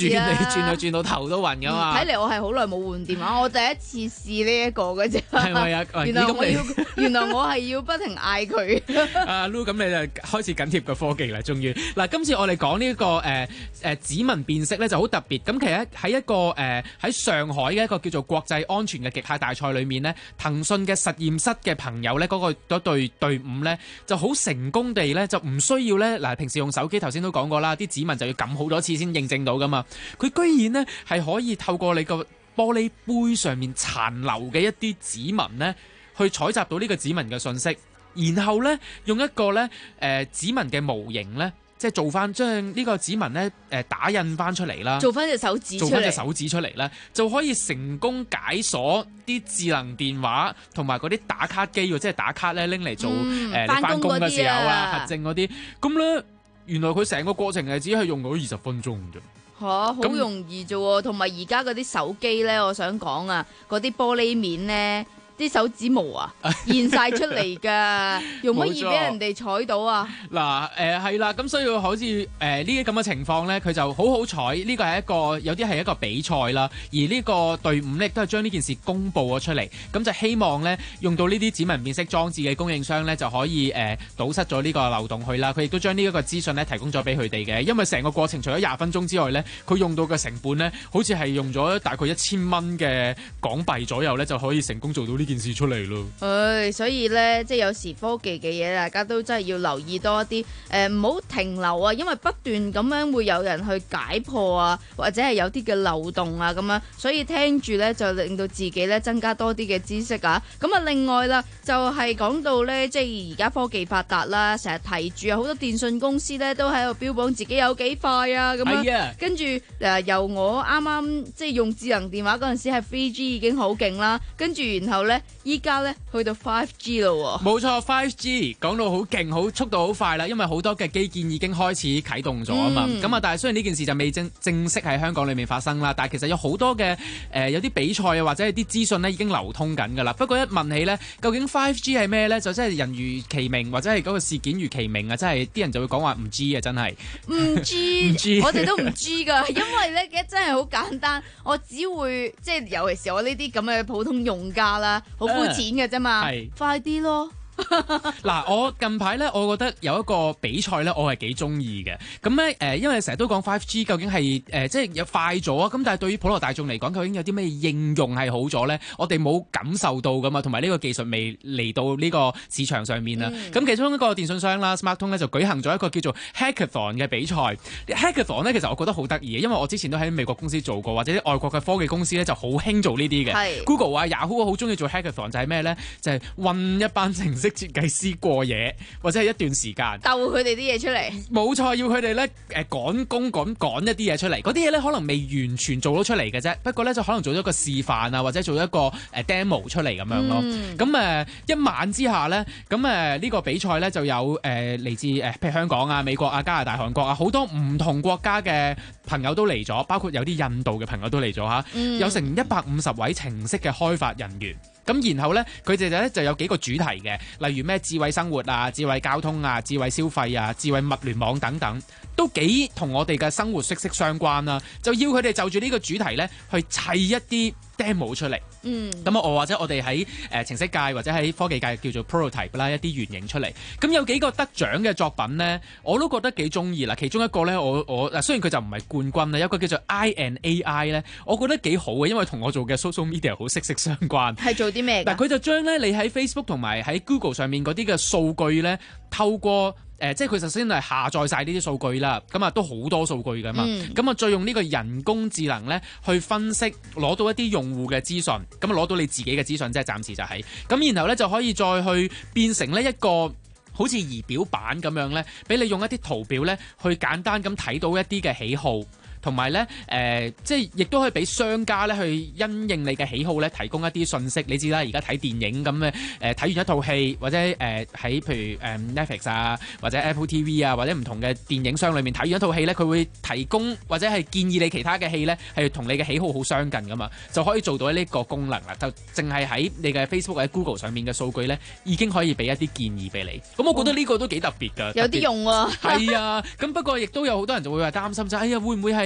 轉去轉到頭都暈噶嘛。 睇嚟、嗯、我係好耐冇換電話，我第一次試呢一個嘅啫。 係咪啊？ 原來我要，原來我係要不停嗌佢。 阿 Lu， 咁你就開始緊貼個科技啦，終於。嗱，今次我哋講呢一個誒誒、呃呃、指紋辨識咧就好特別。咁其實喺一個誒喺、呃、上海嘅一個叫做國際安全嘅極限大賽裏面呢，騰訊嘅實驗室嘅朋友咧嗰、那個嗰隊隊伍咧就好成功地咧就唔需要咧嗱，平時用手機頭先都講過啦，啲指紋就要撳好多次先認證到噶嘛。佢居然呢係可以透過你個玻璃杯上面殘留嘅一啲指紋呢，去採集到呢個指紋嘅信息，然後呢，用一個呢誒、呃、指紋嘅模型呢，即係做翻將呢個指紋呢誒、呃、打印翻出嚟啦， 做翻隻手指出嚟， 做翻隻手指出嚟呢，就可以成功解鎖啲智能電話同埋嗰啲打卡機，即係打卡呢拎嚟做誒、嗯呃、你翻工嘅時候啊、核證嗰啲，咁呢，原來佢成個過程係只係用到二十分鐘啫。 嚇，好容易啫喎！同埋而家嗰啲手機咧，我想講啊，嗰啲玻璃面咧，啲手指毛啊現晒出嚟㗎，容乜易俾人哋採到啊？嗱， 誒係啦，咁所以好似誒呢啲咁嘅情況咧，佢就好好彩，呢個係一個有啲係一個比賽啦，而呢個隊伍咧亦都係將呢件事公佈咗出嚟，咁就希望咧用到呢啲指紋辨識裝置嘅供應商咧就可以誒、呃、堵塞咗呢個漏洞去啦。佢亦都將呢一個資訊咧提供咗俾佢哋嘅，因為成個過程除咗廿分鐘之外咧，佢用到嘅成本咧好似係用咗大概一千蚊嘅港幣左右咧就可以成功做到呢件事出嚟咯。 唉，所以咧，即係有時科技嘅嘢，大家都真係要留意多一啲，誒唔好停留啊，因為不斷咁樣會有人去解破啊，或者係有啲嘅漏洞啊咁樣，所以聽住咧就令到自己咧增加多啲嘅知識啊。咁啊，另外啦，就係講到咧，即係而家科技發達啦，成日提住啊，好多電信公司咧都喺度標榜自己有幾快啊咁樣。 Yeah. 跟住誒，由我啱啱即係用智能電話嗰陣時係 three G 已經好勁啦，跟住然後咧依家咧去到 five G 咯喎。冇錯 five G 講到好勁，好速度好快啦，因為好多嘅基建已經開始啟動咗啊嘛。咁啊、嗯，但係雖然呢件事就未正正式喺香港裏面發生啦，但係其實有好多嘅誒、呃、有啲比賽啊或者係啲資訊咧已經流通緊㗎啦。不過一問起咧，究竟 five G 係咩咧？就真係人如其名，或者係嗰個事件如其名啊！真係啲人就會講話唔知啊，真係唔知，唔知我哋都唔知㗎，因為咧真係好簡單，我只會即係尤其是我呢啲咁嘅普通用家啦，好膚淺嘅啫嘛，係快啲咯。 嗱，我近排咧，我覺得有一個比賽咧，我係幾中意嘅。咁咧，誒，因為成日都講 five G 究竟係誒、呃，即係有快咗啊。咁但係對於普羅大眾嚟講，究竟有啲咩應用係好咗咧？我哋冇感受到噶嘛，同埋呢個技術未嚟到呢個市場上面啊。咁、嗯、其中一個電信商啦 ，SmarTone 咧就舉行咗一個叫做 Hackathon 嘅比賽。Hackathon 咧其實我覺得好得意嘅，因為我之前都喺美國公司做過，或者啲外國嘅科技公司咧就好興做呢啲嘅。Google 啊、Yahoo 好中意做 Hackathon， 就係咩咧？就係、是、運一班程式設計師過夜，或者係一段時間鬥佢哋啲嘢出嚟。冇錯，要佢哋咧誒趕工趕趕一啲嘢出嚟。嗰啲嘢咧可能未完全做到出嚟嘅啫，不過咧就可能做咗一個示範啊，或者做咗一個誒 demo 出嚟咁樣咯。咁誒、嗯呃、一晚之下咧，咁誒呢個比賽咧就有誒嚟、呃、自誒譬如香港啊、美國啊、加拿大、韓國啊，好多唔同國家嘅朋友都嚟咗，包括有啲印度嘅朋友都嚟咗嚇，嗯、有成一百五十位程式嘅開發人員。咁然後咧，佢哋咧就有幾個主題嘅，例如咩智慧生活啊、智慧交通啊、智慧消費啊、智慧物聯網等等，都幾同我哋嘅生活息息相關啦。就要佢哋就住呢個主題咧，去砌一啲 demo 出嚟。嗯，咁啊，我或者我哋喺誒程式界或者喺科技界叫做 prototype 啦，一啲原型出嚟。咁有幾個得獎嘅作品咧，我都覺得幾中意啦。其中一個咧，我我嗱雖然佢就唔係冠軍啦，有一個叫做 I and A I 咧，我覺得幾好嘅，因為同我做嘅 social media 好息息相關。係做啲咩？嗱，佢就將咧你喺 Facebook 同埋喺 Google 上面嗰啲嘅數據咧，透過誒、呃，即係佢首先係下載晒呢啲數據啦，咁啊都好多數據噶嘛，咁啊、嗯、再用呢個人工智能咧去分析，攞到一啲用戶嘅資訊，咁啊攞到你自己嘅資訊，即係暫時就係、是，咁然後咧就可以再去變成呢一個好似儀表板咁樣咧，俾你用一啲圖表咧去簡單咁睇到一啲嘅喜好。同埋咧，誒、呃，即係亦都可以俾商家咧去因應你嘅喜好咧，提供一啲信息。你知啦，而家睇電影咁嘅，誒、呃、睇完一套戲，或者誒喺、呃、譬如誒、呃、Netflix 啊，或者 Apple T V 啊，或者唔同嘅電影商裏面睇完一套戲咧，佢會提供或者係建議你其他嘅戲咧，係同你嘅喜好好相近噶嘛，就可以做到呢個功能啦。就淨係喺你嘅 Facebook 或者 Google 上面嘅數據咧，已經可以俾一啲建議俾你。咁我覺得呢個都幾特別㗎，有啲用喎。係啊，咁不過亦都有好多人就會話擔心就，哎呀會唔會係？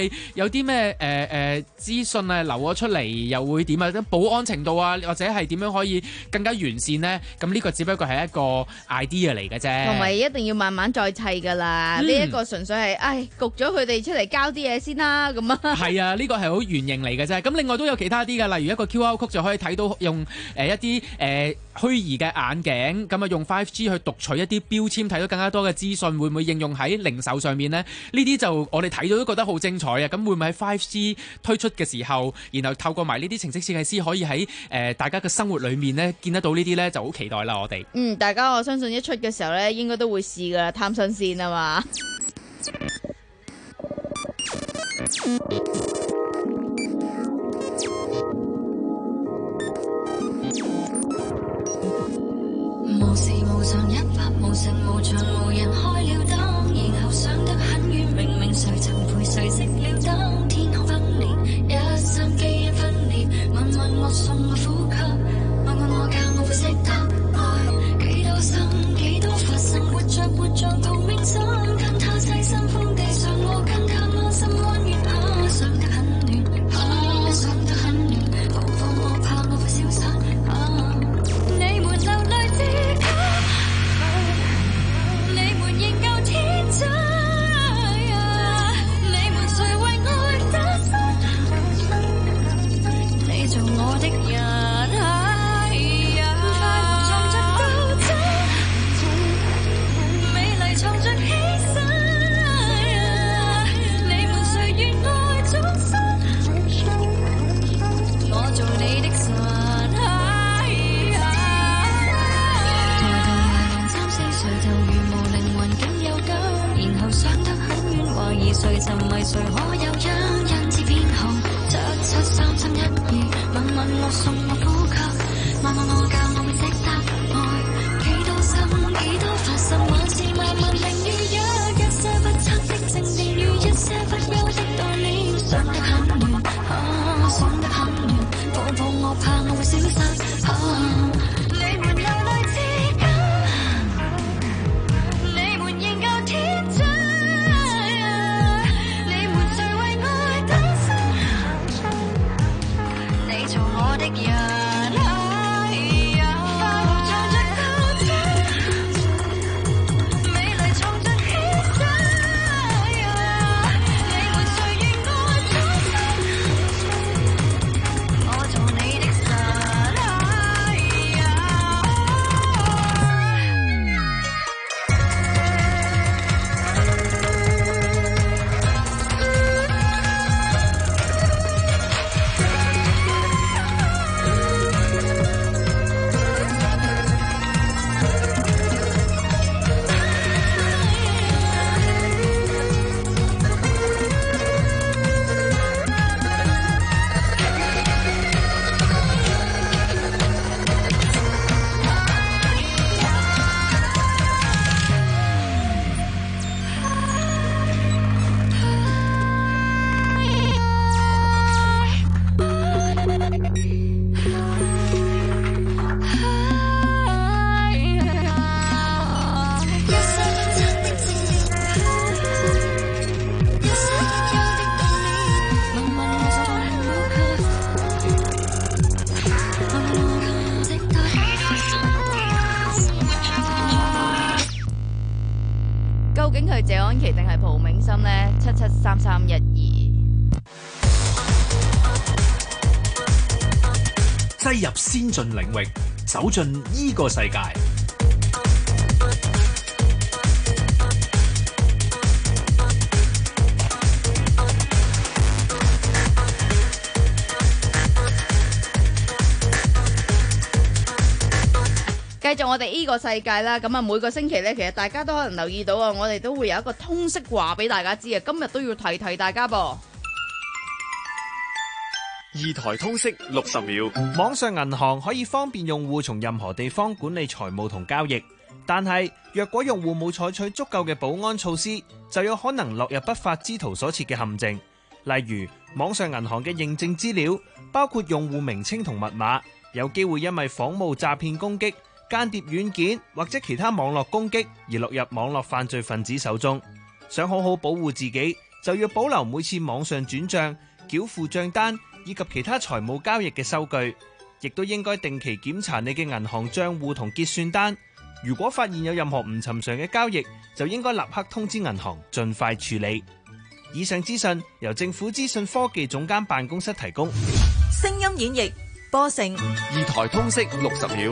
係有啲咩誒誒資訊啊流咗出嚟，又會點啊？保安程度啊，或者係點樣可以更加完善呢？咁呢個只不過係一個 idea 嚟嘅啫， 同埋一定要慢慢再砌噶啦。呢一個純粹係，唉，焗咗佢哋出嚟交啲嘢先啦，咁啊。 係啊，呢個係好原型嚟嘅啫。咁另外都有其他啲嘅，例如一個 Q R code 就可以睇到用誒一啲誒虛擬嘅眼鏡，咁啊用 五 G 去讀取一啲標籤，睇到更加多嘅資訊，會唔會應用喺零售上面呢？呢啲就我哋睇到都覺得好精彩啊！咁會唔會喺五 G 推出嘅時候，然後透過埋呢啲程式設計師可以喺誒、呃、大家嘅生活裏面呢見得到呢啲呢，就好期待啦！我哋嗯，大家我相信一出嘅時候呢，應該都會試噶啦，貪新鮮啊嘛。 無時無常，一發無成無常，無人開了燈，然後想得很遠，明明誰曾陪誰熄了燈，天空分裂，一生基因分裂，問問我送我呼吸，問問我教我會識得愛，幾多生幾多發生，活着活着同命心，跟他細心風地上，我跟他安心安願啊，想得很亂啊，想得很亂，抱抱我怕我會消失啊，你們流淚之間，你們仍舊天真，你們誰為愛單身，你做我的人。誰沉迷誰可有因因之編號七七三三一二，問問我送我呼吸，問問我教我會識得愛，幾多心幾多發生，還是萬萬零與一，一些不測的正定與一些不休的代念，想得很亂啊，想得很亂，抱抱我怕我會消失啊，你們流淚之間，你們仍舊天真。我的人啊，快樂藏着鬥爭，美麗藏着犧牲，你們誰願愛終身，我做你的神究竟係謝安琪定係蒲銘心呢？七七三三一二， 擠入先進領域，走進依個世界。 繼續我哋呢個世界啦，咁啊每個星期咧，其實大家都可能留意到啊，我哋都會有一個通識話俾大家知啊，今日都要提提大家噃。 二台通識六十秒，網上銀行可以方便用戶從任何地方管理財務同交易，但係若果用戶冇採取足夠嘅保安措施，就有可能落入不法之徒所設嘅陷阱。例如網上銀行嘅認證資料，包括用戶名稱同密碼，有機會因為仿冒詐騙攻擊、間諜軟件或者其他網絡攻擊而落入網絡犯罪分子手中。想好好保護自己， 就要保留每次網上轉帳、繳付帳單以及其他財務交易嘅收據，亦都應該定期檢查你嘅銀行帳戶同結算單。如果發現有任何唔尋常嘅交易，就應該立刻通知銀行，盡快處理。以上資訊由政府資訊科技總監辦公室提供。 聲音演繹播成二台通識六十秒。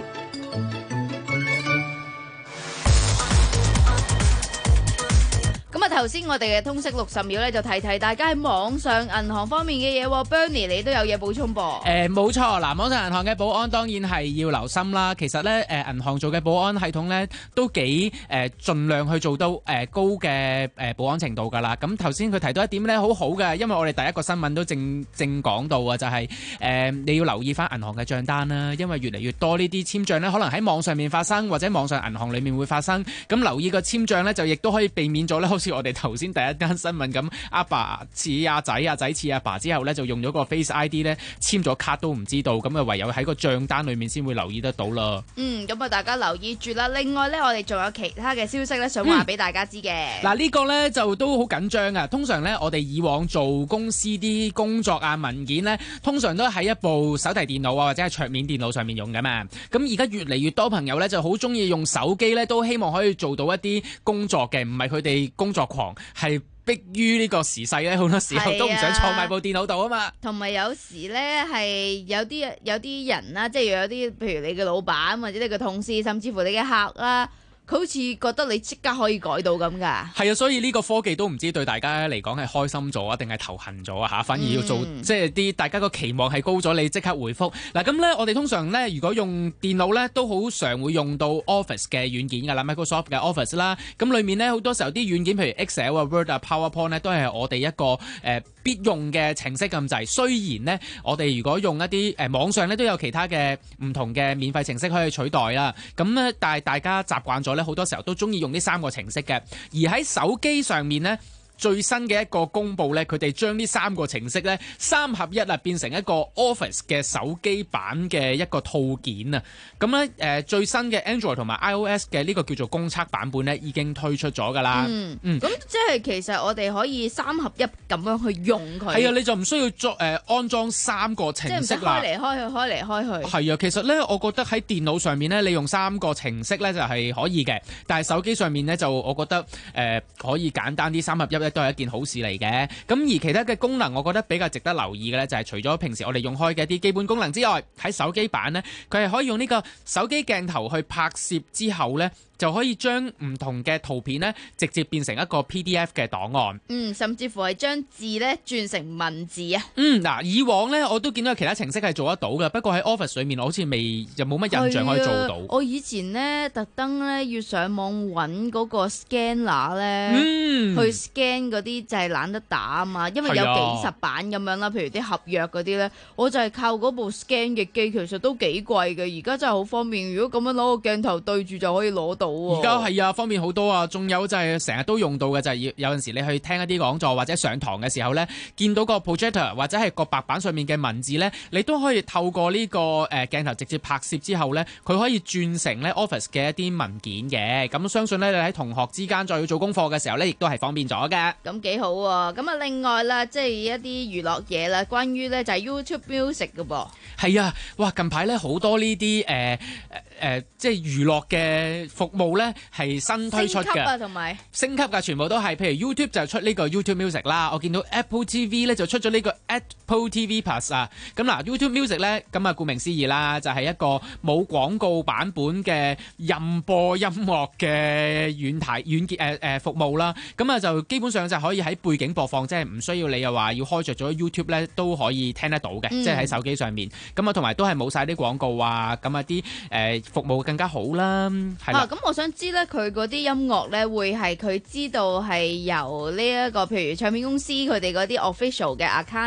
咁啊，頭先我哋嘅通識六十秒咧，就提提大家喺網上銀行方面嘅嘢喎。Bernie，你都有嘢補充噃？ 誒冇錯，嗱，網上銀行嘅保安當然係要留心啦。其實咧，誒銀行做嘅保安系統咧都幾誒盡量去做到誒高嘅誒保安程度㗎啦。咁頭先佢提到一點咧，好好嘅，因為我哋第一個新聞都正正講到啊，就係誒你要留意翻銀行嘅帳單啦，因為越嚟越多呢啲簽帳咧，可能喺網上面發生或者網上銀行裡面會發生。咁留意個簽帳咧，就亦都可以避免咗咧，好似我哋頭先第一間新聞咁，阿爸似阿仔，阿仔似阿爸之後咧，就用咗個 Face I D 咧簽咗卡都唔知道，咁啊唯有喺個帳單裏面先會留意得到啦。 嗯，咁啊大家留意住啦。另外咧，我哋仲有其他嘅消息咧，想話俾大家知嘅。嗱、嗯，呢個咧就都好緊張啊。通常咧，我哋以往做公司啲工作啊文件咧，通常都喺一部手提電腦啊或者係桌面電腦上面用㗎嘛。咁而家越嚟越多朋友咧就好中意用手機咧，都希望可以做到一啲工作嘅，唔係佢哋工作狂。係迫於呢個時勢咧，好多時候都唔想坐埋部電腦度啊嘛。同埋有時咧係有啲有啲人啦，即係有啲譬如你嘅老闆或者你嘅同事，甚至乎你嘅客啦。佢好似覺得你即刻可以改到咁噶，係啊，所以呢個科技都唔知對大家嚟講係開心咗啊，定係頭痕咗啊嚇？反而要做、嗯、即係啲大家個期望係高咗，你即刻回覆嗱。咁咧，我哋通常咧，如果用電腦咧，都好常會用到 Office 嘅軟件㗎啦 ，Microsoft 嘅 Office 啦。咁裡面咧好多時候啲軟件，譬如 Excel 啊、Word 啊、PowerPoint 咧，都係我哋一個誒、呃、必用嘅程式咁滯。雖然呢，我哋如果用一啲誒、呃、網上咧都有其他嘅唔同嘅免費程式可以取代啦。咁咧，但係大家習慣咗咧，好多時候都中意用呢三個程式嘅，而喺手機上面呢，最新嘅一個公佈呢，佢哋將呢三個程式呢三合一啊，變成一個 Office 嘅手機版嘅一個套件啊。咁咧誒最新嘅 Android 同埋 iOS 嘅呢個叫做公測版本呢已經推出咗㗎啦。嗯嗯，咁即係其實我哋可以三合一咁樣去用佢。係啊，你就唔需要作誒、呃、安裝三個程式啦。即係唔使開嚟開去，開嚟開去。係啊，其實呢，我覺得喺電腦上面呢，你用三個程式呢就係可以嘅，但係手機上面呢，就我覺得誒、呃、可以簡單啲三合一咧。都係一件好事嚟嘅，咁而其他嘅功能，我覺得比較值得留意嘅呢，就係除咗平時我哋用開嘅一啲基本功能之外，喺手機版呢，佢係可以用呢個手機鏡頭去拍攝之後呢，就可以將唔同嘅圖片呢直接變成一個 P D F 嘅檔案。嗯，甚至乎係將字呢轉成文字啊。嗯，嗱，以往呢我都見到有其他程式係做得到嘅，不過喺 Office 裏面我好似未就冇乜印象可以做到。我以前呢特登呢要上網揾嗰個 scanner 呢、嗯、去 scan 嗰啲就係懶得打啊嘛，因為有幾十版咁樣啦，譬如啲合約嗰啲呢，我就係靠嗰部 scan 嘅機，其實都幾貴嘅。而家真係好方便，如果咁樣攞個鏡頭對住就可以攞到。而家係啊，方便好多啊！仲有就係成日都用到嘅就係、是、有陣時你去聽一啲講座或者上堂嘅時候呢，見到個 projector 或者係個白板上面嘅文字呢，你都可以透過呢個誒鏡頭直接拍攝之後呢，佢可以轉成呢 Office 嘅一啲文件嘅。咁相信呢，你喺同學之間再要做功課嘅時候呢，亦都係方便咗嘅。咁幾好喎！咁啊，另外啦，即係一啲娛樂嘢啦，關於呢就係 YouTube Music 嘅噃。係啊，哇！近排呢好多呢啲誒誒誒，即係娛樂嘅服務呢係新推出嘅，升級啊，同埋升級㗎，全部都係。譬如 YouTube 就出呢個 YouTube Music 啦，我見到 Apple T V 呢就出咗呢個 Apple T V Plus 啊。咁嗱 YouTube Music 呢，咁啊顧名思義啦，就係一個冇廣告版本嘅任播音樂嘅軟體軟件誒誒服務啦。咁啊就基本上就可以喺背景播放，即係唔需要你又話要開着咗 YouTube 呢都可以聽得到嘅，嗯、即係喺手機上面。咁啊同埋都係冇晒啲廣告啊，咁啊啲誒服務更加好啦。係啦。咁、啊、我想知咧，佢嗰啲音樂咧會係佢知道係由呢、這、一個譬如唱片公司佢哋嗰啲 official 嘅 account 播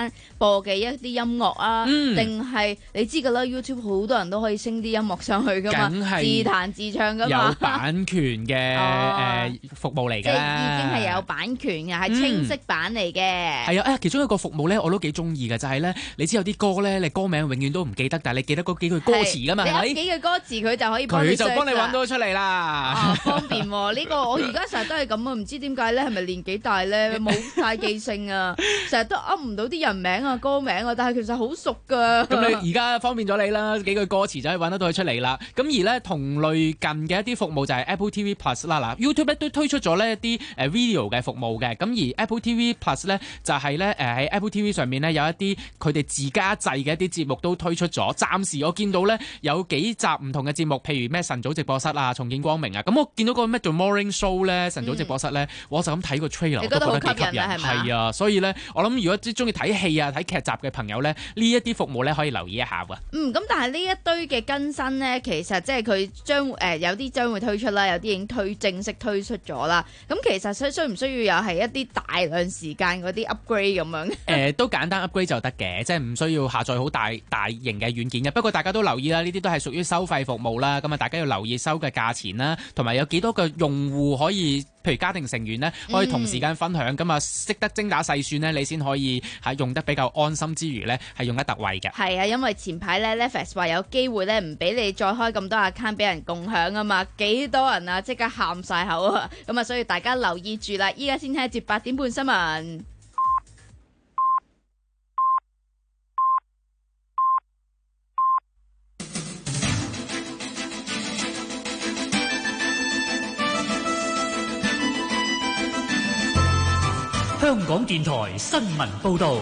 播嘅一啲音樂啊，定係、 嗯、 你知㗎啦 YouTube 好多人都可以升啲音樂上去㗎嘛，自彈自唱㗎嘛， 有版權嘅誒、哦呃、服務嚟㗎， 即係已經係有版權嘅，係清晰版嚟嘅。 係啊，誒其中一個服務咧，我都幾中意嘅，就係、是、咧，你知有啲歌咧，你歌名永遠都唔記得，但係你記得嗰幾句歌詞㗎嘛，係咪？ 你噏幾句歌詞佢就可以幫你， 佢就幫你揾到出嚟啦。 啊，方便喎！呢、呢個我而家成日都係咁啊，唔知點解咧，係咪年紀大咧，冇晒記性啊，成日都噏唔到啲人名啊、歌名啊，但係其實好熟噶。 咁你而家方便咗你啦，幾句歌詞就可以揾得到佢出嚟啦。咁而咧同類近嘅一啲服務就係 Apple ที วี Plus 啦。嗱 ，YouTube 都推出咗呢一啲誒 video 嘅服務嘅。咁而 Apple ที วี Plus 咧就係咧誒喺 Apple ที วี 上面咧有一啲佢哋自家製嘅一啲節目都推出咗。暫時我見到咧有幾集唔同嘅節目，譬如咩晨早直播室啊、重見光明啊。咁我見到個咩做 Morning Show 咧，晨早直播室咧，嗯、我就咁睇個 trailer，我都覺得幾吸引，係啊，所以咧，我諗如果即係中意睇戲啊、睇劇集嘅朋友咧，呢一啲服務咧可以留意一下喎。 嗯，咁但係呢一堆嘅更新咧，其實即係佢將誒、呃、有啲將會推出啦，有啲已經推正式推出咗啦。咁其實需需唔需要又係一啲大量時間嗰啲 upgrade 咁樣？誒、 呃，都簡單 upgrade 就得嘅，即係唔需要下載好大大型嘅軟件嘅。不過大家都留意啦，呢啲都係屬於收費服務啦。咁啊，大家要留意收嘅價錢啦，同埋有幾多個用戶可以，譬如家庭成員咧，可以同時間分享，咁啊識得精打細算咧，你先可以係用得比較安心之餘咧，係用得特惠嘅。 係啊，因為前排咧 Netflix 話有機會咧，唔俾你再開咁多 account 俾人共享啊嘛，幾多人啊即刻喊晒口啊！咁啊，所以大家留意住啦，依家先聽一節八點半新聞。 香港電台新聞報導。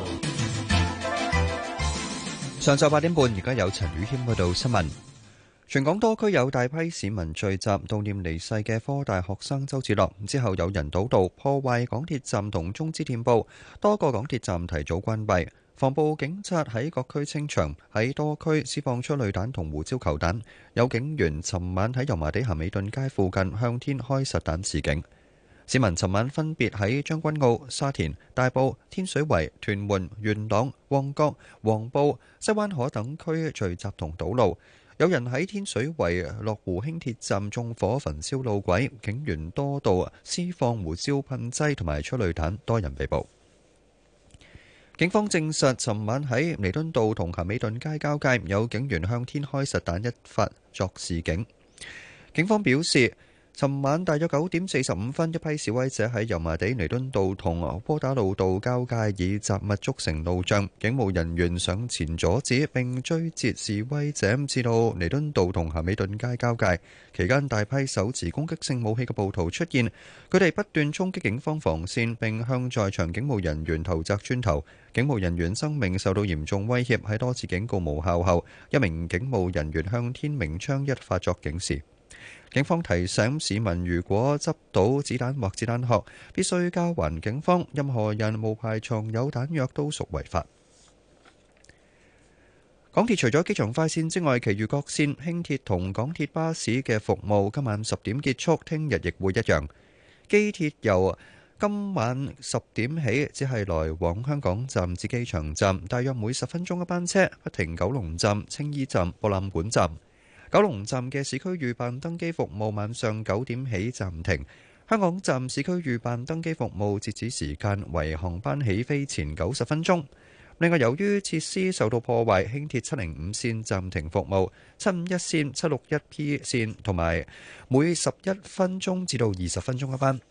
上晝八點半，而家有陳宇謙報道新聞。全港多區有大批市民聚集悼念離世嘅科大學生周梓樂，之後有人堵路破壞港鐵站同中資店鋪，多個港鐵站提早關閉。防暴警察喺各區清場，喺多區施放催淚彈同胡椒球彈。有警員尋晚喺油麻地咸美頓街附近向天開實彈示警。市民尋晚分別喺將軍澳、沙田、大埔、天水圍、屯門、元朗、旺角、黃埔、西灣河等區聚集同堵路。有人喺天水圍樂湖輕鐵站縱火焚燒路軌，警員多度施放胡椒噴劑同埋催淚彈，多人被捕。警方證實，尋晚喺彌敦道同咸美頓街交界，有警員向天開實彈一發作示警。警方表示，尋晚大約九點四十五分，一批示威者喺油麻地彌敦道同窩打老道交界以雜物築成路障，警務人員上前阻止並追截示威者，至到彌敦道同咸美頓街交界。期間大批手持攻擊性武器嘅暴徒出現，佢哋不斷衝擊警方防線並向在場警務人員投擲磚頭，警務人員生命受到嚴重威脅。喺多次警告無效後，一名警務人員向天鳴槍一發作警示。警方提醒市民，如果執到子彈或子彈殼，必須交還警方。任何人無牌藏有彈藥都屬違法。港鐵除咗機場快線之外，其餘各線、輕鐵同港鐵巴士嘅服務今晚十點結束，聽日亦會一樣。機鐵由今晚十點起，只係來往香港站至機場站，大約每十分鐘一班車，不停九龍站、青衣站、博覽館站。九龍站嘅市區預辦登機服務晚上九點起暫停，香港站市區預辦登機服務截止時間為航班起飛前九十分鐘。另外，由於設施受到破壞，輕鐵七零五線暫停服務，七五一線、七六一 P 線同埋每十一分鐘至到二十分鐘一班。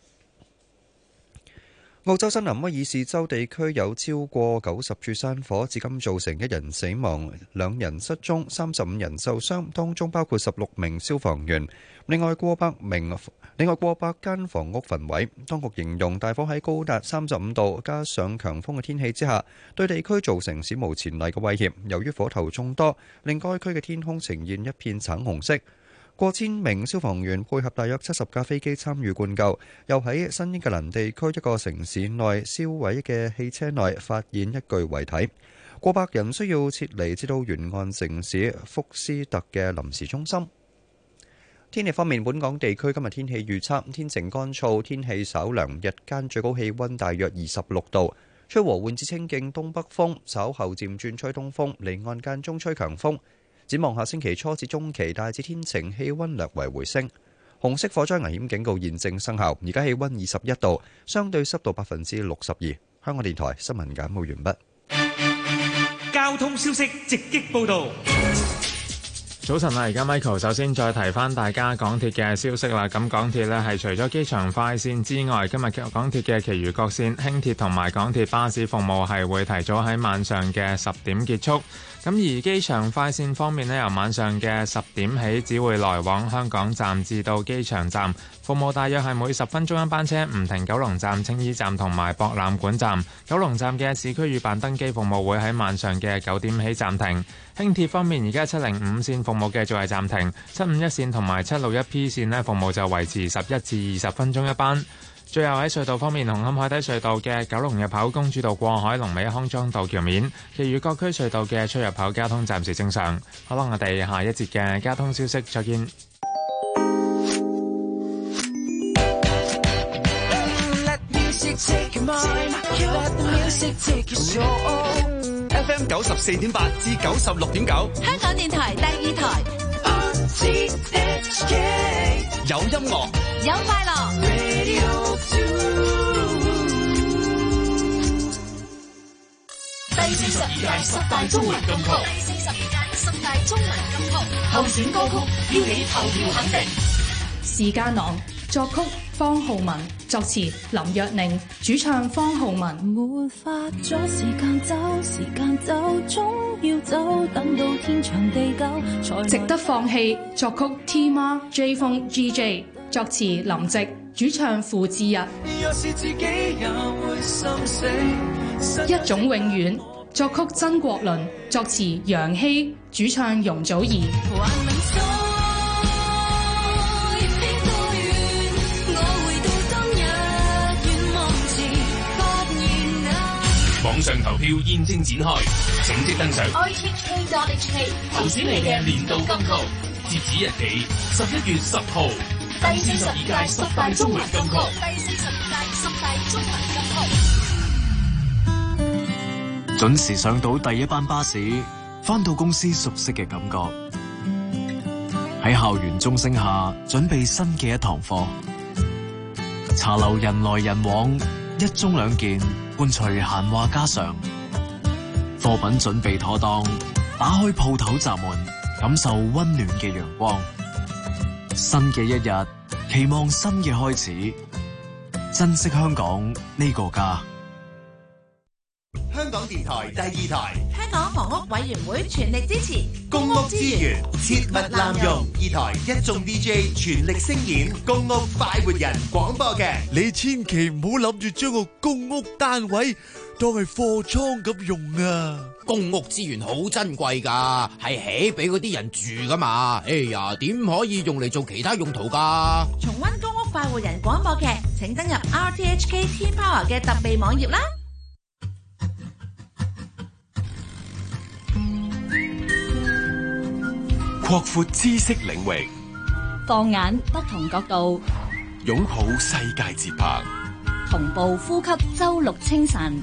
澳洲新南威爾士州地區有超過九十處山火，至今造成一人死亡、兩人失蹤、三十五人受傷，當中包括十六名消防員。另外過百名另外過百間房屋焚毀。當局形容大火喺高達三十五度加上強風嘅天氣之下，對地區造成史無前例嘅威脅。由於火頭眾多，令該區嘅天空呈現一片橙紅色。過千名消防員配合大約七十架飛機參與灌救，又喺新英格蘭地區一個城市內燒毀嘅汽車內發現一具遺體。過百人需要撤離至到沿岸城市福斯特嘅臨時中心。天氣方面，本港地區今日天氣預測天晴乾燥，天氣稍涼，日間最高氣溫大約二十六度。 吹和緩至清勁東北風，稍後漸轉吹東風，離岸間中吹強風。展望下星期初至中期大致天晴，氣溫略為回升。紅色火災危險警告現正生效，而家氣溫二十一度，相對濕度百分之六十二。香港電台新聞簡報完畢。 交通消息直擊報道。 早晨啊，而家 Michael 首先再提翻大家港鐵嘅消息啦。咁港鐵呢係除咗機場快線之外，今日港鐵嘅其餘各線、輕鐵同埋港鐵巴士服務係會提早喺晚上嘅十點結束。咁而機場快線方面呢，由晚上嘅十點起，只會來往香港站至到機場站，服務大約係每十分鐘一班車，唔停九龍站、青衣站同埋博覽館站。九龍站嘅市區預辦登機服務會喺晚上嘅九點起暫停。輕鐵方面，而家七零五線服務嘅就係暫停，七五一線同埋七六一 P 線呢服務就維持十一至二十分鐘一班。最後喺隧道方面，紅磡海底隧道嘅九龍入口公主道過海、龍尾康莊道橋面，其餘各區隧道嘅出入口交通暫時正常。好啦，我哋下一節嘅交通消息再見。 F M 九十四點八至九十六點九， 香港電台第二台。 有音樂， 有快樂。第四十二屆十大中文金曲，第四十二屆十大中文金曲候選歌曲，要你投票肯定。 時間囊作曲方浩文，作詞林若寧，主唱方浩文。 沒法阻時間走，時間走，總要走，等到天長地久。 值得放棄，作曲 T 媽 J 風 G J， 作詞林夕，主唱傅志日。一種永遠，作曲曾國倫，作詞楊希，主唱容祖兒。 網上投票現正展開，請即登上 I T H K dot H K 投選你嘅年度金曲，截止日期十一月十號。 第四十二屆十大中文金曲，第四十二屆十大中文金曲。 準時上到第一班巴士，返到公司熟悉嘅感覺。喺校園鐘聲下，準備新嘅一堂課。茶樓人來人往，一盅兩件，伴隨閒話家常。貨品準備妥當，打開鋪頭閘門，感受溫暖嘅陽光。新嘅一日，期望新嘅開始，珍惜香港呢個家。 香港電台第二台， 香港房屋委員會全力支持公屋資源切勿濫用。二台一眾 D J 全力聲演公屋快活人廣播劇。 你千祈唔好諗住將個公屋單位當係貨倉咁用啊！ 公屋資源好珍貴噶，係起俾嗰啲人住噶嘛。哎呀，點可以用嚟做其他用途噶？ 重溫公屋快活人廣播劇，請登入 R T H K T Power 嘅特備網頁啦。 擴闊知識領域， 放眼不同角度， 擁抱世界節拍， 同步呼吸周六清晨。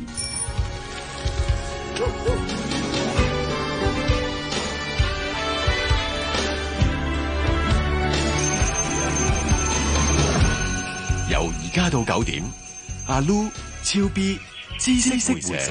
由而家到九點，阿 Lu 超 B 知識會社。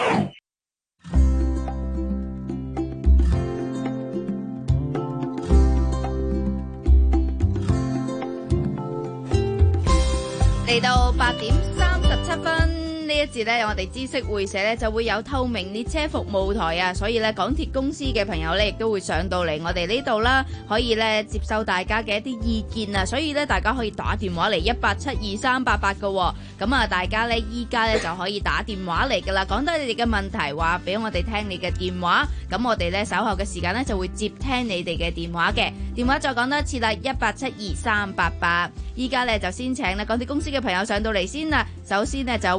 嚟到八點三十七分呢一節呢，我哋知識會社呢就會有透明列車服務台啊，所以呢，港鐵公司嘅朋友呢亦都會上到嚟我哋呢度啦，可以呢接受大家嘅一啲意見啊，所以呢，大家可以打電話嚟一八七二三八八噶，咁啊大家呢，依家呢就可以打電話嚟噶啦，講低你哋嘅問題，話俾我哋聽你嘅電話，咁我哋呢稍後嘅時間呢就會接聽你哋嘅電話嘅電話，再講多一次啦，一八七二三八八，依家呢就先請呢港鐵公司嘅朋友上到嚟先啦，首先呢就黃家俊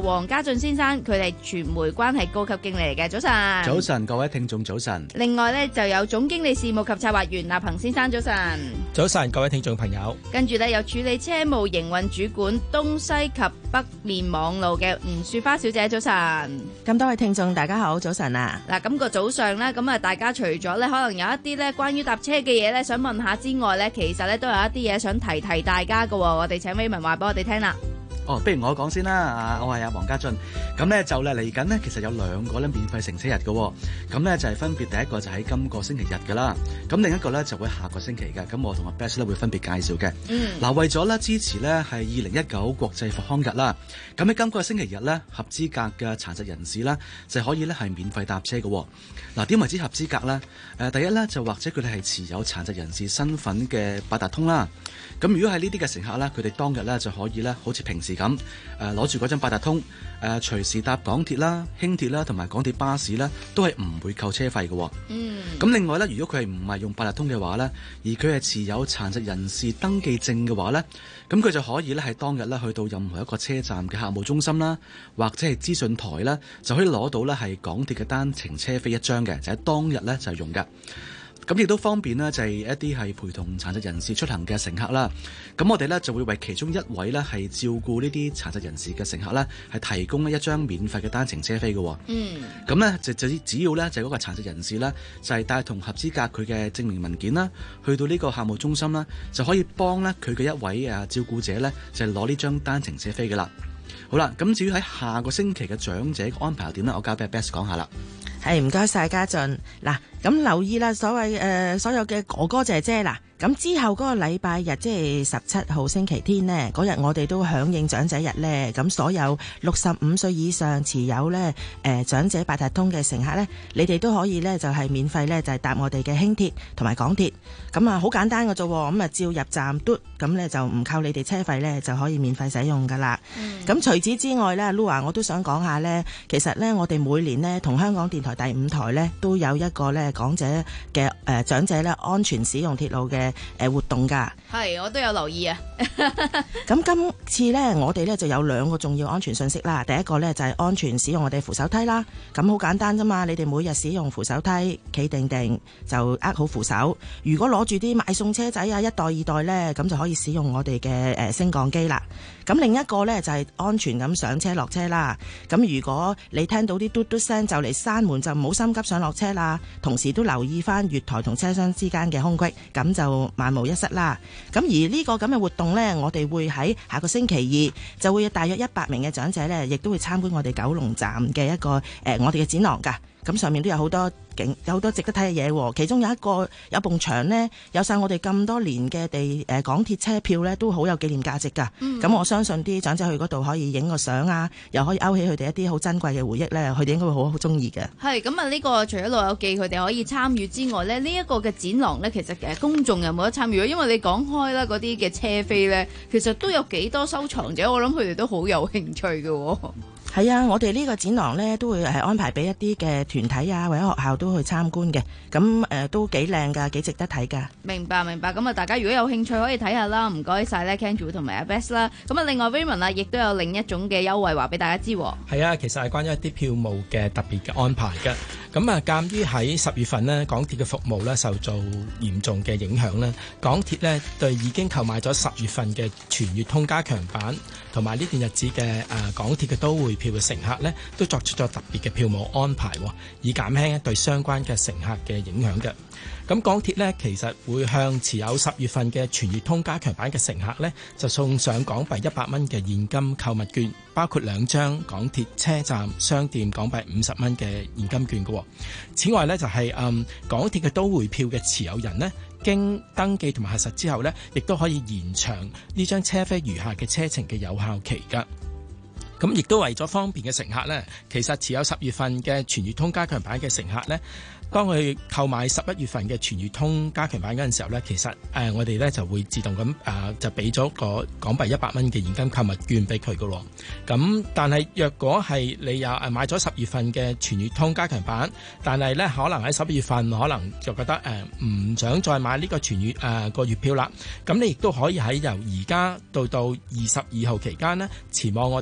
俊先生，佢哋傳媒關係高級經理嚟嘅。早晨。 早晨，各位聽眾早晨。 另外呢，就有總經理事務及策劃員立鵬先生，早晨。 早晨，各位聽眾朋友。 跟住呢，有處理車務營運主管東西及北面網路嘅吳雪花小姐，早晨。 咁多位聽眾大家好，早晨啊。 嗱，今個早上呢，咁啊，大家除咗呢，可能有一啲呢關於搭車嘅嘢呢，想問下之外呢，其實呢都有一啲嘢想提提大家嘅。我哋請 Raymond 話俾我哋聽啦。 哦，不如我講先啦，啊，我係阿黃家俊，咁咧就咧嚟緊呢，其實有兩個咧免費乘車日嘅，咁咧就係分別第一個就喺今個星期日噶啦，咁另一個咧就會下個星期嘅，咁我同阿 Best 咧會分別介紹嘅。嗯。嗱，為咗咧支持咧係二零一九國際復康日啦，咁喺今個星期日咧合資格嘅殘疾人士啦就可以咧係免費搭車嘅。嗱，點為之合資格咧？誒，第一咧就或者佢哋係持有殘疾人士身份嘅八達通啦。咁如果係呢啲嘅乘客咧，佢哋當日咧就可以咧，好似平時咁，誒攞住嗰張八達通，誒、呃、隨時搭港鐵啦、輕鐵啦同埋港鐵巴士咧，都係唔會扣車費嘅。嗯。咁另外咧，如果佢係唔係用八達通嘅話咧，而佢係持有殘疾人士登記證嘅話咧，咁佢就可以咧喺當日咧去到任何一個車站嘅客務中心啦，或者係資訊台啦，就可以攞到咧係港鐵嘅單程車飛一張嘅，就喺當日咧就係用㗎。咁亦都方便呢，就係一啲係陪同殘疾人士出行嘅乘客啦。咁我哋呢，就會為其中一位呢，係照顧呢啲殘疾人士嘅乘客呢，係提供一張免費嘅單程車飛嘅。嗯。咁呢，就就只要呢，就嗰個殘疾人士呢，就係帶同合資格佢嘅證明文件啦，去到呢個客務中心啦，就可以幫呢佢嘅一位誒照顧者呢，就係攞呢張單程車飛嘅啦。好啦，咁至於喺下個星期嘅長者安排係點呢？我交俾 Best 講下啦。 係，唔該晒家俊。嗱，咁留意啦，所謂誒、呃、所有嘅哥哥姐姐啦。咁之後嗰個禮拜日，即係十七號星期天呢，嗰日我哋都響應長者日呢。咁所有六十五歲以上持有呢誒、呃、長者八達通嘅乘客呢，你哋都可以呢，就係、是、免費呢，就係、是、搭我哋嘅輕鐵同埋港鐵。咁啊好簡單嘅啫，咁啊照入站嘟，咁呢就唔扣你哋車費呢，就可以免費使用噶啦。咁、嗯、除此之外呢 Lua 我都想講下呢，其實呢，我哋每年呢，同香港電台第五台呢，都有一個呢港者嘅誒、呃、長者呢安全使用鐵路嘅誒活動噶。 係，我都有留意啊。 咁今次呢，我哋呢就有兩個重要安全信息啦。第一個呢，就係安全使用我哋扶手梯啦。咁好簡單啫嘛，你哋每日使用扶手梯，企定定就握好扶手。如果攞住啲買餸車仔啊，一代二代呢，咁就可以使用我哋嘅誒升降機啦。咁另一個呢，就係安全咁上車落車啦。咁如果你聽到啲嘟嘟聲就嚟閂門，就唔好心急上落車啦。同時都留意翻月台同車廂之間嘅空隙，咁就萬無一失啦。咁而呢個咁嘅活動呢，我哋會喺下個星期二就會有大約一百名嘅長者呢，亦都會參觀我哋九龍站嘅一個誒、呃、我哋嘅展廊㗎。咁上面都有好多景，有好多值得睇嘅嘢。其中有一個有埲牆呢，有晒我哋咁多年嘅地誒、呃、港鐵車票呢，都好有紀念價值㗎。咁、嗯、我相信啲長者去嗰度可以影個相啊，又可以勾起佢哋一啲好珍貴嘅回憶呢，佢哋應該會好好中意嘅。係咁啊！呢個除咗老友記佢哋可以參與之外呢，呢、這、一個嘅展廊呢，其實誒公眾有冇得參與？因為你講開啦，嗰啲嘅車飛呢，其實都有幾多收藏者，我諗佢哋都好有興趣嘅。係啊，我哋呢個展廊呢，都會係安排俾一啲嘅團體啊或者學校都去參觀嘅，咁誒、呃、都幾靚㗎，幾值得睇㗎。明白明白，咁啊大家如果有興趣可以睇下啦，唔該晒咧 Kenju 同埋阿 Best 啦。咁啊另外 Raymond 啊，亦都有另一種嘅優惠話俾大家知。係啊，其實係關於一啲票務嘅特別嘅安排嘅。咁啊，鑑於喺十月份呢，港鐵嘅服務呢受到嚴重嘅影響呢，港鐵呢對已經購買咗十月份嘅全月通加強版同埋呢段日子嘅誒、呃、港鐵嘅都會票嘅乘客呢，都作出咗特別嘅票務安排，以減輕對相關嘅乘客嘅影響嘅。咁港鐵呢，其實會向持有十月份嘅全月通加強版嘅乘客呢，就送上港幣一百蚊嘅現金購物券，包括兩張港鐵車站商店港幣五十蚊嘅現金券嘅。此外呢，就係、是、嗯港鐵嘅都會票嘅持有人呢，經登記同埋核實之後呢，亦都可以延長呢張車飛餘下嘅車程嘅有效期㗎。咁亦都為咗方便嘅乘客呢，其實持有十月份嘅全月通加強版嘅乘客呢，當佢購買十一月份嘅全月通加強版嗰陣時候呢，其實誒、呃、我哋呢就會自動咁誒、呃、就俾咗個港幣一百蚊嘅現金購物券俾佢㗎喎。咁但係若果係你有誒買咗十月份嘅全月通加強版，但係呢可能喺十一月份可能就覺得誒唔、呃、想再買呢個全月誒、呃、個月票啦，咁你亦都可以喺由而家到到二十二號期間呢，前往我哋嘅港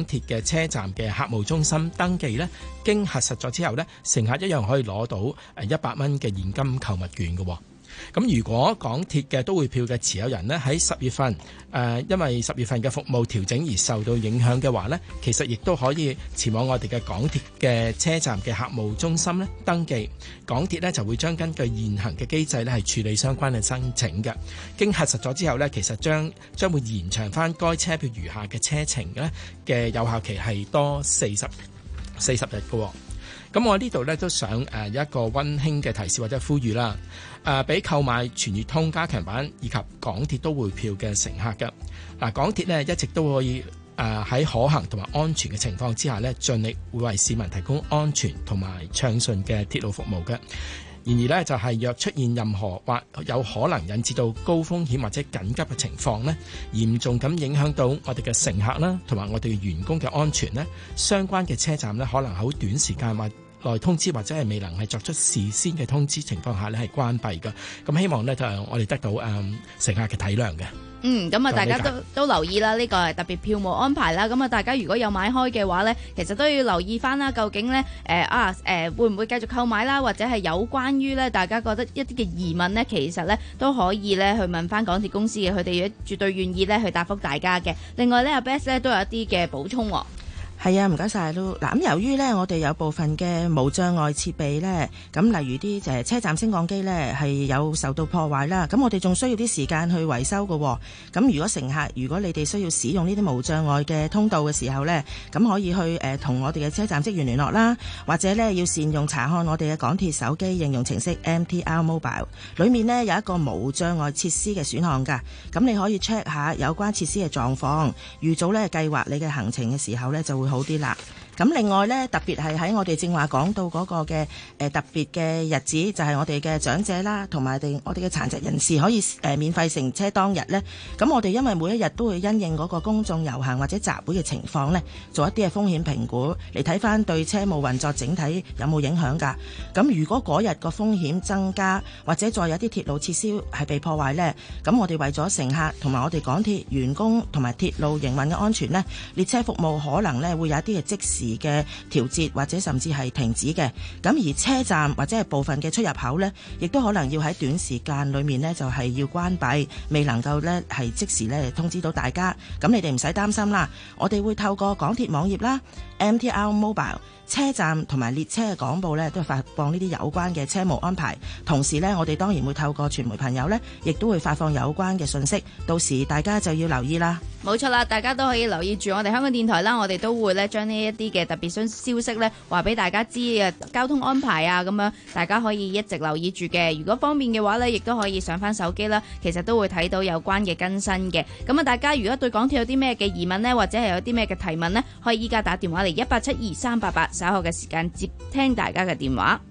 港鐵嘅車站嘅客務中心登記呢，經核實咗之後呢，乘客一樣可以攞到誒一百蚊嘅現金購物券嘅。咁如果港鐵嘅都會票嘅持有人呢，喺十月份誒、呃，因為十月份嘅服務調整而受到影響嘅話呢，其實亦都可以前往我哋嘅港鐵嘅車站嘅客務中心呢登記。港鐵呢就會將根據現行嘅機制呢係處理相關嘅申請嘅。經核實咗之後呢，其實將將會延長翻該車票餘下嘅車程呢嘅有效期係多四十四十日嘅。咁我呢度咧都想誒一個溫馨嘅提示或者呼籲啦，誒俾購買全月通加強版以及港鐵都會票嘅乘客嘅。嗱，港鐵呢一直都可以誒喺可行同埋安全嘅情況之下呢，盡力會為市民提供安全同埋暢順嘅鐵路服務嘅。然而呢，就係若出現任何或有可能引致到高風險或者緊急嘅情況呢，嚴重咁影響到我哋嘅乘客啦，同埋我哋嘅員工嘅安全呢，相關嘅車站呢，可能好短時間或內通知或者係未能係作出事先嘅通知情況下呢，係關閉嘅。咁希望呢，就係我哋得到誒、嗯、乘客嘅體諒嘅。 嗯，咁啊，大家都都留意啦，呢個係特別票務安排啦。咁啊，大家如果有買開嘅話呢，其實都要留意翻啦，究竟呢，誒、呃、啊誒、呃、會唔會繼續購買啦，或者係有關於呢大家覺得一啲嘅疑問呢，其實呢都可以呢去問翻港鐵公司嘅，佢哋絕對願意呢去答覆大家嘅。另外呢，阿 Beth 呢都有一啲嘅補充喎。 係啊，唔該晒都嗱。咁由於呢，我哋有部分嘅無障礙設備呢，咁例如啲誒車站升降機呢係有受到破壞啦，咁我哋仲需要啲時間去維修嘅。咁如果乘客如果你哋需要使用呢啲無障礙嘅通道嘅時候呢，咁可以去誒同、呃、我哋嘅車站職員聯絡啦，或者呢要善用查看我哋嘅港鐵手機應用程式 M T R Mobile， 裡面呢有一個無障礙設施嘅選項㗎。咁你可以 check 下有關設施嘅狀況，預早呢計劃你嘅行程嘅時候呢就會好啲啦。咁另外呢，特別係喺我哋正話講到嗰個嘅誒特別嘅日子，就係、是、我哋嘅長者啦，同埋哋我哋嘅殘疾人士可以誒免費乘車當日呢。咁我哋因為每一日都會因應嗰個公眾遊行或者集會嘅情況呢，做一啲嘅風險評估，嚟睇翻對車務運作整體有冇影響㗎。咁如果嗰日個風險增加，或者再有啲鐵路設施係被破壞呢，咁我哋為咗乘客同埋我哋港鐵員工同埋鐵路營運嘅安全呢，列車服務可能呢會有一啲嘅即時嘅調節或者甚至係停止嘅。咁而車站或者係部分嘅出入口呢，亦都可能要喺短時間裏面呢就係要關閉，未能夠呢係即時呢通知到大家。咁你哋唔使擔心啦，我哋會透過港鐵網頁啦、M T R Mobile、車站同埋列車嘅廣報呢，都發放呢啲有關嘅車務安排。同時呢，我哋當然會透過傳媒朋友呢，亦都會發放有關嘅信息。到時大家就要留意啦。 冇錯啦，大家都可以留意住我哋香港電台啦，我哋都會呢將呢一啲嘅特別消消息呢話俾大家知嘅交通安排啊，咁樣大家可以一直留意住嘅。如果方便嘅話呢，亦都可以上翻手機啦，其實都會睇到有關嘅更新嘅。咁啊，大家如果對港鐵有啲咩嘅疑問呢，或者係有啲咩嘅提問呢，可以依家打電話嚟一八七二三八八，稍後嘅時間接聽大家嘅電話。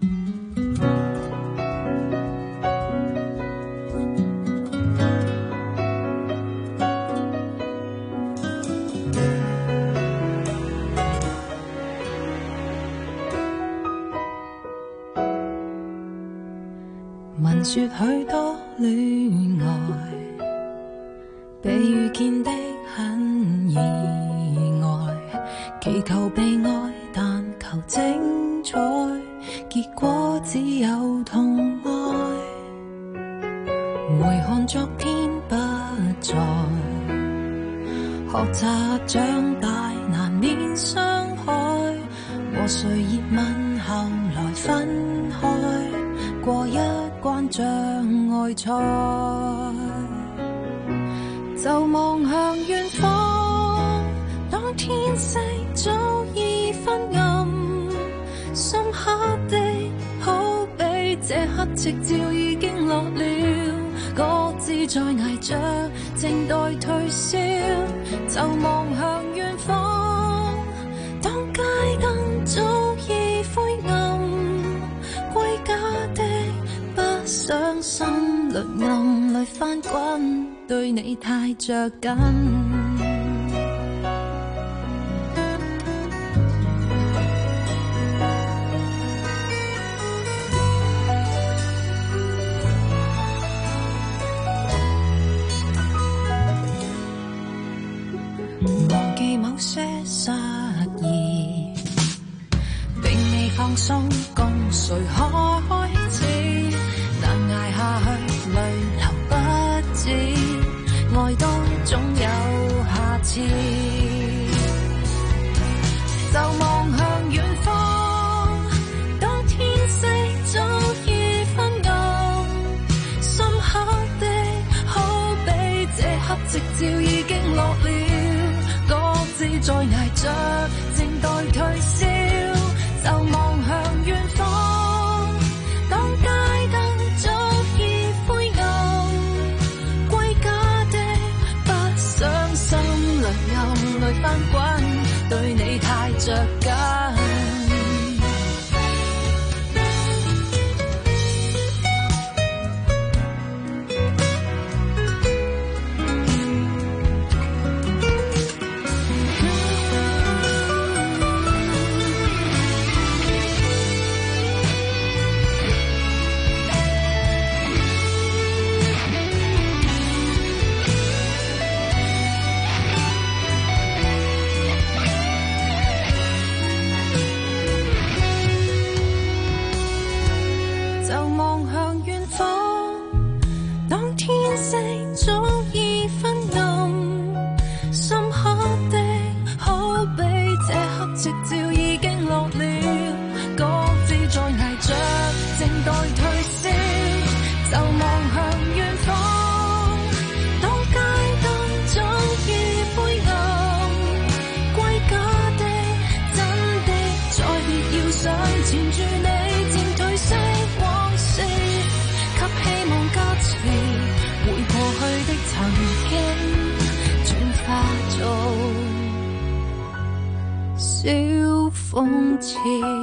聞說許多戀愛被遇見的很意外，祈求被愛但求精彩，結果只有痛哀。回看昨天不在，學習長大難免傷害，和誰熱吻後來分開，過一關障礙賽，就望向遠方，當天色早已昏暗，深刻的好比這刻夕照已經落了，各自在捱着，靜待退燒，就望向遠方，當街燈早已灰暗，歸家的不想心裏暗裏翻滾，對你太着緊。忘記某些細共誰開始？難捱下去，淚流不止，愛都總有下次。就望向遠方，當天色早已昏暗，深刻的好比這刻夕照已經落了，各自在捱着，靜待退燒。就望向遠方，當街燈早已灰暗，歸家的不想心裏暗淚翻滾，對你太着緊。小諷刺。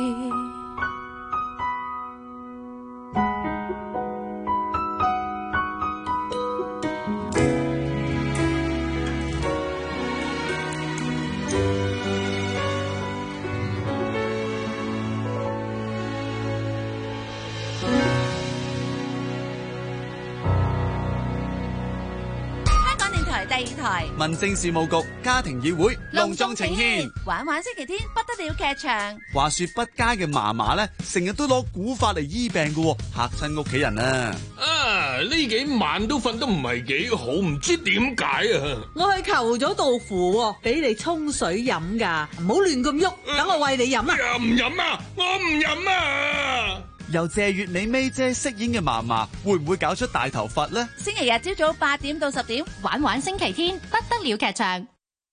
第二台民政事務局家庭議會隆重呈獻玩玩星期天不得了劇場。 話說不佳嘅嫲嫲咧，成日都攞古法嚟醫病嘅，嚇親屋企人啊！ 啊，呢幾晚都瞓得唔係幾好，唔知點解啊！ 我去求咗道符，俾你沖水飲噶，唔好亂咁喐，等我餵你飲啊！ 唔飲啊！我唔飲啊！ 由謝月美美姐飾演嘅嫲嫲，會唔會搞出大頭佛呢？ 星期日朝早八點到十點，玩玩星期天不得了劇場。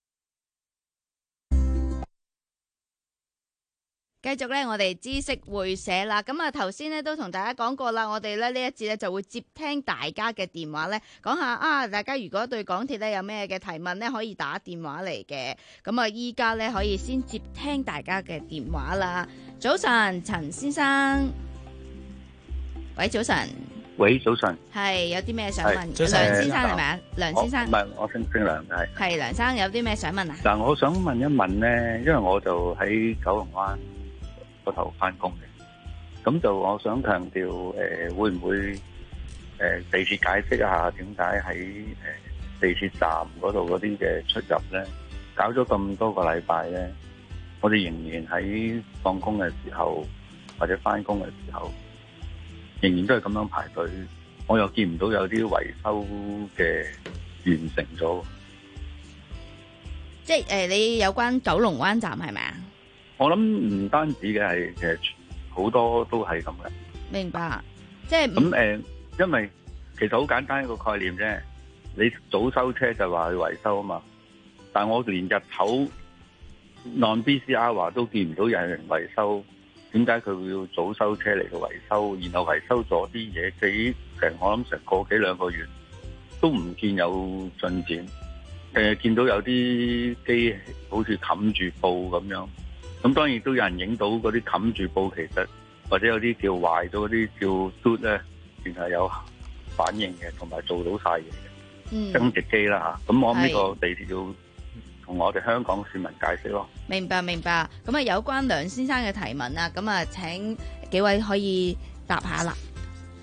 繼續咧，我哋知識會社啦。咁啊，頭先咧都同大家講過啦，我哋咧呢一節咧就會接聽大家嘅電話咧，講下啊，大家如果對港鐵咧有咩嘅提問咧，可以打電話嚟嘅。咁啊，依家咧可以先接聽大家嘅電話啦。早晨，陳先生。喂，早晨。 喂，早晨。 係有啲咩想問？ 早晨。 梁先生係咪啊？梁先生。 唔係，我姓姓梁嘅係。 係梁生，有啲咩想問啊？ 嗱，我想問一問咧，因為我就喺九龍灣嗰頭翻工嘅，咁就我想強調，誒、呃，會唔會誒、呃、地鐵解釋一下點解喺誒地鐵站嗰度嗰啲嘅出入咧，搞咗咁多個禮拜咧，我哋仍然喺放工嘅時候或者翻工嘅時候，仍然都係咁樣排隊，我又見唔到有啲維修嘅完成咗。 即係誒、呃，你有關九龍灣站係咪啊？ 我諗唔單止嘅係，其實好多都係咁嘅。 明白，即係咁誒，因為其實好簡單一個概念啫。你早收車就話去維修啊嘛，但我連日頭 non B C R 話都見唔到有人維修，點解佢會要早收車嚟到維修？然後維修咗啲嘢，幾成我諗成個幾兩個月都唔見有進展。誒，見到有啲機好似冚住布咁樣。咁當然都有人影到嗰啲冚住布，其實或者有啲叫壞咗嗰啲叫嘟咧，原來有反應嘅，同埋做到晒嘢嘅增值機啦嚇。咁我諗呢個地鐵要同我哋香港市民解釋咯。 明白明白。咁啊，有關梁先生嘅提問啊，咁啊請幾位可以答下啦。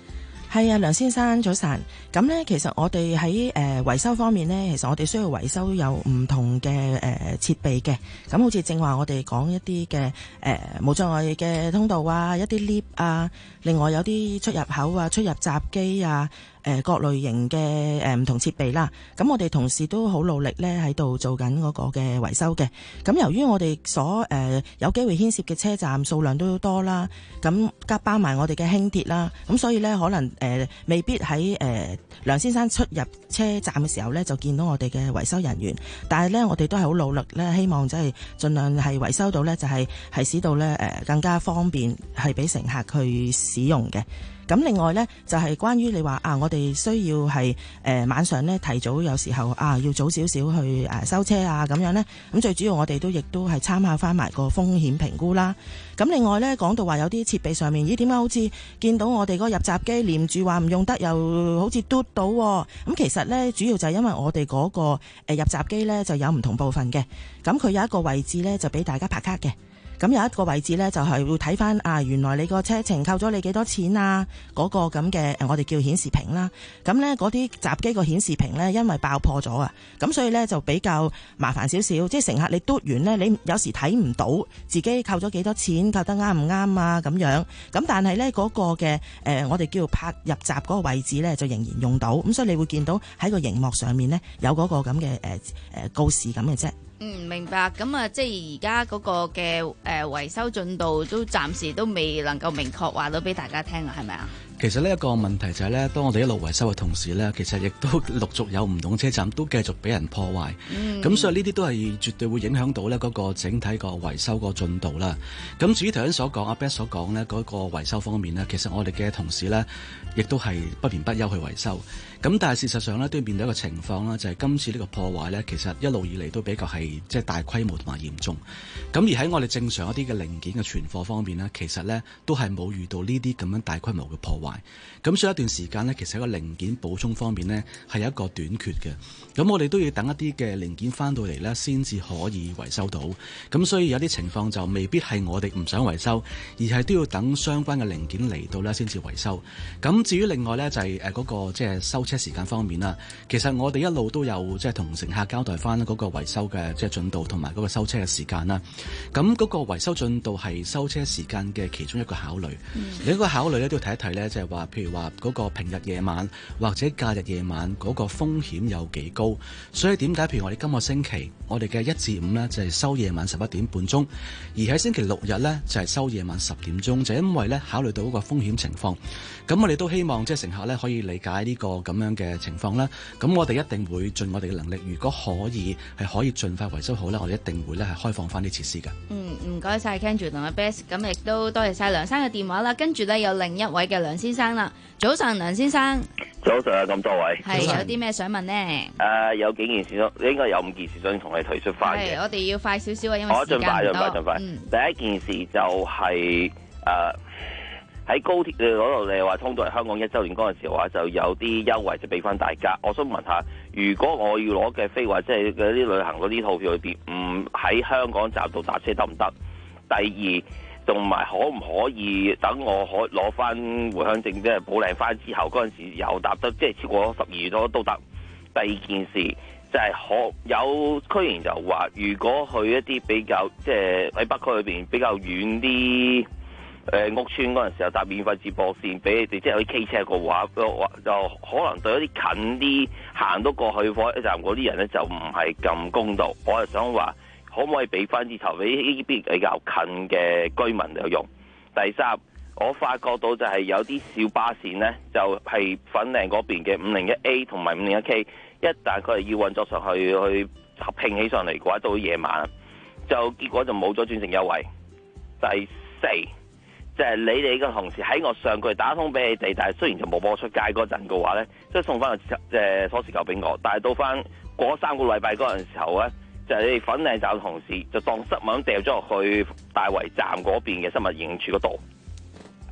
係啊，梁先生早晨。咁呢，其實我哋喺誒維修方面呢，其實我哋需要維修有唔同嘅誒、呃、設備嘅。咁好似正話我哋講一啲嘅誒無障礙嘅通道啊，一啲 lift 啊，另外有啲出入口啊、出入閘機啊。誒、呃、各類型嘅誒唔同設備啦，咁我哋同事都好努力咧喺度做緊嗰個嘅維修嘅。咁由於我哋所誒、呃、有機會牽涉嘅車站數量都多啦，咁加包埋我哋嘅輕鐵啦，咁所以咧可能誒、呃、未必喺誒、呃、梁先生出入車站嘅時候咧就見到我哋嘅維修人員，但係咧我哋都係好努力咧，希望即係盡量係維修到咧就係、是、係使到咧誒、呃、更加方便係俾乘客去使用嘅。咁另外呢，就係、是、關於你話啊，我哋需要係誒、呃、晚上呢提早有時候啊要早少少去誒、啊、收車啊咁樣呢。咁最主要我哋都亦都係參考翻埋個風險評估啦。咁另外呢，講到話有啲設備上面，咦點解好似見到我哋嗰個入閘機連住話唔用得，又好似嘟到喎、哦？咁其實呢，主要就係因為我哋嗰、那個、呃、入閘機呢就有唔同部分嘅，咁佢有一個位置呢，就俾大家拍卡嘅。咁有一個位置呢，就係會睇翻啊，原來你個車程扣咗你幾多錢啊？嗰、嗰個咁嘅我哋叫顯示屏啦。咁呢嗰啲閘機個顯示屏呢，因為爆破咗啊，咁所以呢，就比較麻煩少少。即係乘客你嘟完呢，你有時睇唔到自己扣咗幾多錢，扣得啱唔啱啊咁樣。咁但係呢，嗰、嗰個嘅誒、呃，我哋叫拍入閘嗰個位置呢，就仍然用到。咁所以你會見到喺個熒幕上面呢，有嗰個咁嘅誒誒告示咁嘅啫。 嗯，明白。咁啊，即係而家嗰個嘅誒維修進度都暫時都未能夠明確話到俾大家聽啊，係咪啊？ 其實呢一個問題就係咧，當我哋一路維修嘅同時咧，其實亦都陸續有唔同車站都繼續俾人破壞。咁、嗯、所以呢啲都係絕對會影響到咧嗰個整體個維修個進度啦。咁至於頭先所講阿 Beth 所講咧嗰個維修方面咧，其實我哋嘅同事咧亦都係不眠不休去維修。咁但係事實上咧都要面對一個情況啦，就係、是、今次呢個破壞咧，其實一路以嚟都比較係即係大規模同埋嚴重。咁而喺我哋正常一啲嘅零件嘅存貨方面咧，其實咧都係冇遇到呢啲咁樣大規模嘅破壞。咁所以一段時間咧，其實喺個零件補充方面咧係有一個短缺嘅。咁我哋都要等一啲嘅零件翻到嚟咧，先至可以維修到。咁所以有啲情況就未必係我哋唔想維修，而係都要等相關嘅零件嚟到咧先至維修。咁至於另外咧就係誒嗰個即係收車時間方面啦，其實我哋一路都有即係同乘客交代翻嗰個維修嘅即係進度同埋嗰個收車嘅時間啦。咁嗰個維修進度係收車時間嘅其中一個考慮。嗯、另一個考慮咧都要睇一睇咧，就係話譬如話嗰個平日夜晚或者假日夜晚嗰個風險有幾高，所以點解譬如我哋今個星期我哋嘅一至五咧就係收夜晚十一點半鐘，而喺星期六日咧就係收夜晚十點鐘，就因為咧考慮到嗰個風險情況。咁我哋都希望即係乘客咧可以理解呢個咁樣嘅情況啦。咁我哋一定會盡我哋嘅能力，如果可以係可以盡快維修好咧，我哋一定會咧係開放翻啲設施㗎。 嗯，唔該晒 Kenji 同阿 Beth， 咁亦都多謝晒梁生嘅電話啦。跟住咧有另一位嘅梁先生啦。早晨，梁先生。 早晨啊，咁多位。 係有啲咩想問呢？誒、 呃，有幾件事咯，應該有五件事想同你提出翻嘅。 係，我哋要快少少啊，因為時間唔多。我盡快，盡快，盡快。嗯、第一件事就係誒喺高鐵嗰度，你話通到嚟香港一週年嗰陣時嘅話，就有啲優惠就俾翻大家。我想問下，如果我要攞嘅飛或者係嗰啲旅行嗰啲套票裏邊，唔喺香港站度搭車得唔得？第二，同埋可唔可以等我可攞翻回鄉證，即係補領翻之後嗰陣時又搭得，即係超過十二月都都得。第二件事就係可有區員就話，如果去一啲比較即係喺北區裏邊比較遠啲誒、呃、屋村嗰陣時候搭免費接駁線俾你哋，即係有啲 K 車嘅話，就可能對一啲近啲行到過去火車站嗰啲人咧就唔係咁公道。我係想話，可唔可以俾翻啲頭俾呢啲比較近嘅居民有用？第三，我發覺到就係有啲小巴線呢，就係、是、粉嶺嗰邊嘅五零一 A 同埋五零一 K， 一旦佢係要運作上去去合併起上嚟嘅話，到夜晚就結果就冇咗轉乘優惠。第四，就係、是、你哋嘅同事喺我上個月打通俾你哋，但係雖然就冇播出街嗰陣嘅話呢，即係送翻個誒鎖匙扣俾我，但係到翻過三個禮拜嗰陣時候呢，就係、是、你哋粉嶺站嘅同事就當失物咁掉咗落去大圍站嗰邊嘅失物認處嗰度。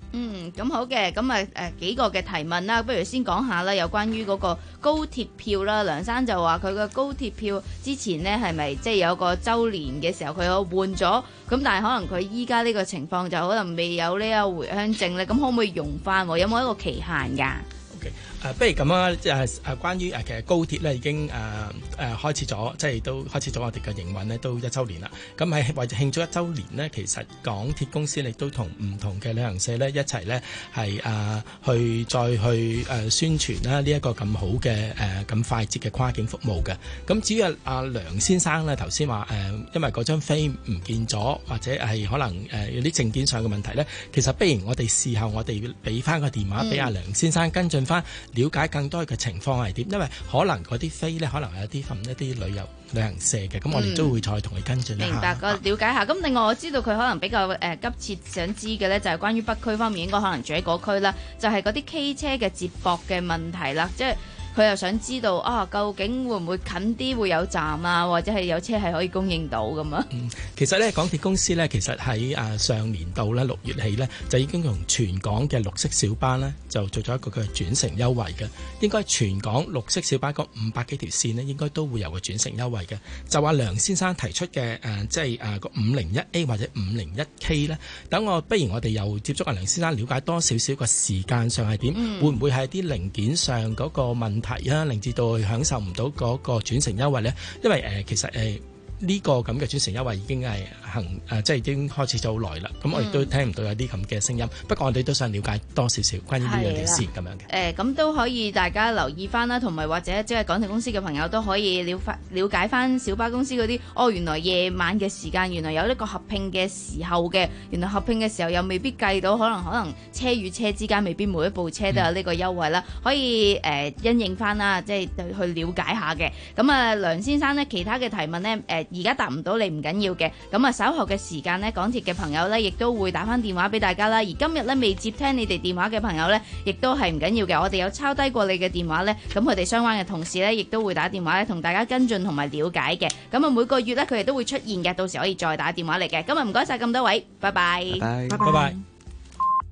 嗯，咁好嘅，咁啊誒幾個嘅提問啦，不如先講下啦，有關於嗰個高鐵票啦。梁生就話佢個高鐵票之前呢係咪即係有個週年嘅時候佢有換咗，咁但係可能佢依家呢個情況就可能未有呢個回鄉證咧，咁可唔可以用翻？有冇一個期限㗎？ 誒、啊，不如咁啦，誒誒，關於誒其實高鐵咧已經誒誒、呃呃、開始咗，即係都開始咗我哋嘅營運咧，都一週年啦。咁喺為咗慶祝一週年呢，其實港鐵公司亦都同唔同嘅旅行社咧一齊咧係誒去再去誒、呃、宣傳啦呢一個咁好嘅誒咁快捷嘅跨境服務嘅。咁至於阿梁先生咧頭先話誒，因為嗰張飛唔見咗，或者係可能誒、呃、有啲證件上嘅問題咧，其實不如我哋事後我哋俾翻個電話俾阿梁先生跟進翻。了解更多嘅情況係點，因為可能嗰啲飛咧，可能係一啲份一啲旅遊旅行社嘅，咁我哋都會再同佢跟進一下。 明白，個了解下。咁另外我知道佢可能比較誒、呃、急切想知嘅咧，就係關於北區方面，應該可能住喺嗰區啦，就係嗰啲 K 車嘅接駁嘅問題啦，即係。佢又想知道啊，究竟會唔會近啲會有站啊，或者係有車係可以供應到咁啊？ 嗯，其實咧，港鐵公司咧，其實喺啊上年度咧六月起咧，就已經同全港嘅綠色小巴咧，就做咗一個嘅轉乘優惠嘅。應該全港綠色小巴嗰五百幾條線呢，應該都會有個轉乘優惠嘅。就話梁先生提出嘅誒、呃，即係誒個五零一 A 或者五零一 K 咧，等我不如我哋又接觸阿梁先生，了解多少少個時間上係點，嗯、會唔會係啲零件上嗰個問題？提啊，令至到享受唔到嗰個轉乘優惠咧，因為誒、呃、其實誒。呃呢、這個咁嘅轉乘優惠已經係行誒、呃，即係已經開始咗好耐啦。咁我亦都聽唔到有啲咁嘅聲音。不過我哋都想了解多少少關於呢樣嘢先咁樣嘅。誒、 呃，咁都可以大家留意翻啦，同埋或者即係港鐵公司嘅朋友都可以了解了解翻小巴公司嗰啲。哦，原來夜晚嘅時間原來有呢個合併嘅時候嘅，原來合併嘅時候又未必計到，可能可能車與車之間未必每一部車都有呢個優惠啦。嗯、可以誒、呃、因應翻啦，即係去了解下嘅。咁啊，梁先生呢，其他嘅提問呢。誒、呃。而家答唔到你唔緊要嘅，咁啊稍後嘅時間呢，港鐵嘅朋友呢亦都會打翻電話俾大家啦。而今日呢，未接聽你哋電話嘅朋友呢，亦都係唔緊要嘅。我哋有抄低過你嘅電話呢，咁佢哋相關嘅同事呢，亦都會打電話咧同大家跟進同埋了解嘅。咁啊每個月呢，佢哋都會出現嘅，到時可以再打電話嚟嘅。今日唔該晒咁多位，拜拜， 拜拜，拜拜。